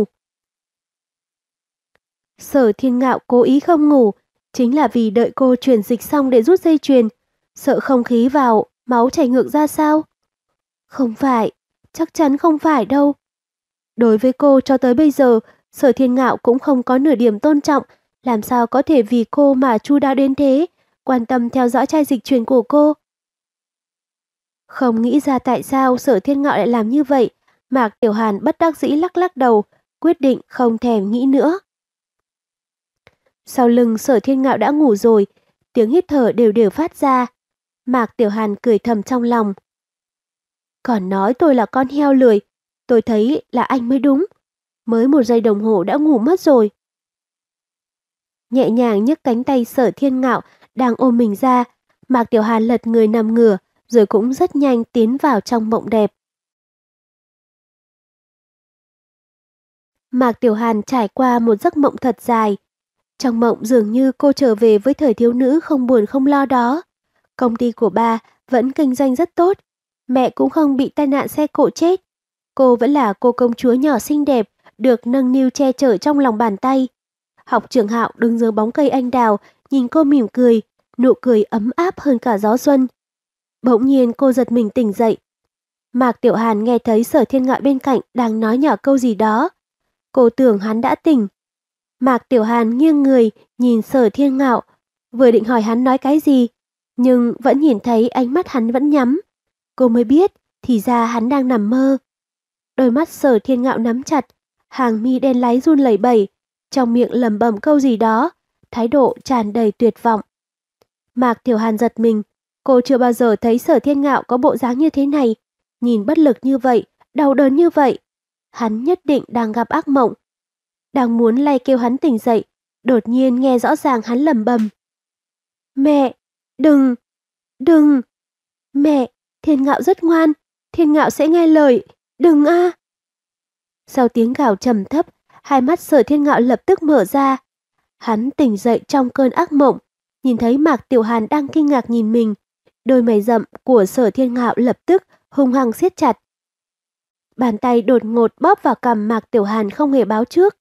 Sở Thiên Ngạo cố ý không ngủ, chính là vì đợi cô truyền dịch xong để rút dây chuyền, sợ không khí vào, máu chảy ngược ra sao? Không phải, chắc chắn không phải đâu. Đối với cô cho tới bây giờ, Sở Thiên Ngạo cũng không có nửa điểm tôn trọng, làm sao có thể vì cô mà chu đáo đến thế, quan tâm theo dõi chai dịch truyền của cô. Không nghĩ ra tại sao Sở Thiên Ngạo lại làm như vậy, Mạc Tiểu Hàn bất đắc dĩ lắc lắc đầu, quyết định không thèm nghĩ nữa. Sau lưng Sở Thiên Ngạo đã ngủ rồi, tiếng hít thở đều đều phát ra. Mạc Tiểu Hàn cười thầm trong lòng. Còn nói tôi là con heo lười, tôi thấy là anh mới đúng. Mới một giây đồng hồ đã ngủ mất rồi. Nhẹ nhàng nhấc cánh tay Sở Thiên Ngạo đang ôm mình ra, Mạc Tiểu Hàn lật người nằm ngửa, rồi cũng rất nhanh tiến vào trong mộng đẹp. Mạc Tiểu Hàn trải qua một giấc mộng thật dài. Trong mộng dường như cô trở về với thời thiếu nữ không buồn không lo đó. Công ty của ba vẫn kinh doanh rất tốt. Mẹ cũng không bị tai nạn xe cộ chết. Cô vẫn là cô công chúa nhỏ xinh đẹp, được nâng niu che chở trong lòng bàn tay. Học trưởng Hạo đứng dưới bóng cây anh đào, nhìn cô mỉm cười, nụ cười ấm áp hơn cả gió xuân. Bỗng nhiên cô giật mình tỉnh dậy. Mạc Tiểu Hàn nghe thấy Sở Thiên Ngạo bên cạnh đang nói nhỏ câu gì đó. Cô tưởng hắn đã tỉnh. Mạc Tiểu Hàn nghiêng người nhìn Sở Thiên Ngạo, vừa định hỏi hắn nói cái gì, nhưng vẫn nhìn thấy ánh mắt hắn vẫn nhắm. Cô mới biết, thì ra hắn đang nằm mơ. Đôi mắt Sở Thiên Ngạo nắm chặt, hàng mi đen láy run lẩy bẩy, trong miệng lẩm bẩm câu gì đó, thái độ tràn đầy tuyệt vọng. Mạc Tiểu Hàn giật mình, cô chưa bao giờ thấy Sở Thiên Ngạo có bộ dáng như thế này, nhìn bất lực như vậy, đau đớn như vậy. Hắn nhất định đang gặp ác mộng. Đang muốn lay kêu hắn tỉnh dậy, đột nhiên nghe rõ ràng hắn lẩm bẩm. Mẹ, đừng, đừng, mẹ, Thiên Ngạo rất ngoan, Thiên Ngạo sẽ nghe lời, đừng a. Sau tiếng gào trầm thấp, hai mắt Sở Thiên Ngạo lập tức mở ra. Hắn tỉnh dậy trong cơn ác mộng, nhìn thấy Mạc Tiểu Hàn đang kinh ngạc nhìn mình. Đôi mày rậm của Sở Thiên Ngạo lập tức hung hăng siết chặt. Bàn tay đột ngột bóp vào cằm Mạc Tiểu Hàn không hề báo trước.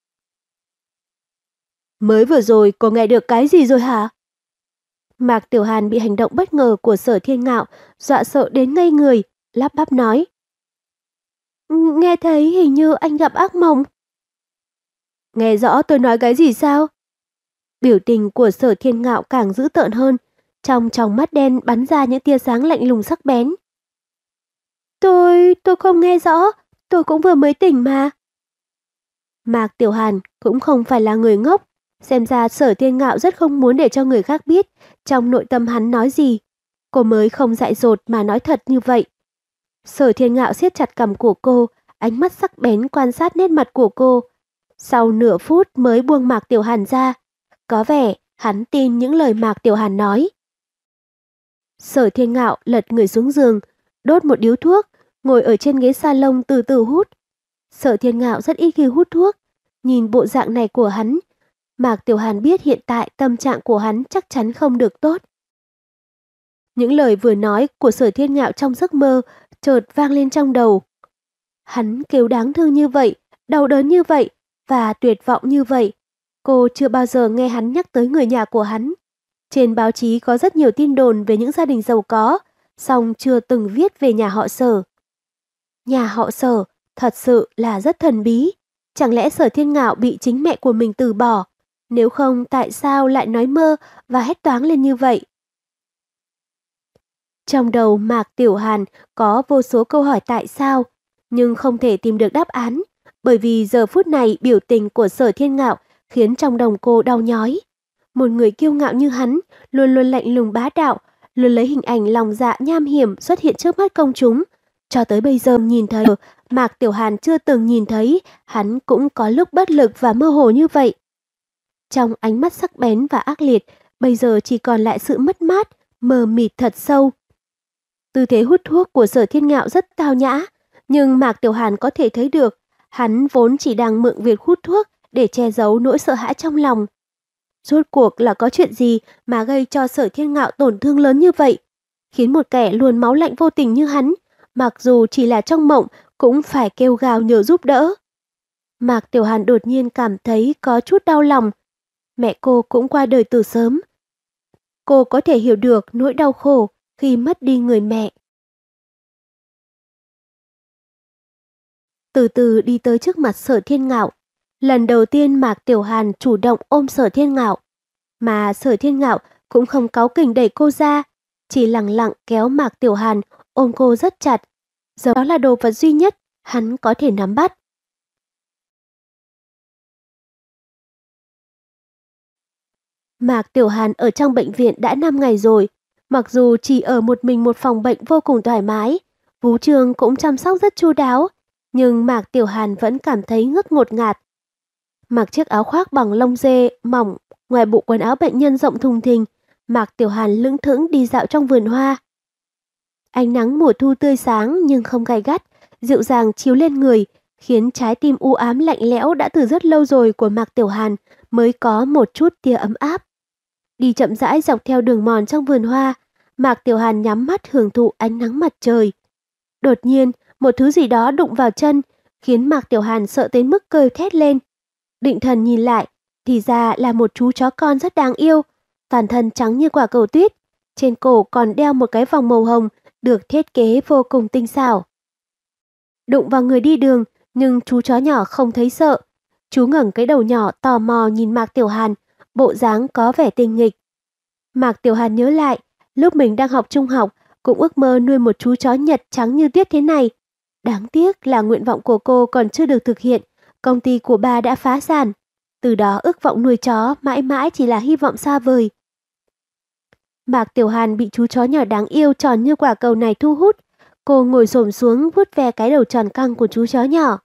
Mới vừa rồi cô nghe được cái gì rồi hả? Mạc Tiểu Hàn bị hành động bất ngờ của Sở Thiên Ngạo dọa sợ đến ngây người, lắp bắp nói. Nghe thấy hình như anh gặp ác mộng. Nghe rõ tôi nói cái gì sao? Biểu tình của Sở Thiên Ngạo càng dữ tợn hơn, trong tròng mắt đen bắn ra những tia sáng lạnh lùng sắc bén. Tôi, tôi không nghe rõ, tôi cũng vừa mới tỉnh mà. Mạc Tiểu Hàn cũng không phải là người ngốc, xem ra Sở Thiên Ngạo rất không muốn để cho người khác biết trong nội tâm hắn nói gì. Cô mới không dại dột mà nói thật như vậy. Sở Thiên Ngạo siết chặt cằm của cô, ánh mắt sắc bén quan sát nét mặt của cô. Sau nửa phút mới buông Mạc Tiểu Hàn ra. Có vẻ hắn tin những lời Mạc Tiểu Hàn nói. Sở Thiên Ngạo lật người xuống giường, đốt một điếu thuốc, ngồi ở trên ghế salon từ từ hút. Sở Thiên Ngạo rất ít khi hút thuốc, nhìn bộ dạng này của hắn, Mạc Tiểu Hàn biết hiện tại tâm trạng của hắn chắc chắn không được tốt. Những lời vừa nói của Sở Thiên Ngạo trong giấc mơ chợt vang lên trong đầu. Hắn kêu đáng thương như vậy, đau đớn như vậy và tuyệt vọng như vậy. Cô chưa bao giờ nghe hắn nhắc tới người nhà của hắn. Trên báo chí có rất nhiều tin đồn về những gia đình giàu có, song chưa từng viết về nhà họ Sở. Nhà họ Sở thật sự là rất thần bí. Chẳng lẽ Sở Thiên Ngạo bị chính mẹ của mình từ bỏ? Nếu không tại sao lại nói mơ và hét toáng lên như vậy? Trong đầu Mạc Tiểu Hàn có vô số câu hỏi tại sao, nhưng không thể tìm được đáp án, bởi vì giờ phút này biểu tình của Sở Thiên Ngạo khiến trong lòng cô đau nhói. Một người kiêu ngạo như hắn, luôn luôn lạnh lùng bá đạo, luôn lấy hình ảnh lòng dạ nham hiểm xuất hiện trước mắt công chúng. Cho tới bây giờ nhìn thấy, Mạc Tiểu Hàn chưa từng nhìn thấy, hắn cũng có lúc bất lực và mơ hồ như vậy. Trong ánh mắt sắc bén và ác liệt, bây giờ chỉ còn lại sự mất mát, mờ mịt thật sâu. Tư thế hút thuốc của Sở Thiên Ngạo rất tao nhã, nhưng Mạc Tiểu Hàn có thể thấy được, hắn vốn chỉ đang mượn việc hút thuốc để che giấu nỗi sợ hãi trong lòng. Rốt cuộc là có chuyện gì mà gây cho Sở Thiên Ngạo tổn thương lớn như vậy, khiến một kẻ luôn máu lạnh vô tình như hắn, mặc dù chỉ là trong mộng cũng phải kêu gào nhờ giúp đỡ. Mạc Tiểu Hàn đột nhiên cảm thấy có chút đau lòng. Mẹ cô cũng qua đời từ sớm. Cô có thể hiểu được nỗi đau khổ khi mất đi người mẹ. Từ từ đi tới trước mặt Sở Thiên Ngạo. Lần đầu tiên Mạc Tiểu Hàn chủ động ôm Sở Thiên Ngạo. Mà Sở Thiên Ngạo cũng không cáu kỉnh đẩy cô ra, chỉ lặng lặng kéo Mạc Tiểu Hàn ôm cô rất chặt. Giờ đó là đồ vật duy nhất hắn có thể nắm bắt. Mạc Tiểu Hàn ở trong bệnh viện đã năm ngày rồi, mặc dù chỉ ở một mình một phòng bệnh vô cùng thoải mái, Vú Trương cũng chăm sóc rất chu đáo, nhưng Mạc Tiểu Hàn vẫn cảm thấy ngất ngột ngạt. Mặc chiếc áo khoác bằng lông dê mỏng, ngoài bộ quần áo bệnh nhân rộng thùng thình, Mạc Tiểu Hàn lững thững đi dạo trong vườn hoa. Ánh nắng mùa thu tươi sáng nhưng không gay gắt, dịu dàng chiếu lên người, khiến trái tim u ám lạnh lẽo đã từ rất lâu rồi của Mạc Tiểu Hàn mới có một chút tia ấm áp. Đi chậm rãi dọc theo đường mòn trong vườn hoa, Mạc Tiểu Hàn nhắm mắt hưởng thụ ánh nắng mặt trời. Đột nhiên, một thứ gì đó đụng vào chân, khiến Mạc Tiểu Hàn sợ đến mức kêu thét lên. Định thần nhìn lại, thì ra là một chú chó con rất đáng yêu, toàn thân trắng như quả cầu tuyết, trên cổ còn đeo một cái vòng màu hồng được thiết kế vô cùng tinh xảo. Đụng vào người đi đường, nhưng chú chó nhỏ không thấy sợ. Chú ngẩng cái đầu nhỏ tò mò nhìn Mạc Tiểu Hàn, bộ dáng có vẻ tinh nghịch. Mạc Tiểu Hàn nhớ lại, lúc mình đang học trung học, cũng ước mơ nuôi một chú chó Nhật trắng như tuyết thế này. Đáng tiếc là nguyện vọng của cô còn chưa được thực hiện, công ty của ba đã phá sản. Từ đó ước vọng nuôi chó mãi mãi chỉ là hy vọng xa vời. Mạc Tiểu Hàn bị chú chó nhỏ đáng yêu tròn như quả cầu này thu hút. Cô ngồi xổm xuống vuốt ve cái đầu tròn căng của chú chó nhỏ.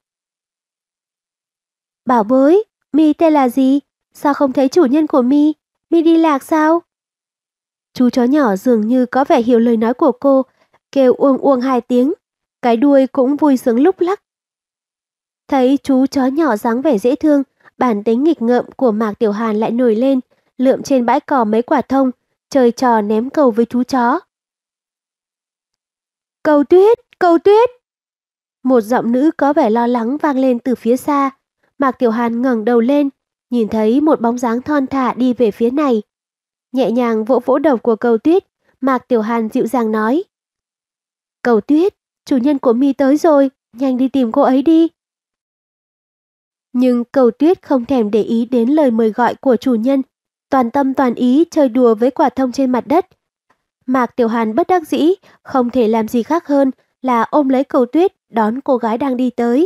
Bảo bối, Mi tên là gì? Sao không thấy chủ nhân của Mi? Mi đi lạc sao? Chú chó nhỏ dường như có vẻ hiểu lời nói của cô, kêu uông uông hai tiếng, cái đuôi cũng vui sướng lúc lắc. Thấy chú chó nhỏ dáng vẻ dễ thương, bản tính nghịch ngợm của Mạc Tiểu Hàn lại nổi lên, lượm trên bãi cỏ mấy quả thông, chơi trò ném cầu với chú chó. Cầu tuyết, cầu tuyết! Một giọng nữ có vẻ lo lắng vang lên từ phía xa. Mạc Tiểu Hàn ngẩng đầu lên, nhìn thấy một bóng dáng thon thả đi về phía này. Nhẹ nhàng vỗ vỗ đầu của cầu tuyết, Mạc Tiểu Hàn dịu dàng nói. Cầu tuyết, chủ nhân của Mi tới rồi, nhanh đi tìm cô ấy đi. Nhưng cầu tuyết không thèm để ý đến lời mời gọi của chủ nhân, toàn tâm toàn ý chơi đùa với quả thông trên mặt đất. Mạc Tiểu Hàn bất đắc dĩ, không thể làm gì khác hơn là ôm lấy cầu tuyết đón cô gái đang đi tới.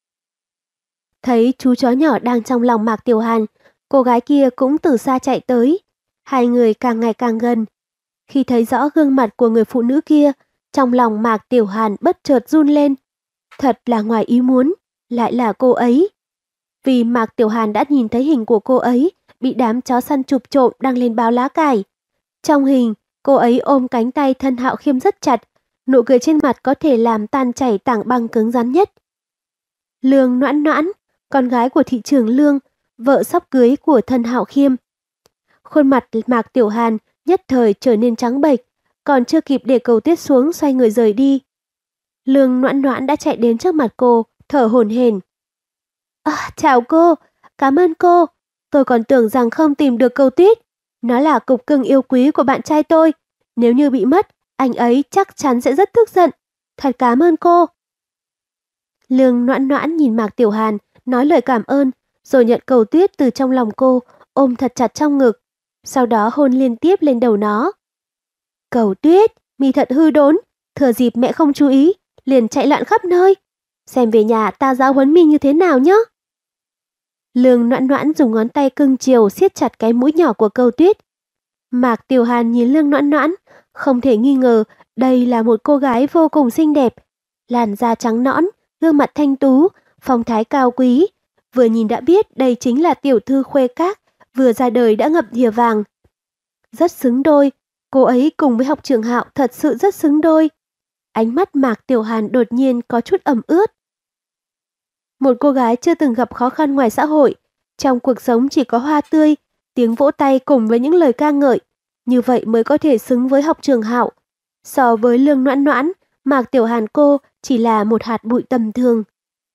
Thấy chú chó nhỏ đang trong lòng Mạc Tiểu Hàn, cô gái kia cũng từ xa chạy tới. Hai người càng ngày càng gần. Khi thấy rõ gương mặt của người phụ nữ kia, trong lòng Mạc Tiểu Hàn bất chợt run lên. Thật là ngoài ý muốn, lại là cô ấy. Vì Mạc Tiểu Hàn đã nhìn thấy hình của cô ấy bị đám chó săn chụp trộm đăng lên báo lá cải. Trong hình, cô ấy ôm cánh tay Thân Hạo Khiêm rất chặt, nụ cười trên mặt có thể làm tan chảy tảng băng cứng rắn nhất. Lương Noãn Noãn, con gái của thị trưởng Lương, vợ sắp cưới của Thân Hạo Khiêm. Khuôn mặt Mạc Tiểu Hàn nhất thời trở nên trắng bệch, còn chưa kịp để cầu tuyết xuống xoay người rời đi. Lương Noãn Noãn đã chạy đến trước mặt cô, thở hổn hển. À, chào cô, cảm ơn cô, tôi còn tưởng rằng không tìm được cầu tuyết. Nó là cục cưng yêu quý của bạn trai tôi, nếu như bị mất, anh ấy chắc chắn sẽ rất tức giận. Thật cảm ơn cô. Lương Noãn Noãn nhìn Mạc Tiểu Hàn, nói lời cảm ơn, rồi nhận cầu tuyết từ trong lòng cô, ôm thật chặt trong ngực, sau đó hôn liên tiếp lên đầu nó. Cầu tuyết, Mi thật hư đốn, thừa dịp mẹ không chú ý, liền chạy loạn khắp nơi. Xem về nhà ta giáo huấn Mi như thế nào nhé. Lương Noãn Noãn dùng ngón tay cưng chiều siết chặt cái mũi nhỏ của cầu tuyết. Mạc Tiểu Hàn nhìn Lương Noãn Noãn, không thể nghi ngờ đây là một cô gái vô cùng xinh đẹp. Làn da trắng nõn, gương mặt thanh tú, phong thái cao quý. Vừa nhìn đã biết đây chính là tiểu thư Khuê Các, vừa ra đời đã ngậm thìa vàng. Rất xứng đôi, cô ấy cùng với học trưởng Hạo thật sự rất xứng đôi. Ánh mắt Mạc Tiểu Hàn đột nhiên có chút ẩm ướt. Một cô gái chưa từng gặp khó khăn ngoài xã hội, trong cuộc sống chỉ có hoa tươi, tiếng vỗ tay cùng với những lời ca ngợi, như vậy mới có thể xứng với học trưởng Hạo. So với Lương Noãn Noãn, Mạc Tiểu Hàn cô chỉ là một hạt bụi tầm thường.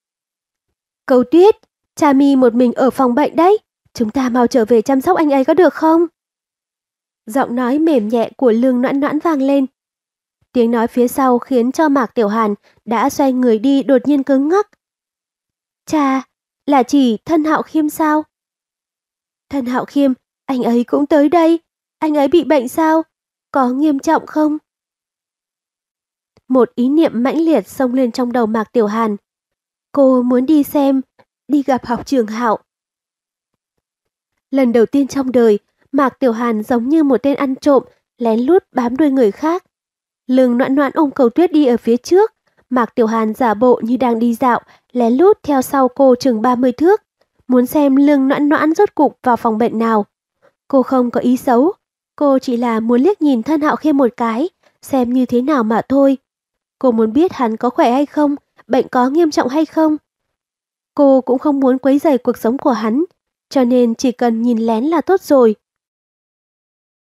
Cầu tuyết, cha Mi một mình ở phòng bệnh đấy, chúng ta mau trở về chăm sóc anh ấy có được không? Giọng nói mềm nhẹ của Lương Noãn Noãn vang lên. Tiếng nói phía sau khiến cho Mạc Tiểu Hàn đã xoay người đi đột nhiên cứng ngắc. Cha, là chỉ Thân Hạo Khiêm sao? Thân Hạo Khiêm, anh ấy cũng tới đây. Anh ấy bị bệnh sao? Có nghiêm trọng không? Một ý niệm mãnh liệt xông lên trong đầu Mạc Tiểu Hàn. Cô muốn đi xem, đi gặp học trưởng Hạo. Lần đầu tiên trong đời, Mạc Tiểu Hàn giống như một tên ăn trộm, lén lút bám đuôi người khác. Lương Noãn Noãn ôm cầu tuyết đi ở phía trước, Mạc Tiểu Hàn giả bộ như đang đi dạo, lén lút theo sau cô chừng ba mươi thước, muốn xem Lương Noãn Noãn rốt cục vào phòng bệnh nào. Cô không có ý xấu, cô chỉ là muốn liếc nhìn Thân Hạo Khiêm một cái, xem như thế nào mà thôi. Cô muốn biết hắn có khỏe hay không, bệnh có nghiêm trọng hay không. Cô cũng không muốn quấy rầy cuộc sống của hắn, cho nên chỉ cần nhìn lén là tốt rồi.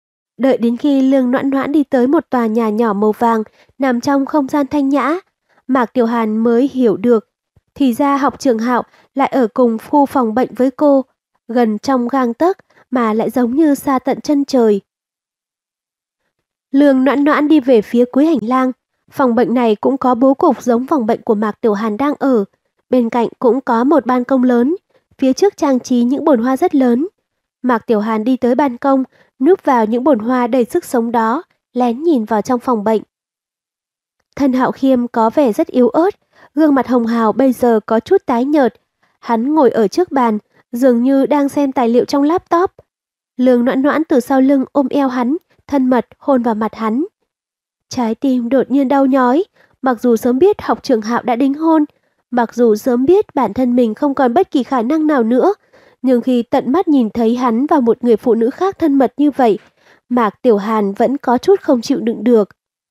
Đợi đến khi Lương Noãn Noãn đi tới một tòa nhà nhỏ màu vàng nằm trong không gian thanh nhã, Mạc Tiểu Hàn mới hiểu được, thì ra học trưởng Hạo lại ở cùng khu phòng bệnh với cô, gần trong gang tấc mà lại giống như xa tận chân trời. Lương Noãn Noãn đi về phía cuối hành lang, phòng bệnh này cũng có bố cục giống phòng bệnh của Mạc Tiểu Hàn đang ở, bên cạnh cũng có một ban công lớn, phía trước trang trí những bồn hoa rất lớn. Mạc Tiểu Hàn đi tới ban công, núp vào những bồn hoa đầy sức sống đó, lén nhìn vào trong phòng bệnh. Thân Hạo Khiêm có vẻ rất yếu ớt, gương mặt hồng hào bây giờ có chút tái nhợt. Hắn ngồi ở trước bàn, dường như đang xem tài liệu trong laptop. Lương Noãn Noãn từ sau lưng ôm eo hắn, thân mật hôn vào mặt hắn. Trái tim đột nhiên đau nhói, mặc dù sớm biết học trưởng Hạo đã đính hôn, mặc dù sớm biết bản thân mình không còn bất kỳ khả năng nào nữa, nhưng khi tận mắt nhìn thấy hắn và một người phụ nữ khác thân mật như vậy, Mạc Tiểu Hàn vẫn có chút không chịu đựng được.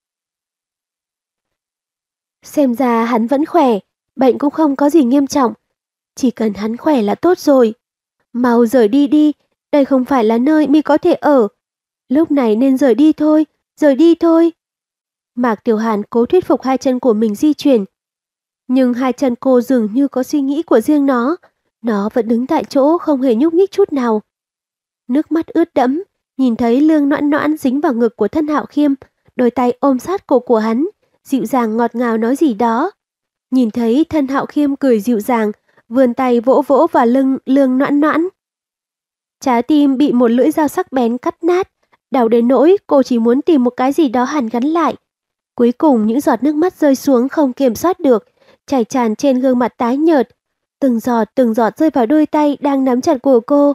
Xem ra hắn vẫn khỏe, bệnh cũng không có gì nghiêm trọng. Chỉ cần hắn khỏe là tốt rồi. Mau rời đi đi, đây không phải là nơi mi có thể ở. Lúc này nên rời đi thôi, rời đi thôi. Mạc Tiểu Hàn cố thuyết phục hai chân của mình di chuyển. Nhưng hai chân cô dường như có suy nghĩ của riêng nó. Nó vẫn đứng tại chỗ không hề nhúc nhích chút nào. Nước mắt ướt đẫm, nhìn thấy Lương Noãn Noãn dính vào ngực của Thân Hạo Khiêm, đôi tay ôm sát cổ của hắn, dịu dàng ngọt ngào nói gì đó. Nhìn thấy Thân Hạo Khiêm cười dịu dàng, vươn tay vỗ vỗ vào lưng Lương Noãn Noãn. Trái tim bị một lưỡi dao sắc bén cắt nát, đau đến nỗi cô chỉ muốn tìm một cái gì đó hàn gắn lại. Cuối cùng những giọt nước mắt rơi xuống không kiểm soát được, chảy tràn trên gương mặt tái nhợt. Từng giọt từng giọt rơi vào đôi tay đang nắm chặt của cô.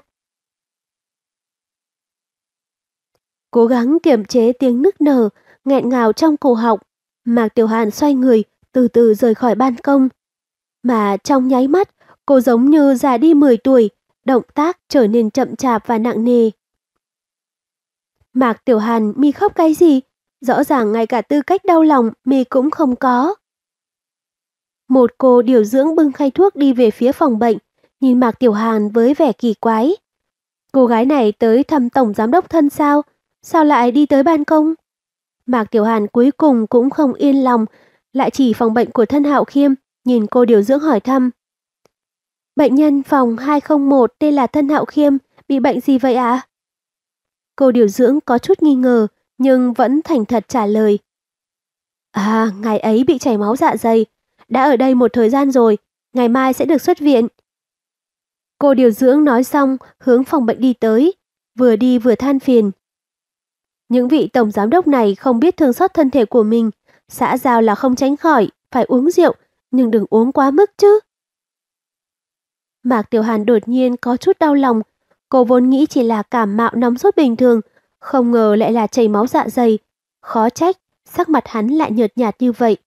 Cố gắng kiềm chế tiếng nức nở, nghẹn ngào trong cổ họng, Mạc Tiểu Hàn xoay người, từ từ rời khỏi ban công. Mà trong nháy mắt, cô giống như già đi mười tuổi, động tác trở nên chậm chạp và nặng nề. Mạc Tiểu Hàn, mi khóc cái gì? Rõ ràng ngay cả tư cách đau lòng mi cũng không có. Một cô điều dưỡng bưng khay thuốc đi về phía phòng bệnh, nhìn Mạc Tiểu Hàn với vẻ kỳ quái. Cô gái này tới thăm tổng giám đốc Thân sao? Sao lại đi tới ban công? Mạc Tiểu Hàn cuối cùng cũng không yên lòng, lại chỉ phòng bệnh của Thân Hạo Khiêm, nhìn cô điều dưỡng hỏi thăm. Bệnh nhân phòng hai không một tên là Thân Hạo Khiêm, bị bệnh gì vậy ạ? À? Cô điều dưỡng có chút nghi ngờ, nhưng vẫn thành thật trả lời. À, ngài ấy bị chảy máu dạ dày, đã ở đây một thời gian rồi, ngày mai sẽ được xuất viện. Cô điều dưỡng nói xong, hướng phòng bệnh đi tới, vừa đi vừa than phiền. Những vị tổng giám đốc này không biết thương xót thân thể của mình, xã giao là không tránh khỏi, phải uống rượu, nhưng đừng uống quá mức chứ. Mạc Tiểu Hàn đột nhiên có chút đau lòng, cô vốn nghĩ chỉ là cảm mạo nóng sốt bình thường, không ngờ lại là chảy máu dạ dày, khó trách, sắc mặt hắn lại nhợt nhạt như vậy.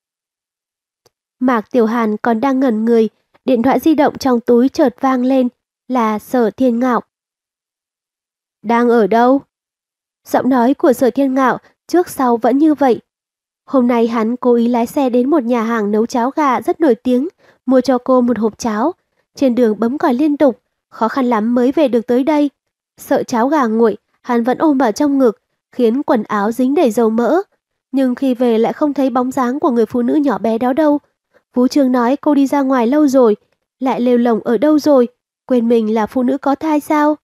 Mạc Tiểu Hàn còn đang ngẩn người, điện thoại di động trong túi chợt vang lên, là Sở Thiên Ngạo. Đang ở đâu? Giọng nói của Sở Thiên Ngạo trước sau vẫn như vậy. Hôm nay hắn cố ý lái xe đến một nhà hàng nấu cháo gà rất nổi tiếng, mua cho cô một hộp cháo. Trên đường bấm còi liên tục, khó khăn lắm mới về được tới đây. Sợ cháo gà nguội, hắn vẫn ôm vào trong ngực, khiến quần áo dính đầy dầu mỡ. Nhưng khi về lại không thấy bóng dáng của người phụ nữ nhỏ bé đó đâu. Vũ Trường nói cô đi ra ngoài lâu rồi, lại lêu lồng ở đâu rồi, quên mình là phụ nữ có thai sao?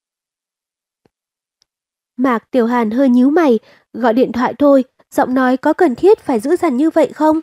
Mạc Tiểu Hàn hơi nhíu mày, gọi điện thoại thôi, giọng nói có cần thiết phải giữ dằn như vậy không?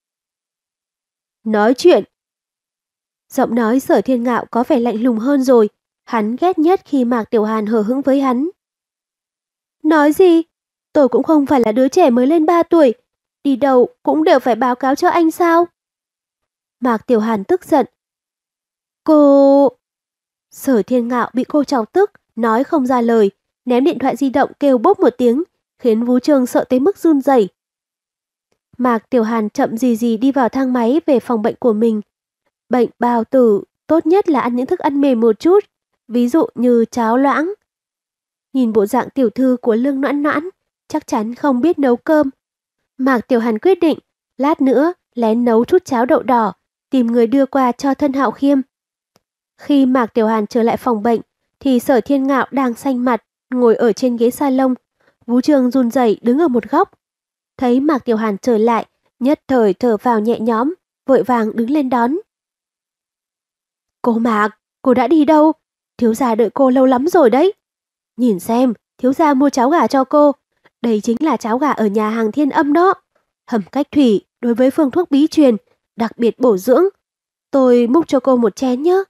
Nói chuyện. Giọng nói Sở Thiên Ngạo có vẻ lạnh lùng hơn rồi, hắn ghét nhất khi Mạc Tiểu Hàn hờ hững với hắn. Nói gì? Tôi cũng không phải là đứa trẻ mới lên ba tuổi, đi đâu cũng đều phải báo cáo cho anh sao? Mạc Tiểu Hàn tức giận. Cô... Sở Thiên Ngạo bị cô chọc tức, nói không ra lời, ném điện thoại di động kêu bốp một tiếng, khiến Vũ Trường sợ tới mức run rẩy. Mạc Tiểu Hàn chậm gì gì đi vào thang máy về phòng bệnh của mình. Bệnh bào tử, tốt nhất là ăn những thức ăn mềm một chút, ví dụ như cháo loãng. Nhìn bộ dạng tiểu thư của Lương Noãn Noãn, chắc chắn không biết nấu cơm. Mạc Tiểu Hàn quyết định, lát nữa lén nấu chút cháo đậu đỏ, tìm người đưa qua cho Thân Hạo Khiêm. Khi Mạc Tiểu Hàn trở lại phòng bệnh, thì Sở Thiên Ngạo đang xanh mặt, ngồi ở trên ghế salon. Vũ Trường run rẩy đứng ở một góc. Thấy Mạc Tiểu Hàn trở lại, Nhất thời thở vào nhẹ nhõm, vội vàng đứng lên đón. Cô Mạc, cô đã đi đâu? Thiếu gia đợi cô lâu lắm rồi đấy. Nhìn xem, thiếu gia mua cháo gà cho cô. Đây chính là cháo gà ở nhà hàng Thiên Âm đó. Hầm cách thủy đối với phương thuốc bí truyền, đặc biệt bổ dưỡng. Tôi múc cho cô một chén nhé.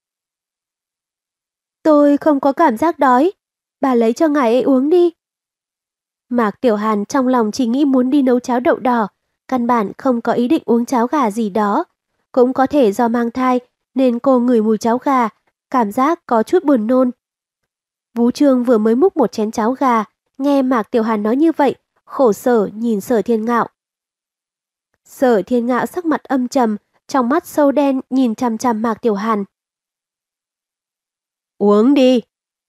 Tôi không có cảm giác đói. Bà lấy cho ngài ấy uống đi. Mạc Tiểu Hàn trong lòng chỉ nghĩ muốn đi nấu cháo đậu đỏ, căn bản không có ý định uống cháo gà gì đó. Cũng có thể do mang thai nên cô ngửi mùi cháo gà, cảm giác có chút buồn nôn. Vũ Trương vừa mới múc một chén cháo gà, nghe Mạc Tiểu Hàn nói như vậy, khổ sở nhìn Sở Thiên Ngạo. Sở Thiên Ngạo sắc mặt âm trầm, trong mắt sâu đen nhìn chằm chằm Mạc Tiểu Hàn. Uống đi.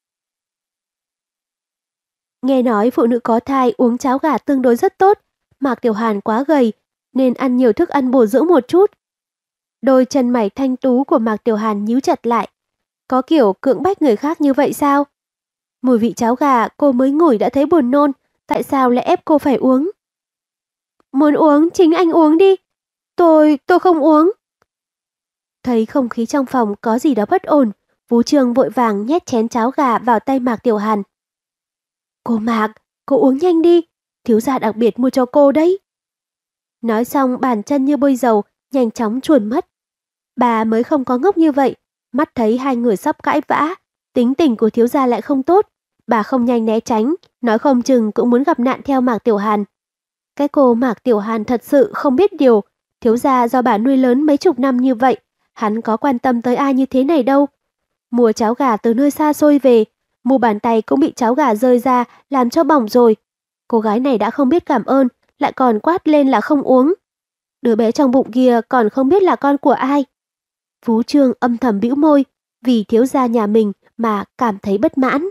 Nghe nói phụ nữ có thai uống cháo gà tương đối rất tốt, Mạc Tiểu Hàn quá gầy nên ăn nhiều thức ăn bổ dưỡng một chút. Đôi chân mày thanh tú của Mạc Tiểu Hàn nhíu chặt lại. Có kiểu cưỡng bách người khác như vậy sao? Mùi vị cháo gà cô mới ngửi đã thấy buồn nôn, tại sao lại ép cô phải uống? Muốn uống chính anh uống đi. Tôi, tôi không uống. Thấy không khí trong phòng có gì đó bất ổn, Vũ Trương vội vàng nhét chén cháo gà vào tay Mạc Tiểu Hàn. Cô Mạc, cô uống nhanh đi, thiếu gia đặc biệt mua cho cô đấy. Nói xong bàn chân như bôi dầu, nhanh chóng chuồn mất. Bà mới không có ngốc như vậy, mắt thấy hai người sắp cãi vã, tính tình của thiếu gia lại không tốt. Bà không nhanh né tránh, nói không chừng cũng muốn gặp nạn theo Mạc Tiểu Hàn. Cái cô Mạc Tiểu Hàn thật sự không biết điều, thiếu gia do bà nuôi lớn mấy chục năm như vậy, hắn có quan tâm tới ai như thế này đâu. Mua cháo gà từ nơi xa xôi về, mu bàn tay cũng bị cháo gà rơi ra, làm cho bỏng rồi. Cô gái này đã không biết cảm ơn, lại còn quát lên là không uống. Đứa bé trong bụng kia còn không biết là con của ai. Phú Trương âm thầm bĩu môi, vì thiếu gia nhà mình mà cảm thấy bất mãn.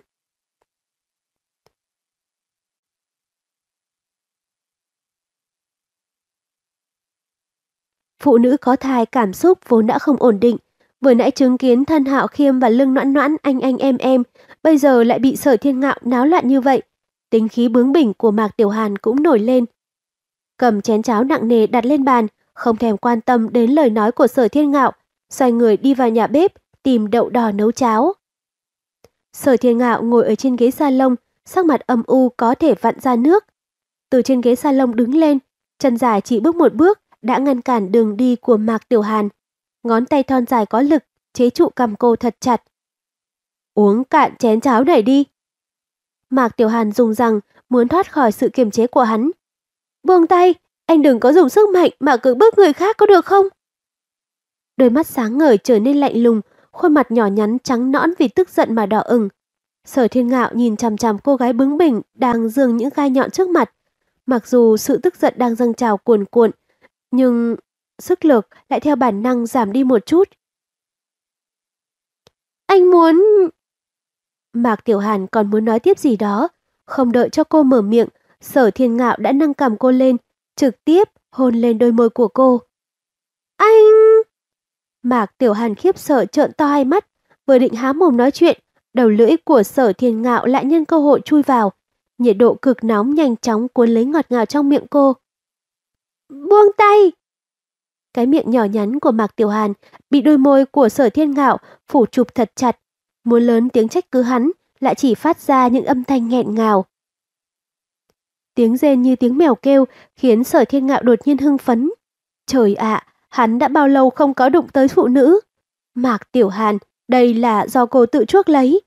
Phụ nữ có thai cảm xúc vốn đã không ổn định, vừa nãy chứng kiến thân Hạo Khiêm và Lương Noãn Noãn anh anh em em, bây giờ lại bị Sở Thiên Ngạo náo loạn như vậy, tính khí bướng bỉnh của Mạc Tiểu Hàn cũng nổi lên. Cầm chén cháo nặng nề đặt lên bàn, không thèm quan tâm đến lời nói của Sở Thiên Ngạo, xoay người đi vào nhà bếp tìm đậu đỏ nấu cháo. Sở Thiên Ngạo ngồi ở trên ghế salon, sắc mặt âm u có thể vặn ra nước. Từ trên ghế salon đứng lên, chân dài chỉ bước một bước đã ngăn cản đường đi của Mạc Tiểu Hàn. Ngón tay thon dài có lực, chế trụ cằm cô thật chặt. Uống cạn chén cháo này đi. Mạc Tiểu Hàn dùng rằng muốn thoát khỏi sự kiềm chế của hắn. Buông tay, anh đừng có dùng sức mạnh mà cưỡng bức người khác có được không? Đôi mắt sáng ngời trở nên lạnh lùng, khuôn mặt nhỏ nhắn trắng nõn vì tức giận mà đỏ ửng. Sở Thiên Ngạo nhìn chằm chằm cô gái bướng bỉnh đang giương những gai nhọn trước mặt. Mặc dù sự tức giận đang dâng trào cuồn cuộn, nhưng sức lực lại theo bản năng giảm đi một chút. Anh muốn... Mạc Tiểu Hàn còn muốn nói tiếp gì đó, không đợi cho cô mở miệng, Sở Thiên Ngạo đã nâng cằm cô lên, trực tiếp hôn lên đôi môi của cô. Anh... Mạc Tiểu Hàn khiếp sợ trợn to hai mắt, vừa định há mồm nói chuyện, đầu lưỡi của Sở Thiên Ngạo lại nhân cơ hội chui vào, nhiệt độ cực nóng nhanh chóng cuốn lấy ngọt ngào trong miệng cô. Buông tay! Cái miệng nhỏ nhắn của Mạc Tiểu Hàn bị đôi môi của Sở Thiên Ngạo phủ chụp thật chặt, muốn lớn tiếng trách cứ hắn lại chỉ phát ra những âm thanh nghẹn ngào. Tiếng rên như tiếng mèo kêu khiến Sở Thiên Ngạo đột nhiên hưng phấn. Trời ạ, hắn đã bao lâu không có đụng tới phụ nữ? Mạc Tiểu Hàn, đây là do cô tự chuốc lấy.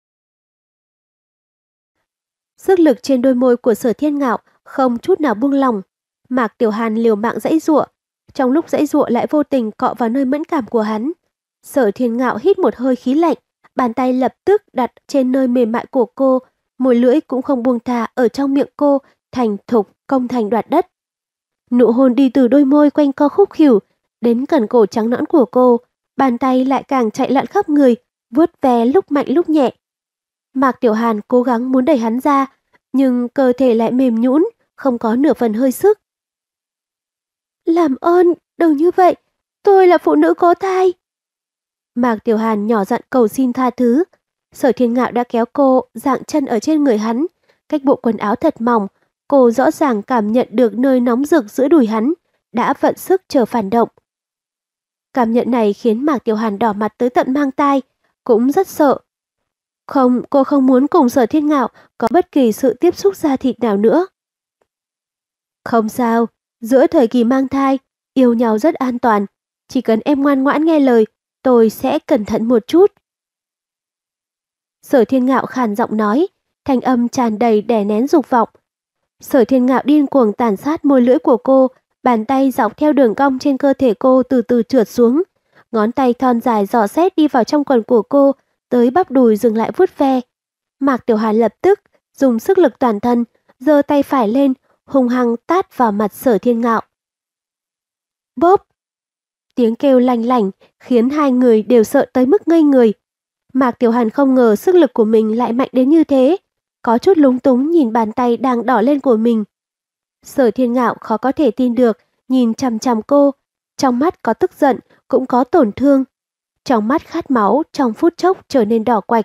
Sức lực trên đôi môi của Sở Thiên Ngạo không chút nào buông lỏng. Mạc Tiểu Hàn liều mạng giãy giụa, trong lúc giãy giụa lại vô tình cọ vào nơi mẫn cảm của hắn. Sở Thiên Ngạo hít một hơi khí lạnh, bàn tay lập tức đặt trên nơi mềm mại của cô, môi lưỡi cũng không buông thả ở trong miệng cô, thành thục công thành đoạt đất. Nụ hôn đi từ đôi môi quanh co khúc khỉu đến cần cổ trắng nõn của cô, bàn tay lại càng chạy loạn khắp người, vuốt ve lúc mạnh lúc nhẹ. Mạc Tiểu Hàn cố gắng muốn đẩy hắn ra, nhưng cơ thể lại mềm nhũn, không có nửa phần hơi sức. Làm ơn, đừng như vậy, tôi là phụ nữ có thai. Mạc Tiểu Hàn nhỏ giọng cầu xin tha thứ. Sở Thiên Ngạo đã kéo cô dạng chân ở trên người hắn, cách bộ quần áo thật mỏng, cô rõ ràng cảm nhận được nơi nóng rực giữa đùi hắn, đã vận sức chờ phản động. Cảm nhận này khiến Mạc Tiểu Hàn đỏ mặt tới tận mang tai, cũng rất sợ. Không, cô không muốn cùng Sở Thiên Ngạo có bất kỳ sự tiếp xúc da thịt nào nữa. Không sao, giữa thời kỳ mang thai, yêu nhau rất an toàn. Chỉ cần em ngoan ngoãn nghe lời, tôi sẽ cẩn thận một chút. Sở Thiên Ngạo khàn giọng nói, thanh âm tràn đầy đè nén dục vọng. Sở Thiên Ngạo điên cuồng tàn sát môi lưỡi của cô, bàn tay dọc theo đường cong trên cơ thể cô từ từ trượt xuống. Ngón tay thon dài dò xét đi vào trong quần của cô, tới bắp đùi dừng lại vuốt ve. Mạc Tiểu Hàn lập tức dùng sức lực toàn thân, giơ tay phải lên, hung hăng tát vào mặt Sở Thiên Ngạo. Bốp! Tiếng kêu lanh lảnh khiến hai người đều sợ tới mức ngây người. Mạc Tiểu Hàn không ngờ sức lực của mình lại mạnh đến như thế, có chút lúng túng nhìn bàn tay đang đỏ lên của mình. Sở Thiên Ngạo khó có thể tin được, nhìn chằm chằm cô, trong mắt có tức giận, cũng có tổn thương. Trong mắt khát máu trong phút chốc trở nên đỏ quạch.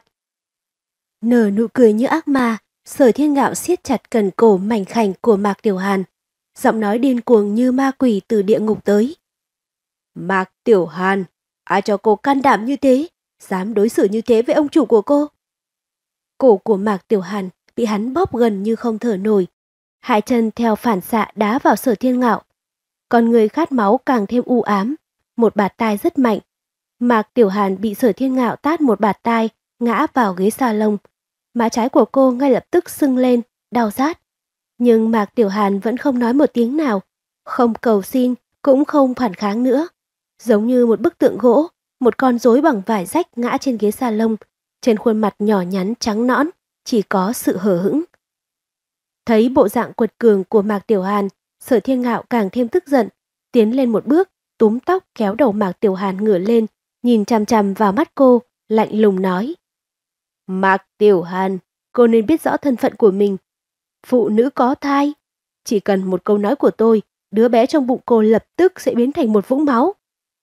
Nở nụ cười như ác ma, Sở Thiên Ngạo siết chặt cần cổ mảnh khảnh của Mạc Tiểu Hàn, giọng nói điên cuồng như ma quỷ từ địa ngục tới. Mạc Tiểu Hàn, ai cho cô can đảm như thế, dám đối xử như thế với ông chủ của cô? Cổ của Mạc Tiểu Hàn bị hắn bóp gần như không thở nổi, hai chân theo phản xạ đá vào Sở Thiên Ngạo. Con người khát máu càng thêm u ám, một bạt tai rất mạnh. Mạc Tiểu Hàn bị Sở Thiên Ngạo tát một bạt tai, ngã vào ghế salon. Má trái của cô ngay lập tức sưng lên, đau rát. Nhưng Mạc Tiểu Hàn vẫn không nói một tiếng nào, không cầu xin, cũng không phản kháng nữa. Giống như một bức tượng gỗ, một con rối bằng vải rách ngã trên ghế salon, trên khuôn mặt nhỏ nhắn trắng nõn, chỉ có sự hờ hững. Thấy bộ dạng quật cường của Mạc Tiểu Hàn, Sở Thiên Ngạo càng thêm tức giận, tiến lên một bước, túm tóc kéo đầu Mạc Tiểu Hàn ngửa lên, nhìn chằm chằm vào mắt cô, lạnh lùng nói. Mạc Tiểu Hàn, cô nên biết rõ thân phận của mình. Phụ nữ có thai. Chỉ cần một câu nói của tôi, đứa bé trong bụng cô lập tức sẽ biến thành một vũng máu.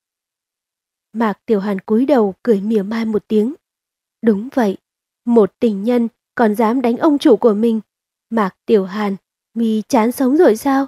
Mạc Tiểu Hàn cúi đầu cười mỉa mai một tiếng. Đúng vậy, một tình nhân còn dám đánh ông chủ của mình. Mạc Tiểu Hàn, mi chán sống rồi sao?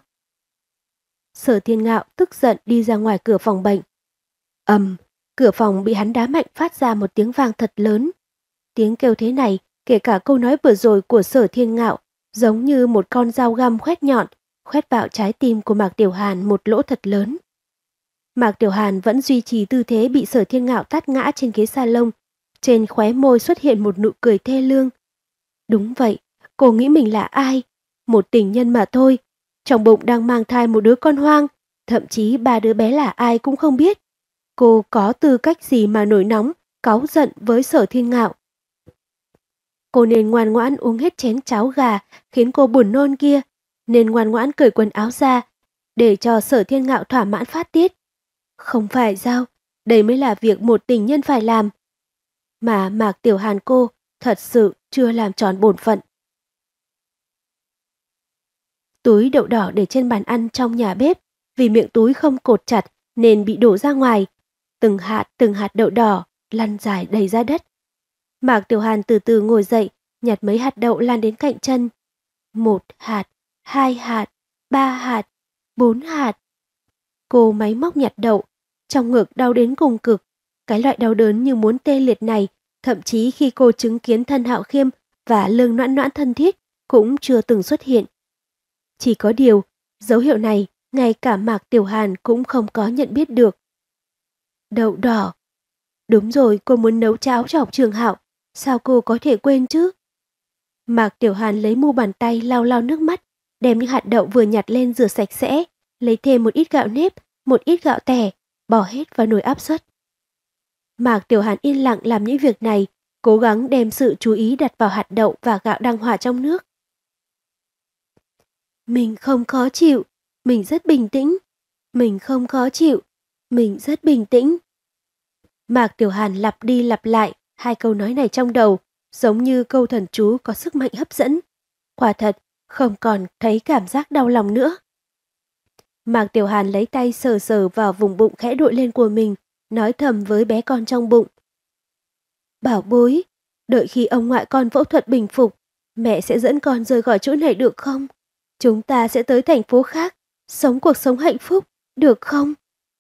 Sở Thiên Ngạo tức giận đi ra ngoài cửa phòng bệnh. Ầm, cửa phòng bị hắn đá mạnh phát ra một tiếng vang thật lớn. Tiếng kêu thế này, kể cả câu nói vừa rồi của Sở Thiên Ngạo, giống như một con dao găm khoét nhọn, khoét vào trái tim của Mạc Tiểu Hàn một lỗ thật lớn. Mạc Tiểu Hàn vẫn duy trì tư thế bị Sở Thiên Ngạo tát ngã trên ghế salon, trên khóe môi xuất hiện một nụ cười thê lương. Đúng vậy, cô nghĩ mình là ai? Một tình nhân mà thôi, trong bụng đang mang thai một đứa con hoang, thậm chí ba đứa bé là ai cũng không biết. Cô có tư cách gì mà nổi nóng, cáu giận với Sở Thiên Ngạo? Cô nên ngoan ngoãn uống hết chén cháo gà khiến cô buồn nôn kia, nên ngoan ngoãn cởi quần áo ra, để cho Sở Thiên Ngạo thỏa mãn phát tiết. Không phải sao, đây mới là việc một tình nhân phải làm. Mà Mạc Tiểu Hàn cô thật sự chưa làm tròn bổn phận. Túi đậu đỏ để trên bàn ăn trong nhà bếp, vì miệng túi không cột chặt nên bị đổ ra ngoài. Từng hạt từng hạt đậu đỏ lăn dài đầy ra đất. Mạc Tiểu Hàn từ từ ngồi dậy, nhặt mấy hạt đậu lan đến cạnh chân. Một hạt, hai hạt, ba hạt, bốn hạt. Cô máy móc nhặt đậu, trong ngực đau đến cùng cực. Cái loại đau đớn như muốn tê liệt này, thậm chí khi cô chứng kiến thân Hạo Khiêm và Lương Noãn Noãn thân thiết, cũng chưa từng xuất hiện. Chỉ có điều, dấu hiệu này, ngay cả Mạc Tiểu Hàn cũng không có nhận biết được. Đậu đỏ. Đúng rồi, cô muốn nấu cháo cho học trường Hạo. Sao cô có thể quên chứ? Mạc Tiểu Hàn lấy mu bàn tay lau lau nước mắt, đem những hạt đậu vừa nhặt lên rửa sạch sẽ, lấy thêm một ít gạo nếp, một ít gạo tẻ, bỏ hết vào nồi áp suất. Mạc Tiểu Hàn yên lặng làm những việc này, cố gắng đem sự chú ý đặt vào hạt đậu và gạo đang hòa trong nước. Mình không khó chịu, mình rất bình tĩnh. Mình không khó chịu, mình rất bình tĩnh. Mạc Tiểu Hàn lặp đi lặp lại hai câu nói này trong đầu, giống như câu thần chú có sức mạnh hấp dẫn. Quả thật, không còn thấy cảm giác đau lòng nữa. Mạc Tiểu Hàn lấy tay sờ sờ vào vùng bụng khẽ đội lên của mình, nói thầm với bé con trong bụng. Bảo bối, đợi khi ông ngoại con phẫu thuật bình phục, mẹ sẽ dẫn con rời khỏi chỗ này được không? Chúng ta sẽ tới thành phố khác, sống cuộc sống hạnh phúc, được không?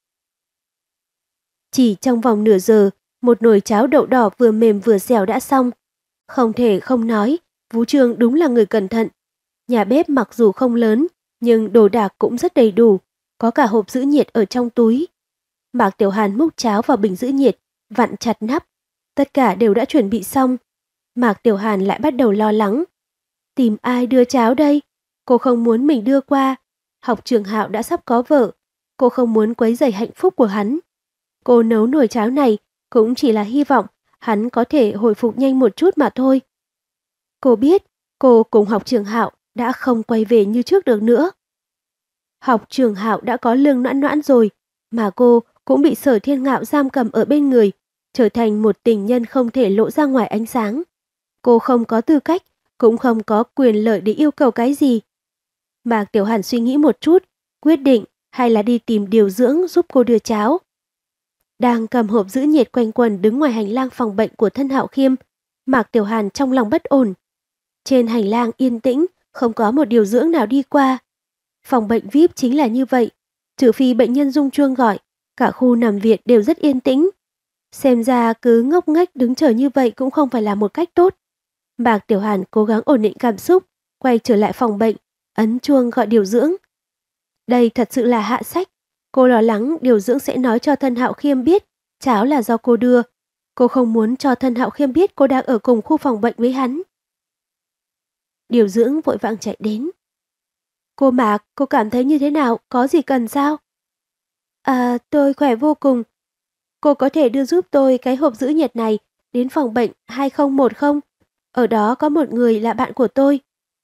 Chỉ trong vòng nửa giờ, một nồi cháo đậu đỏ vừa mềm vừa dẻo đã xong. Không thể không nói, Vũ Trương đúng là người cẩn thận. Nhà bếp mặc dù không lớn, nhưng đồ đạc cũng rất đầy đủ, có cả hộp giữ nhiệt ở trong túi. Mạc Tiểu Hàn múc cháo vào bình giữ nhiệt, vặn chặt nắp. Tất cả đều đã chuẩn bị xong. Mạc Tiểu Hàn lại bắt đầu lo lắng. Tìm ai đưa cháo đây? Cô không muốn mình đưa qua. Học Trường Hạo đã sắp có vợ. Cô không muốn quấy rầy hạnh phúc của hắn. Cô nấu nồi cháo này cũng chỉ là hy vọng hắn có thể hồi phục nhanh một chút mà thôi. Cô biết cô cùng Học Trường Hạo đã không quay về như trước được nữa. Học Trường Hạo đã có Lương Noãn Noãn rồi, mà cô cũng bị Sở Thiên Ngạo giam cầm ở bên người, trở thành một tình nhân không thể lộ ra ngoài ánh sáng. Cô không có tư cách, cũng không có quyền lợi để yêu cầu cái gì. Mạc Tiểu Hàn suy nghĩ một chút, quyết định hay là đi tìm điều dưỡng giúp cô đưa cháo. Đang cầm hộp giữ nhiệt quanh quần đứng ngoài hành lang phòng bệnh của Thân Hạo Khiêm, Mạc Tiểu Hàn trong lòng bất ổn. Trên hành lang yên tĩnh, không có một điều dưỡng nào đi qua. Phòng bệnh vi ai pi chính là như vậy, trừ phi bệnh nhân rung chuông gọi, cả khu nằm viện đều rất yên tĩnh. Xem ra cứ ngốc nghếch đứng chờ như vậy cũng không phải là một cách tốt. Mạc Tiểu Hàn cố gắng ổn định cảm xúc, quay trở lại phòng bệnh, ấn chuông gọi điều dưỡng. Đây thật sự là hạ sách. Cô lo lắng điều dưỡng sẽ nói cho Thân Hạo Khiêm biết cháo là do cô đưa. Cô không muốn cho Thân Hạo Khiêm biết cô đang ở cùng khu phòng bệnh với hắn. Điều dưỡng vội vàng chạy đến. Cô Mạc, cô cảm thấy như thế nào? Có gì cần sao? À, tôi khỏe vô cùng. Cô có thể đưa giúp tôi cái hộp giữ nhiệt này đến phòng bệnh hai không một không. Ở đó có một người là bạn của tôi.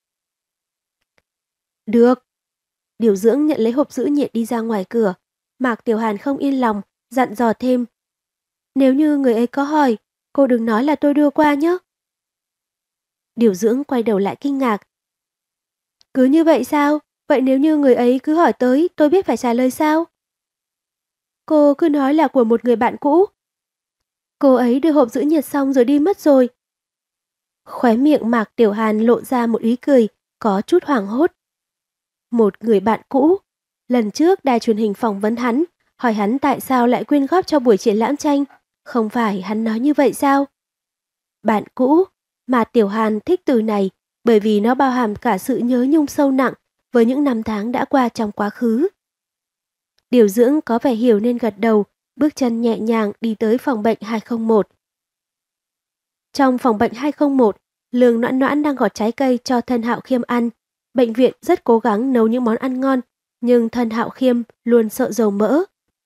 Được. Điều dưỡng nhận lấy hộp giữ nhiệt đi ra ngoài cửa. Mạc Tiểu Hàn không yên lòng, dặn dò thêm. Nếu như người ấy có hỏi, cô đừng nói là tôi đưa qua nhé. Điều dưỡng quay đầu lại kinh ngạc. Cứ như vậy sao? Vậy nếu như người ấy cứ hỏi tới, tôi biết phải trả lời sao? Cô cứ nói là của một người bạn cũ. Cô ấy đưa hộp giữ nhiệt xong rồi đi mất rồi. Khóe miệng Mạc Tiểu Hàn lộ ra một ý cười, có chút hoảng hốt. Một người bạn cũ. Lần trước đài truyền hình phỏng vấn hắn, hỏi hắn tại sao lại quyên góp cho buổi triển lãm tranh. Không phải hắn nói như vậy sao? Bạn cũ. Mạc Tiểu Hàn thích từ này bởi vì nó bao hàm cả sự nhớ nhung sâu nặng với những năm tháng đã qua trong quá khứ. Điều dưỡng có vẻ hiểu nên gật đầu, bước chân nhẹ nhàng đi tới phòng bệnh hai không một. Trong phòng bệnh hai không một, Lương Noãn Noãn đang gọt trái cây cho Thân Hạo Khiêm ăn. Bệnh viện rất cố gắng nấu những món ăn ngon, nhưng Thân Hạo Khiêm luôn sợ dầu mỡ.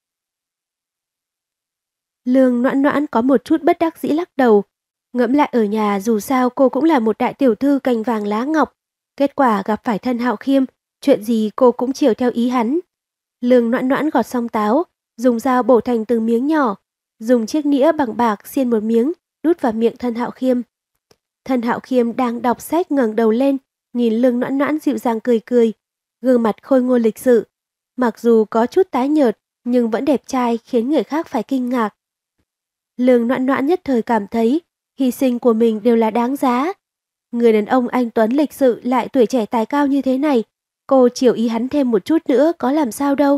Lương Noãn Noãn có một chút bất đắc dĩ lắc đầu. Ngẫm lại ở nhà dù sao cô cũng là một đại tiểu thư cành vàng lá ngọc. Kết quả gặp phải Thân Hạo Khiêm, chuyện gì cô cũng chiều theo ý hắn. Lương Noãn Noãn gọt xong táo, dùng dao bổ thành từng miếng nhỏ, dùng chiếc nĩa bằng bạc xiên một miếng, đút vào miệng Thân Hạo Khiêm. Thân Hạo Khiêm đang đọc sách ngẩng đầu lên, nhìn Lương Noãn Noãn dịu dàng cười cười, gương mặt khôi ngô lịch sự. Mặc dù có chút tái nhợt, nhưng vẫn đẹp trai khiến người khác phải kinh ngạc. Lương Noãn Noãn nhất thời cảm thấy hy sinh của mình đều là đáng giá. Người đàn ông anh tuấn lịch sự lại tuổi trẻ tài cao như thế này, cô chiều ý hắn thêm một chút nữa có làm sao đâu.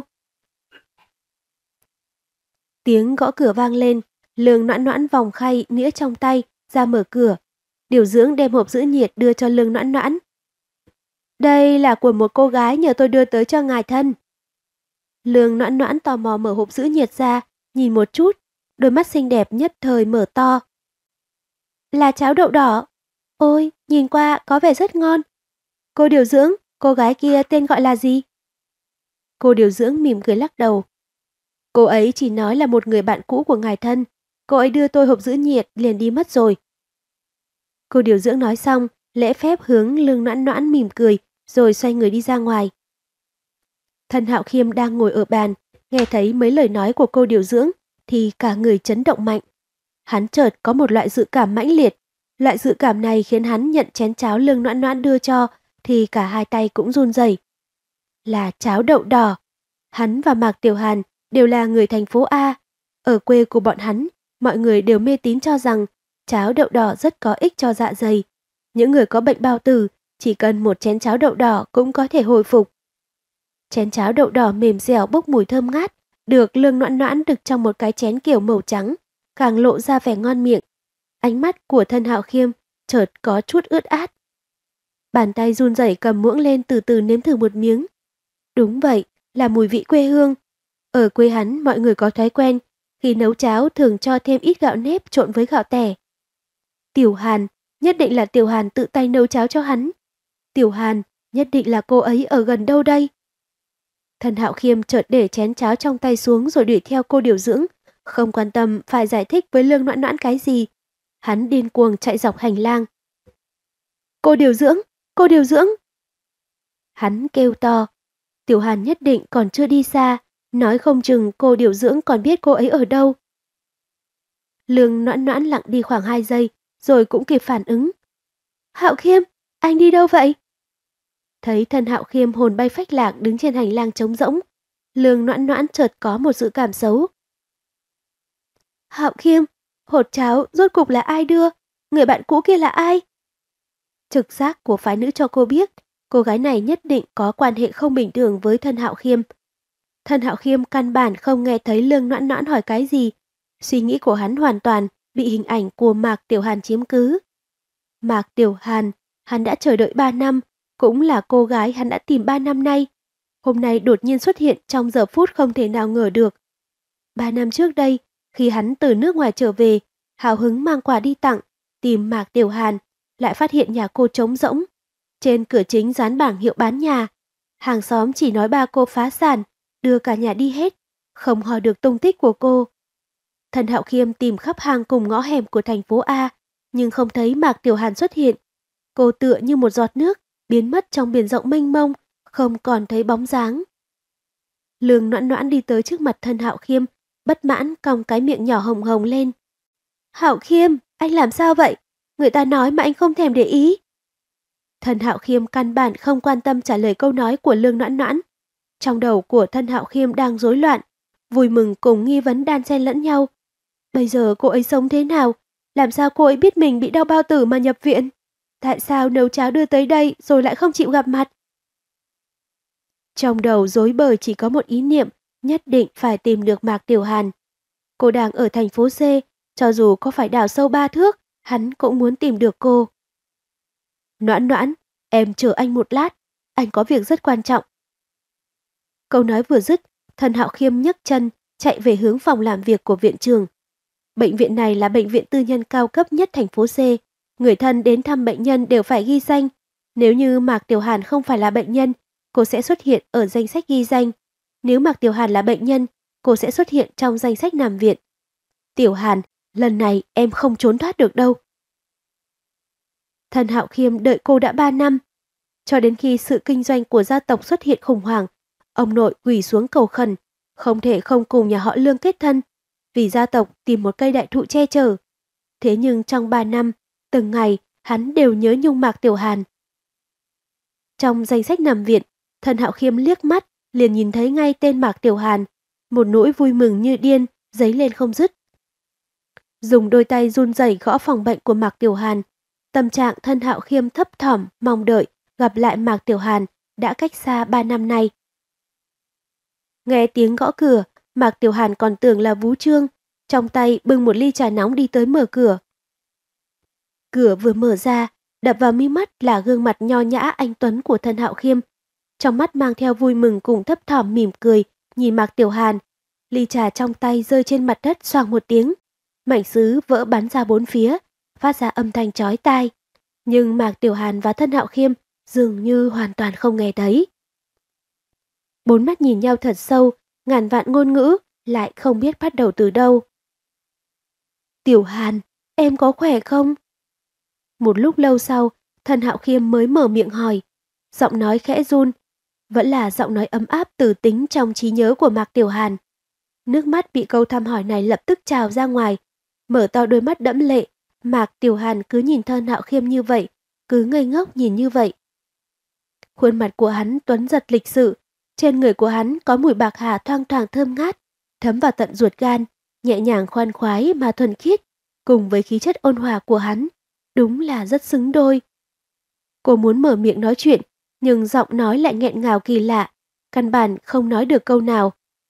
Tiếng gõ cửa vang lên, Lương Noãn Noãn vòng khay nĩa trong tay ra mở cửa. Điều dưỡng đem hộp giữ nhiệt đưa cho Lương Noãn Noãn. Đây là của một cô gái nhờ tôi đưa tới cho ngài thân. Lương Noãn Noãn tò mò mở hộp giữ nhiệt ra, nhìn một chút, đôi mắt xinh đẹp nhất thời mở to. Là cháo đậu đỏ. Ôi, nhìn qua có vẻ rất ngon. Cô điều dưỡng, cô gái kia tên gọi là gì? Cô điều dưỡng mỉm cười lắc đầu. Cô ấy chỉ nói là một người bạn cũ của ngài thân. Cô ấy đưa tôi hộp giữ nhiệt liền đi mất rồi. Cô điều dưỡng nói xong, lễ phép hướng Lương Noãn Noãn mỉm cười, rồi xoay người đi ra ngoài. Thân Hạo Khiêm đang ngồi ở bàn, nghe thấy mấy lời nói của cô điều dưỡng, thì cả người chấn động mạnh. Hắn chợt có một loại dự cảm mãnh liệt. Loại dự cảm này khiến hắn nhận chén cháo Lương Noãn Noãn đưa cho, thì cả hai tay cũng run rẩy. Là cháo đậu đỏ. Hắn và Mạc Tiểu Hàn đều là người thành phố A. Ở quê của bọn hắn, mọi người đều mê tín cho rằng cháo đậu đỏ rất có ích cho dạ dày. Những người có bệnh bao tử chỉ cần một chén cháo đậu đỏ cũng có thể hồi phục. Chén cháo đậu đỏ mềm dẻo bốc mùi thơm ngát, được Lương Noãn Noãn đực trong một cái chén kiểu màu trắng, càng lộ ra vẻ ngon miệng. Ánh mắt của Thân Hạo Khiêm chợt có chút ướt át. Bàn tay run rẩy cầm muỗng lên từ từ nếm thử một miếng. Đúng vậy, là mùi vị quê hương. Ở quê hắn mọi người có thói quen, khi nấu cháo thường cho thêm ít gạo nếp trộn với gạo tẻ. Tiểu Hàn, nhất định là Tiểu Hàn tự tay nấu cháo cho hắn. Tiểu Hàn, nhất định là cô ấy ở gần đâu đây? Thân Hạo Khiêm chợt để chén cháo trong tay xuống rồi đuổi theo cô điều dưỡng, không quan tâm phải giải thích với Lương Noãn Noãn cái gì. Hắn điên cuồng chạy dọc hành lang. Cô điều dưỡng, cô điều dưỡng. Hắn kêu to. Tiểu Hàn nhất định còn chưa đi xa, nói không chừng cô điều dưỡng còn biết cô ấy ở đâu. Lương Noãn Noãn lặng đi khoảng hai giây, rồi cũng kịp phản ứng. Hạo Khiêm, anh đi đâu vậy? Thấy Thân Hạo Khiêm hồn bay phách lạc đứng trên hành lang trống rỗng, Lương Noãn Noãn chợt có một dự cảm xấu. Hạo Khiêm, hột cháo rốt cục là ai đưa? Người bạn cũ kia là ai? Trực giác của phái nữ cho cô biết, cô gái này nhất định có quan hệ không bình thường với Thân Hạo Khiêm. Thân Hạo Khiêm căn bản không nghe thấy Lương Noãn Noãn hỏi cái gì. Suy nghĩ của hắn hoàn toàn bị hình ảnh của Mạc Tiểu Hàn chiếm cứ. Mạc Tiểu Hàn, hắn đã chờ đợi ba năm, cũng là cô gái hắn đã tìm ba năm nay. Hôm nay đột nhiên xuất hiện trong giờ phút không thể nào ngờ được. Ba năm trước đây, khi hắn từ nước ngoài trở về, hào hứng mang quà đi tặng, tìm Mạc Tiểu Hàn, lại phát hiện nhà cô trống rỗng. Trên cửa chính dán bảng hiệu bán nhà. Hàng xóm chỉ nói ba cô phá sản, đưa cả nhà đi hết, không hỏi được tung tích của cô. Thân Hạo Khiêm tìm khắp hang cùng ngõ hẻm của thành phố A, nhưng không thấy Mạc Tiểu Hàn xuất hiện. Cô tựa như một giọt nước, biến mất trong biển rộng mênh mông, không còn thấy bóng dáng. Lương Noãn Noãn đi tới trước mặt Thân Hạo Khiêm, bất mãn cong cái miệng nhỏ hồng hồng lên. Hạo Khiêm, anh làm sao vậy? Người ta nói mà anh không thèm để ý. Thân Hạo Khiêm căn bản không quan tâm trả lời câu nói của Lương Noãn Noãn. Trong đầu của Thân Hạo Khiêm đang rối loạn, vui mừng cùng nghi vấn đan xen lẫn nhau. Bây giờ cô ấy sống thế nào? Làm sao cô ấy biết mình bị đau bao tử mà nhập viện? Tại sao nấu cháo đưa tới đây rồi lại không chịu gặp mặt? Trong đầu rối bời chỉ có một ý niệm, nhất định phải tìm được Mạc Tiểu Hàn. Cô đang ở thành phố C, cho dù có phải đào sâu ba thước, hắn cũng muốn tìm được cô. Noãn Noãn, em chờ anh một lát, anh có việc rất quan trọng. Câu nói vừa dứt, Thân Hạo Khiêm nhấc chân, chạy về hướng phòng làm việc của viện trưởng. Bệnh viện này là bệnh viện tư nhân cao cấp nhất thành phố C. Người thân đến thăm bệnh nhân đều phải ghi danh. Nếu như Mạc Tiểu Hàn không phải là bệnh nhân, cô sẽ xuất hiện ở danh sách ghi danh. Nếu Mạc Tiểu Hàn là bệnh nhân, cô sẽ xuất hiện trong danh sách nằm viện. Tiểu Hàn, lần này em không trốn thoát được đâu. Thân Hạo Khiêm đợi cô đã ba năm. Cho đến khi sự kinh doanh của gia tộc xuất hiện khủng hoảng, ông nội quỳ xuống cầu khẩn, không thể không cùng nhà họ Lương kết thân, vì gia tộc tìm một cây đại thụ che chở. Thế nhưng trong ba năm, từng ngày hắn đều nhớ nhung Mạc Tiểu Hàn. Trong danh sách nằm viện, Thân Hạo Khiêm liếc mắt liền nhìn thấy ngay tên Mạc Tiểu Hàn, một nỗi vui mừng như điên dấy lên không dứt. Dùng đôi tay run rẩy gõ phòng bệnh của Mạc Tiểu Hàn, tâm trạng Thân Hạo Khiêm thấp thỏm mong đợi gặp lại Mạc Tiểu Hàn đã cách xa ba năm nay. Nghe tiếng gõ cửa, Mạc Tiểu Hàn còn tưởng là Vú Trương, trong tay bưng một ly trà nóng đi tới mở cửa. Cửa vừa mở ra, đập vào mi mắt là gương mặt nho nhã anh tuấn của Thân Hạo Khiêm. Trong mắt mang theo vui mừng cùng thấp thỏm mỉm cười, nhìn Mạc Tiểu Hàn. Ly trà trong tay rơi trên mặt đất xoàng một tiếng. Mảnh sứ vỡ bắn ra bốn phía, phát ra âm thanh chói tai. Nhưng Mạc Tiểu Hàn và Thân Hạo Khiêm dường như hoàn toàn không nghe thấy. Bốn mắt nhìn nhau thật sâu, ngàn vạn ngôn ngữ, lại không biết bắt đầu từ đâu. Tiểu Hàn, em có khỏe không? Một lúc lâu sau, Thân Hạo Khiêm mới mở miệng hỏi. Giọng nói khẽ run, vẫn là giọng nói ấm áp từ tính trong trí nhớ của Mạc Tiểu Hàn. Nước mắt bị câu thăm hỏi này lập tức trào ra ngoài. Mở to đôi mắt đẫm lệ, Mạc Tiểu Hàn cứ nhìn Thân Hạo Khiêm như vậy, cứ ngây ngốc nhìn như vậy. Khuôn mặt của hắn tuấn giật lịch sự, trên người của hắn có mùi bạc hà thoang thoảng thơm ngát, thấm vào tận ruột gan, nhẹ nhàng khoan khoái mà thuần khiết, cùng với khí chất ôn hòa của hắn, đúng là rất xứng đôi. Cô muốn mở miệng nói chuyện, nhưng giọng nói lại nghẹn ngào kỳ lạ, căn bản không nói được câu nào.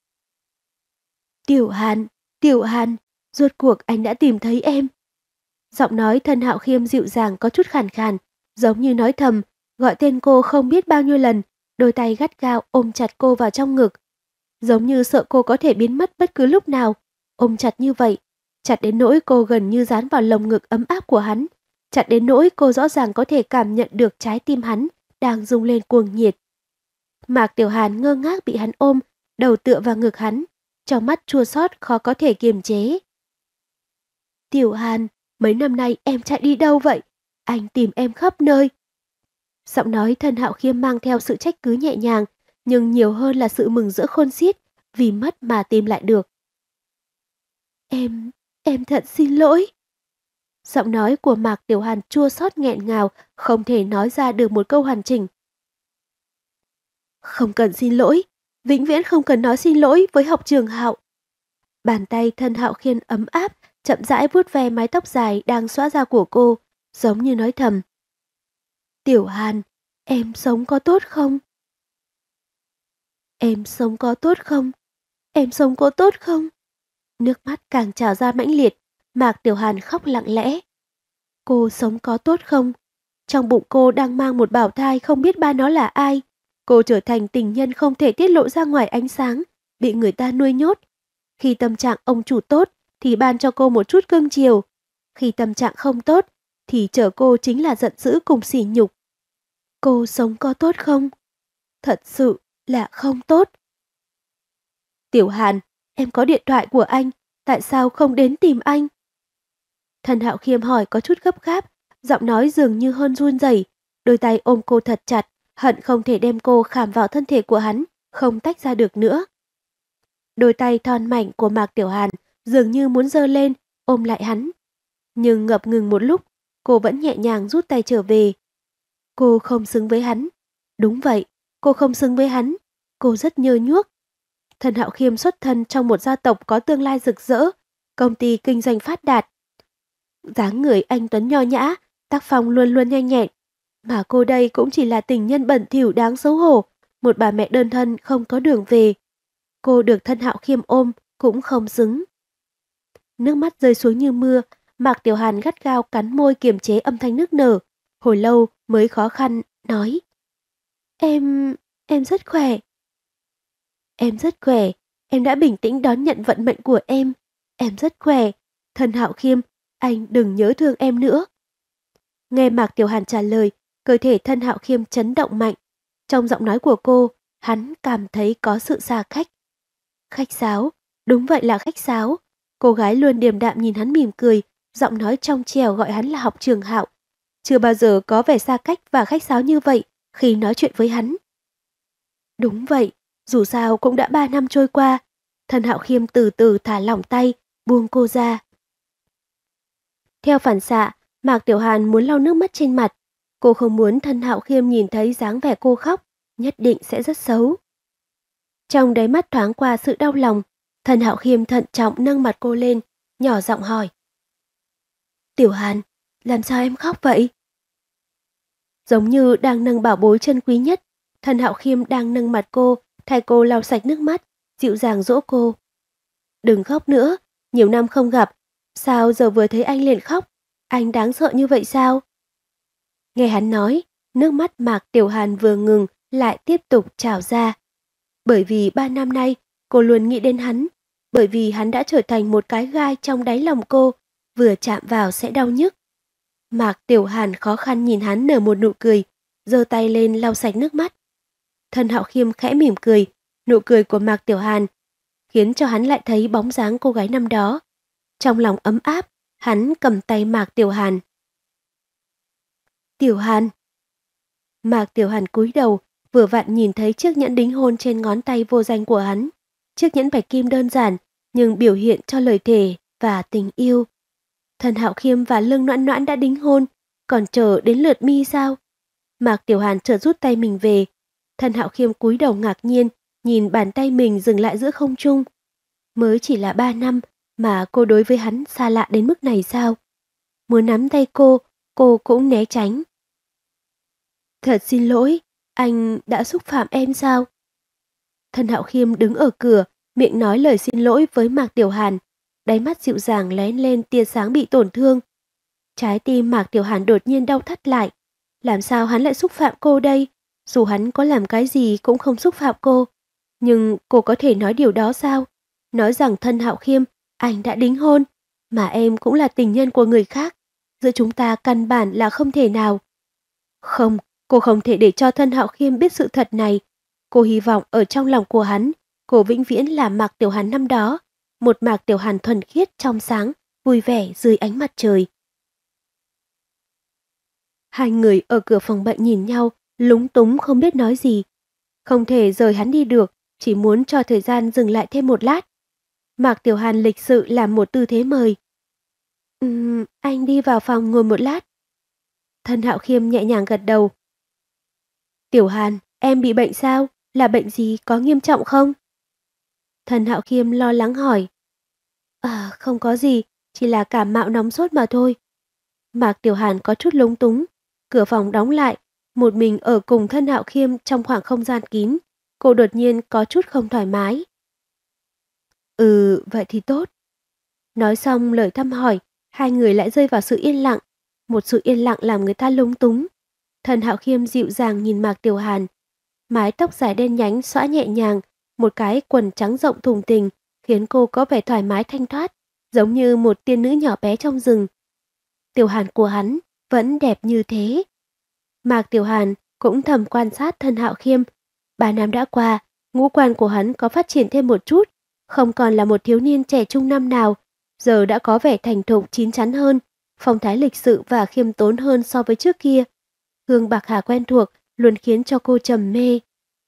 Tiểu Hàn, Tiểu Hàn, rốt cuộc anh đã tìm thấy em. Giọng nói Thân Hạo Khiêm dịu dàng có chút khàn khàn, giống như nói thầm, gọi tên cô không biết bao nhiêu lần, đôi tay gắt gao ôm chặt cô vào trong ngực. Giống như sợ cô có thể biến mất bất cứ lúc nào, ôm chặt như vậy, chặt đến nỗi cô gần như dán vào lồng ngực ấm áp của hắn, chặt đến nỗi cô rõ ràng có thể cảm nhận được trái tim hắn đang rung lên cuồng nhiệt. Mạc Tiểu Hàn ngơ ngác bị hắn ôm, đầu tựa vào ngực hắn, trong mắt chua xót khó có thể kiềm chế. Tiểu Hàn, mấy năm nay em chạy đi đâu vậy? Anh tìm em khắp nơi. Giọng nói Thân Hạo Khiêm mang theo sự trách cứ nhẹ nhàng, nhưng nhiều hơn là sự mừng rỡ khôn xiết, vì mất mà tìm lại được. Em, em thật xin lỗi. Giọng nói của Mạc Tiểu Hàn chua xót nghẹn ngào, không thể nói ra được một câu hoàn chỉnh. Không cần xin lỗi, vĩnh viễn không cần nói xin lỗi với học trường Hạo. Bàn tay Thân Hạo Khiêm ấm áp, chậm rãi vuốt ve mái tóc dài đang xõa ra của cô, giống như nói thầm. Tiểu Hàn, em sống có tốt không? Em sống có tốt không? Em sống có tốt không? Nước mắt càng trào ra mãnh liệt, Mạc Tiểu Hàn khóc lặng lẽ. Cô sống có tốt không? Trong bụng cô đang mang một bào thai không biết ba nó là ai. Cô trở thành tình nhân không thể tiết lộ ra ngoài ánh sáng, bị người ta nuôi nhốt. Khi tâm trạng ông chủ tốt thì ban cho cô một chút cưng chiều. Khi tâm trạng không tốt thì chở cô chính là giận dữ cùng sỉ nhục. Cô sống có tốt không? Thật sự là không tốt. Tiểu Hàn, em có điện thoại của anh, tại sao không đến tìm anh? Thân Hạo Khiêm hỏi có chút gấp gáp, giọng nói dường như hơn run rẩy, đôi tay ôm cô thật chặt, hận không thể đem cô khảm vào thân thể của hắn, không tách ra được nữa. Đôi tay thon mảnh của Mạc Tiểu Hàn dường như muốn giơ lên, ôm lại hắn. Nhưng ngập ngừng một lúc, cô vẫn nhẹ nhàng rút tay trở về. Cô không xứng với hắn. Đúng vậy, cô không xứng với hắn. Cô rất nhơ nhuốc. Thân Hạo Khiêm xuất thân trong một gia tộc có tương lai rực rỡ, công ty kinh doanh phát đạt. Dáng người anh tuấn nho nhã, tác phong luôn luôn nhanh nhẹn. Mà cô đây cũng chỉ là tình nhân bẩn thỉu đáng xấu hổ, một bà mẹ đơn thân không có đường về. Cô được Thân Hạo Khiêm ôm cũng không xứng. Nước mắt rơi xuống như mưa, Mạc Tiểu Hàn gắt gao cắn môi kiềm chế âm thanh nức nở, hồi lâu mới khó khăn nói: "Em, em rất khỏe." "Em rất khỏe, em đã bình tĩnh đón nhận vận mệnh của em. Em rất khỏe, Thân Hạo Khiêm, anh đừng nhớ thương em nữa." Nghe Mạc Tiểu Hàn trả lời, cơ thể Thân Hạo Khiêm chấn động mạnh. Trong giọng nói của cô, hắn cảm thấy có sự xa cách. Khách sáo, đúng vậy là khách sáo. Cô gái luôn điềm đạm nhìn hắn mỉm cười, giọng nói trong trẻo gọi hắn là học trường Hạo. Chưa bao giờ có vẻ xa cách và khách sáo như vậy khi nói chuyện với hắn. Đúng vậy, dù sao cũng đã ba năm trôi qua. Thân Hạo Khiêm từ từ thả lỏng tay, buông cô ra. Theo phản xạ, Mạc Tiểu Hàn muốn lau nước mắt trên mặt. Cô không muốn Thân Hạo Khiêm nhìn thấy dáng vẻ cô khóc, nhất định sẽ rất xấu. Trong đáy mắt thoáng qua sự đau lòng, Thân Hạo Khiêm thận trọng nâng mặt cô lên, nhỏ giọng hỏi. Tiểu Hàn, làm sao em khóc vậy? Giống như đang nâng bảo bối chân quý nhất, Thân Hạo Khiêm đang nâng mặt cô, thay cô lau sạch nước mắt, dịu dàng dỗ cô. Đừng khóc nữa, nhiều năm không gặp, sao giờ vừa thấy anh liền khóc, anh đáng sợ như vậy sao? Nghe hắn nói, nước mắt Mạc Tiểu Hàn vừa ngừng lại tiếp tục trào ra. Bởi vì ba năm nay cô luôn nghĩ đến hắn, bởi vì hắn đã trở thành một cái gai trong đáy lòng cô, vừa chạm vào sẽ đau nhức. Mạc Tiểu Hàn khó khăn nhìn hắn nở một nụ cười, giơ tay lên lau sạch nước mắt. Thân Hạo Khiêm khẽ mỉm cười, nụ cười của Mạc Tiểu Hàn khiến cho hắn lại thấy bóng dáng cô gái năm đó. Trong lòng ấm áp, hắn cầm tay Mạc Tiểu Hàn. Tiểu Hàn. Mạc Tiểu Hàn cúi đầu, vừa vặn nhìn thấy chiếc nhẫn đính hôn trên ngón tay vô danh của hắn. Chiếc nhẫn bạch kim đơn giản, nhưng biểu hiện cho lời thề và tình yêu. Thân Hạo Khiêm và Lương Noãn Noãn đã đính hôn, còn chờ đến lượt mi sao? Mạc Tiểu Hàn chợt rút tay mình về. Thân Hạo Khiêm cúi đầu ngạc nhiên, nhìn bàn tay mình dừng lại giữa không trung. Mới chỉ là ba năm mà cô đối với hắn xa lạ đến mức này sao? Muốn nắm tay cô, cô cũng né tránh. Thật xin lỗi, anh đã xúc phạm em sao? Thân Hạo Khiêm đứng ở cửa, miệng nói lời xin lỗi với Mạc Tiểu Hàn, đáy mắt dịu dàng lóe lên tia sáng bị tổn thương. Trái tim Mạc Tiểu Hàn đột nhiên đau thắt lại. Làm sao hắn lại xúc phạm cô đây? Dù hắn có làm cái gì cũng không xúc phạm cô. Nhưng cô có thể nói điều đó sao? Nói rằng Thân Hạo Khiêm, anh đã đính hôn, mà em cũng là tình nhân của người khác. Giữa chúng ta căn bản là không thể nào. Không, cô không thể để cho Thân Hạo Khiêm biết sự thật này. Cô hy vọng ở trong lòng của hắn, cô vĩnh viễn là Mạc Tiểu Hàn năm đó. Một Mạc Tiểu Hàn thuần khiết trong sáng, vui vẻ dưới ánh mặt trời. Hai người ở cửa phòng bệnh nhìn nhau, lúng túng không biết nói gì. Không thể rời hắn đi được, chỉ muốn cho thời gian dừng lại thêm một lát. Mạc Tiểu Hàn lịch sự làm một tư thế mời. Ừm, anh đi vào phòng ngồi một lát. Thân Hạo Khiêm nhẹ nhàng gật đầu. Tiểu Hàn, em bị bệnh sao? Là bệnh gì, có nghiêm trọng không? Thân Hạo Khiêm lo lắng hỏi. À, không có gì, chỉ là cảm mạo nóng sốt mà thôi. Mạc Tiểu Hàn có chút lúng túng. Cửa phòng đóng lại, một mình ở cùng Thân Hạo Khiêm trong khoảng không gian kín. Cô đột nhiên có chút không thoải mái. Ừ, vậy thì tốt. Nói xong lời thăm hỏi, hai người lại rơi vào sự yên lặng. Một sự yên lặng làm người ta lúng túng. Thân Hạo Khiêm dịu dàng nhìn Mạc Tiểu Hàn. Mái tóc dài đen nhánh xõa nhẹ nhàng, một cái quần trắng rộng thùng thình khiến cô có vẻ thoải mái thanh thoát, giống như một tiên nữ nhỏ bé trong rừng. Tiểu Hàn của hắn vẫn đẹp như thế. Mạc Tiểu Hàn cũng thầm quan sát Thân Hạo Khiêm. Ba năm đã qua, ngũ quan của hắn có phát triển thêm một chút, không còn là một thiếu niên trẻ trung năm nào, giờ đã có vẻ thành thục chín chắn hơn, phong thái lịch sự và khiêm tốn hơn so với trước kia. Hương bạc hà quen thuộc luôn khiến cho cô trầm mê.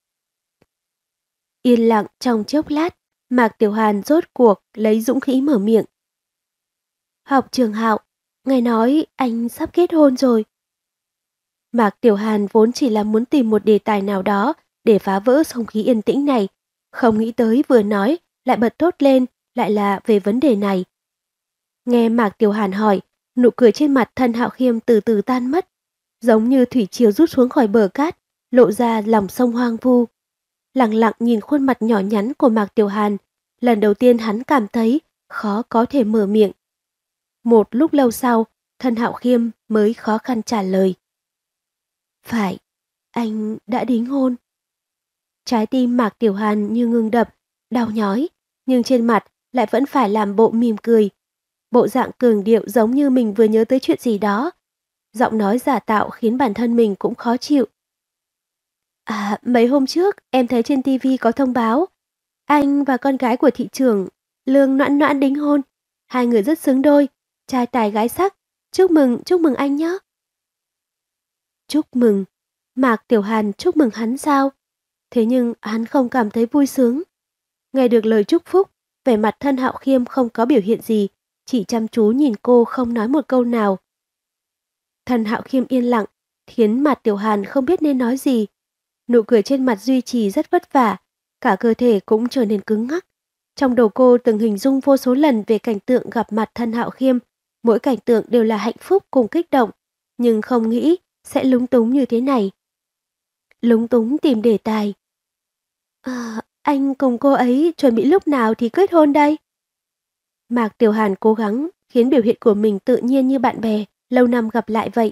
Yên lặng trong chốc lát, Mạc Tiểu Hàn rốt cuộc lấy dũng khí mở miệng. Học Trường Hạo, ngài nói anh sắp kết hôn rồi. Mạc Tiểu Hàn vốn chỉ là muốn tìm một đề tài nào đó để phá vỡ không khí yên tĩnh này, không nghĩ tới vừa nói lại bật thốt lên, lại là về vấn đề này. Nghe Mạc Tiểu Hàn hỏi, nụ cười trên mặt Thân Hạo Khiêm từ từ tan mất, giống như thủy triều rút xuống khỏi bờ cát, lộ ra lòng sông hoang vu. Lặng lặng nhìn khuôn mặt nhỏ nhắn của Mạc Tiểu Hàn, lần đầu tiên hắn cảm thấy khó có thể mở miệng. Một lúc lâu sau, Thân Hạo Khiêm mới khó khăn trả lời. Phải, anh đã đính hôn. Trái tim Mạc Tiểu Hàn như ngừng đập, đau nhói, nhưng trên mặt lại vẫn phải làm bộ mỉm cười. Bộ dạng cường điệu giống như mình vừa nhớ tới chuyện gì đó. Giọng nói giả tạo khiến bản thân mình cũng khó chịu. À, mấy hôm trước em thấy trên ti vi có thông báo. Anh và con gái của thị trưởng, Lương Noãn Noãn đính hôn. Hai người rất xứng đôi, trai tài gái sắc. Chúc mừng, chúc mừng anh nhé. Chúc mừng. Mạc Tiểu Hàn chúc mừng hắn sao? Thế nhưng hắn không cảm thấy vui sướng. Nghe được lời chúc phúc, vẻ mặt Thân Hạo Khiêm không có biểu hiện gì, chỉ chăm chú nhìn cô không nói một câu nào. Thân Hạo Khiêm yên lặng, khiến mặt Tiểu Hàn không biết nên nói gì. Nụ cười trên mặt duy trì rất vất vả, cả cơ thể cũng trở nên cứng ngắc. Trong đầu cô từng hình dung vô số lần về cảnh tượng gặp mặt Thân Hạo Khiêm, mỗi cảnh tượng đều là hạnh phúc cùng kích động, nhưng không nghĩ sẽ lúng túng như thế này. Lúng túng tìm đề tài. À, anh cùng cô ấy chuẩn bị lúc nào thì kết hôn đây? Mạc Tiểu Hàn cố gắng khiến biểu hiện của mình tự nhiên như bạn bè, lâu năm gặp lại vậy.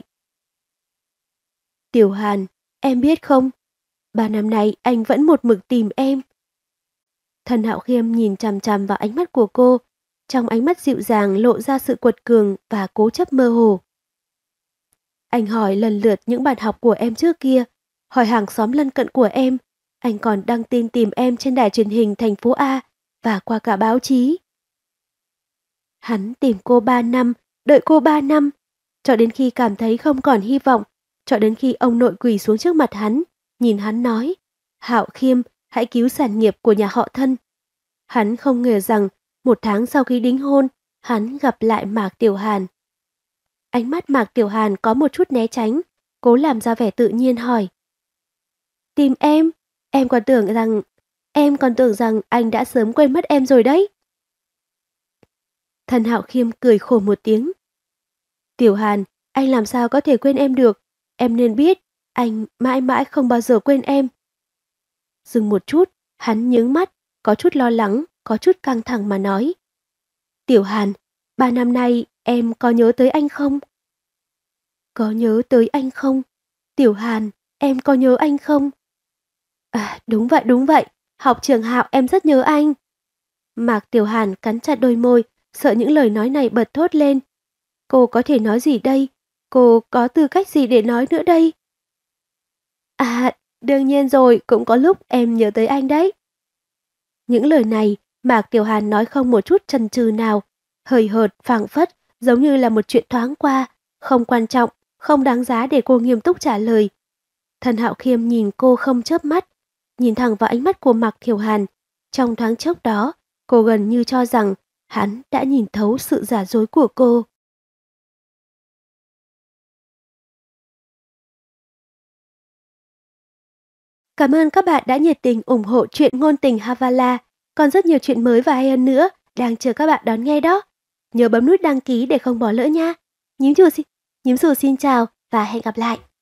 Tiểu Hàn, em biết không, ba năm nay anh vẫn một mực tìm em. Thân Hạo Khiêm nhìn chằm chằm vào ánh mắt của cô, trong ánh mắt dịu dàng lộ ra sự quật cường và cố chấp mơ hồ. Anh hỏi lần lượt những bạn học của em trước kia, hỏi hàng xóm lân cận của em, anh còn đăng tin tìm em trên đài truyền hình thành phố A và qua cả báo chí. Hắn tìm cô ba năm, đợi cô ba năm, cho đến khi cảm thấy không còn hy vọng, cho đến khi ông nội quỳ xuống trước mặt hắn, nhìn hắn nói, Hạo Khiêm, hãy cứu sản nghiệp của nhà họ Thân. Hắn không ngờ rằng, một tháng sau khi đính hôn, hắn gặp lại Mạc Tiểu Hàn. Ánh mắt Mạc Tiểu Hàn có một chút né tránh, cố làm ra vẻ tự nhiên hỏi. Tìm em, em còn tưởng rằng, em còn tưởng rằng anh đã sớm quên mất em rồi đấy. Thân Hạo Khiêm cười khổ một tiếng. Tiểu Hàn, anh làm sao có thể quên em được, em nên biết, anh mãi mãi không bao giờ quên em. Dừng một chút, Hắn nhướng mắt, có chút lo lắng, có chút căng thẳng mà nói. Tiểu Hàn, ba năm nay em có nhớ tới anh không? Có nhớ tới anh không? Tiểu Hàn, em có nhớ anh không? À, đúng vậy, đúng vậy. Học trường Hạo em rất nhớ anh. Mạc Tiểu Hàn cắn chặt đôi môi, sợ những lời nói này bật thốt lên. Cô có thể nói gì đây? Cô có tư cách gì để nói nữa đây? À, đương nhiên rồi, cũng có lúc em nhớ tới anh đấy. Những lời này, Mạc Tiểu Hàn nói không một chút chần chừ nào, hời hợt, phảng phất, giống như là một chuyện thoáng qua, không quan trọng, không đáng giá để cô nghiêm túc trả lời. Thần Hạo Khiêm nhìn cô không chớp mắt, nhìn thẳng vào ánh mắt của Mạc Tiểu Hàn. Trong thoáng chốc đó, cô gần như cho rằng hắn đã nhìn thấu sự giả dối của cô. Cảm ơn các bạn đã nhiệt tình ủng hộ truyện ngôn tình Havala. Còn rất nhiều chuyện mới và hay hơn nữa đang chờ các bạn đón nghe đó. Nhớ bấm nút đăng ký để không bỏ lỡ nha. Nhím Dù xin, Nhím Dù xin chào và hẹn gặp lại.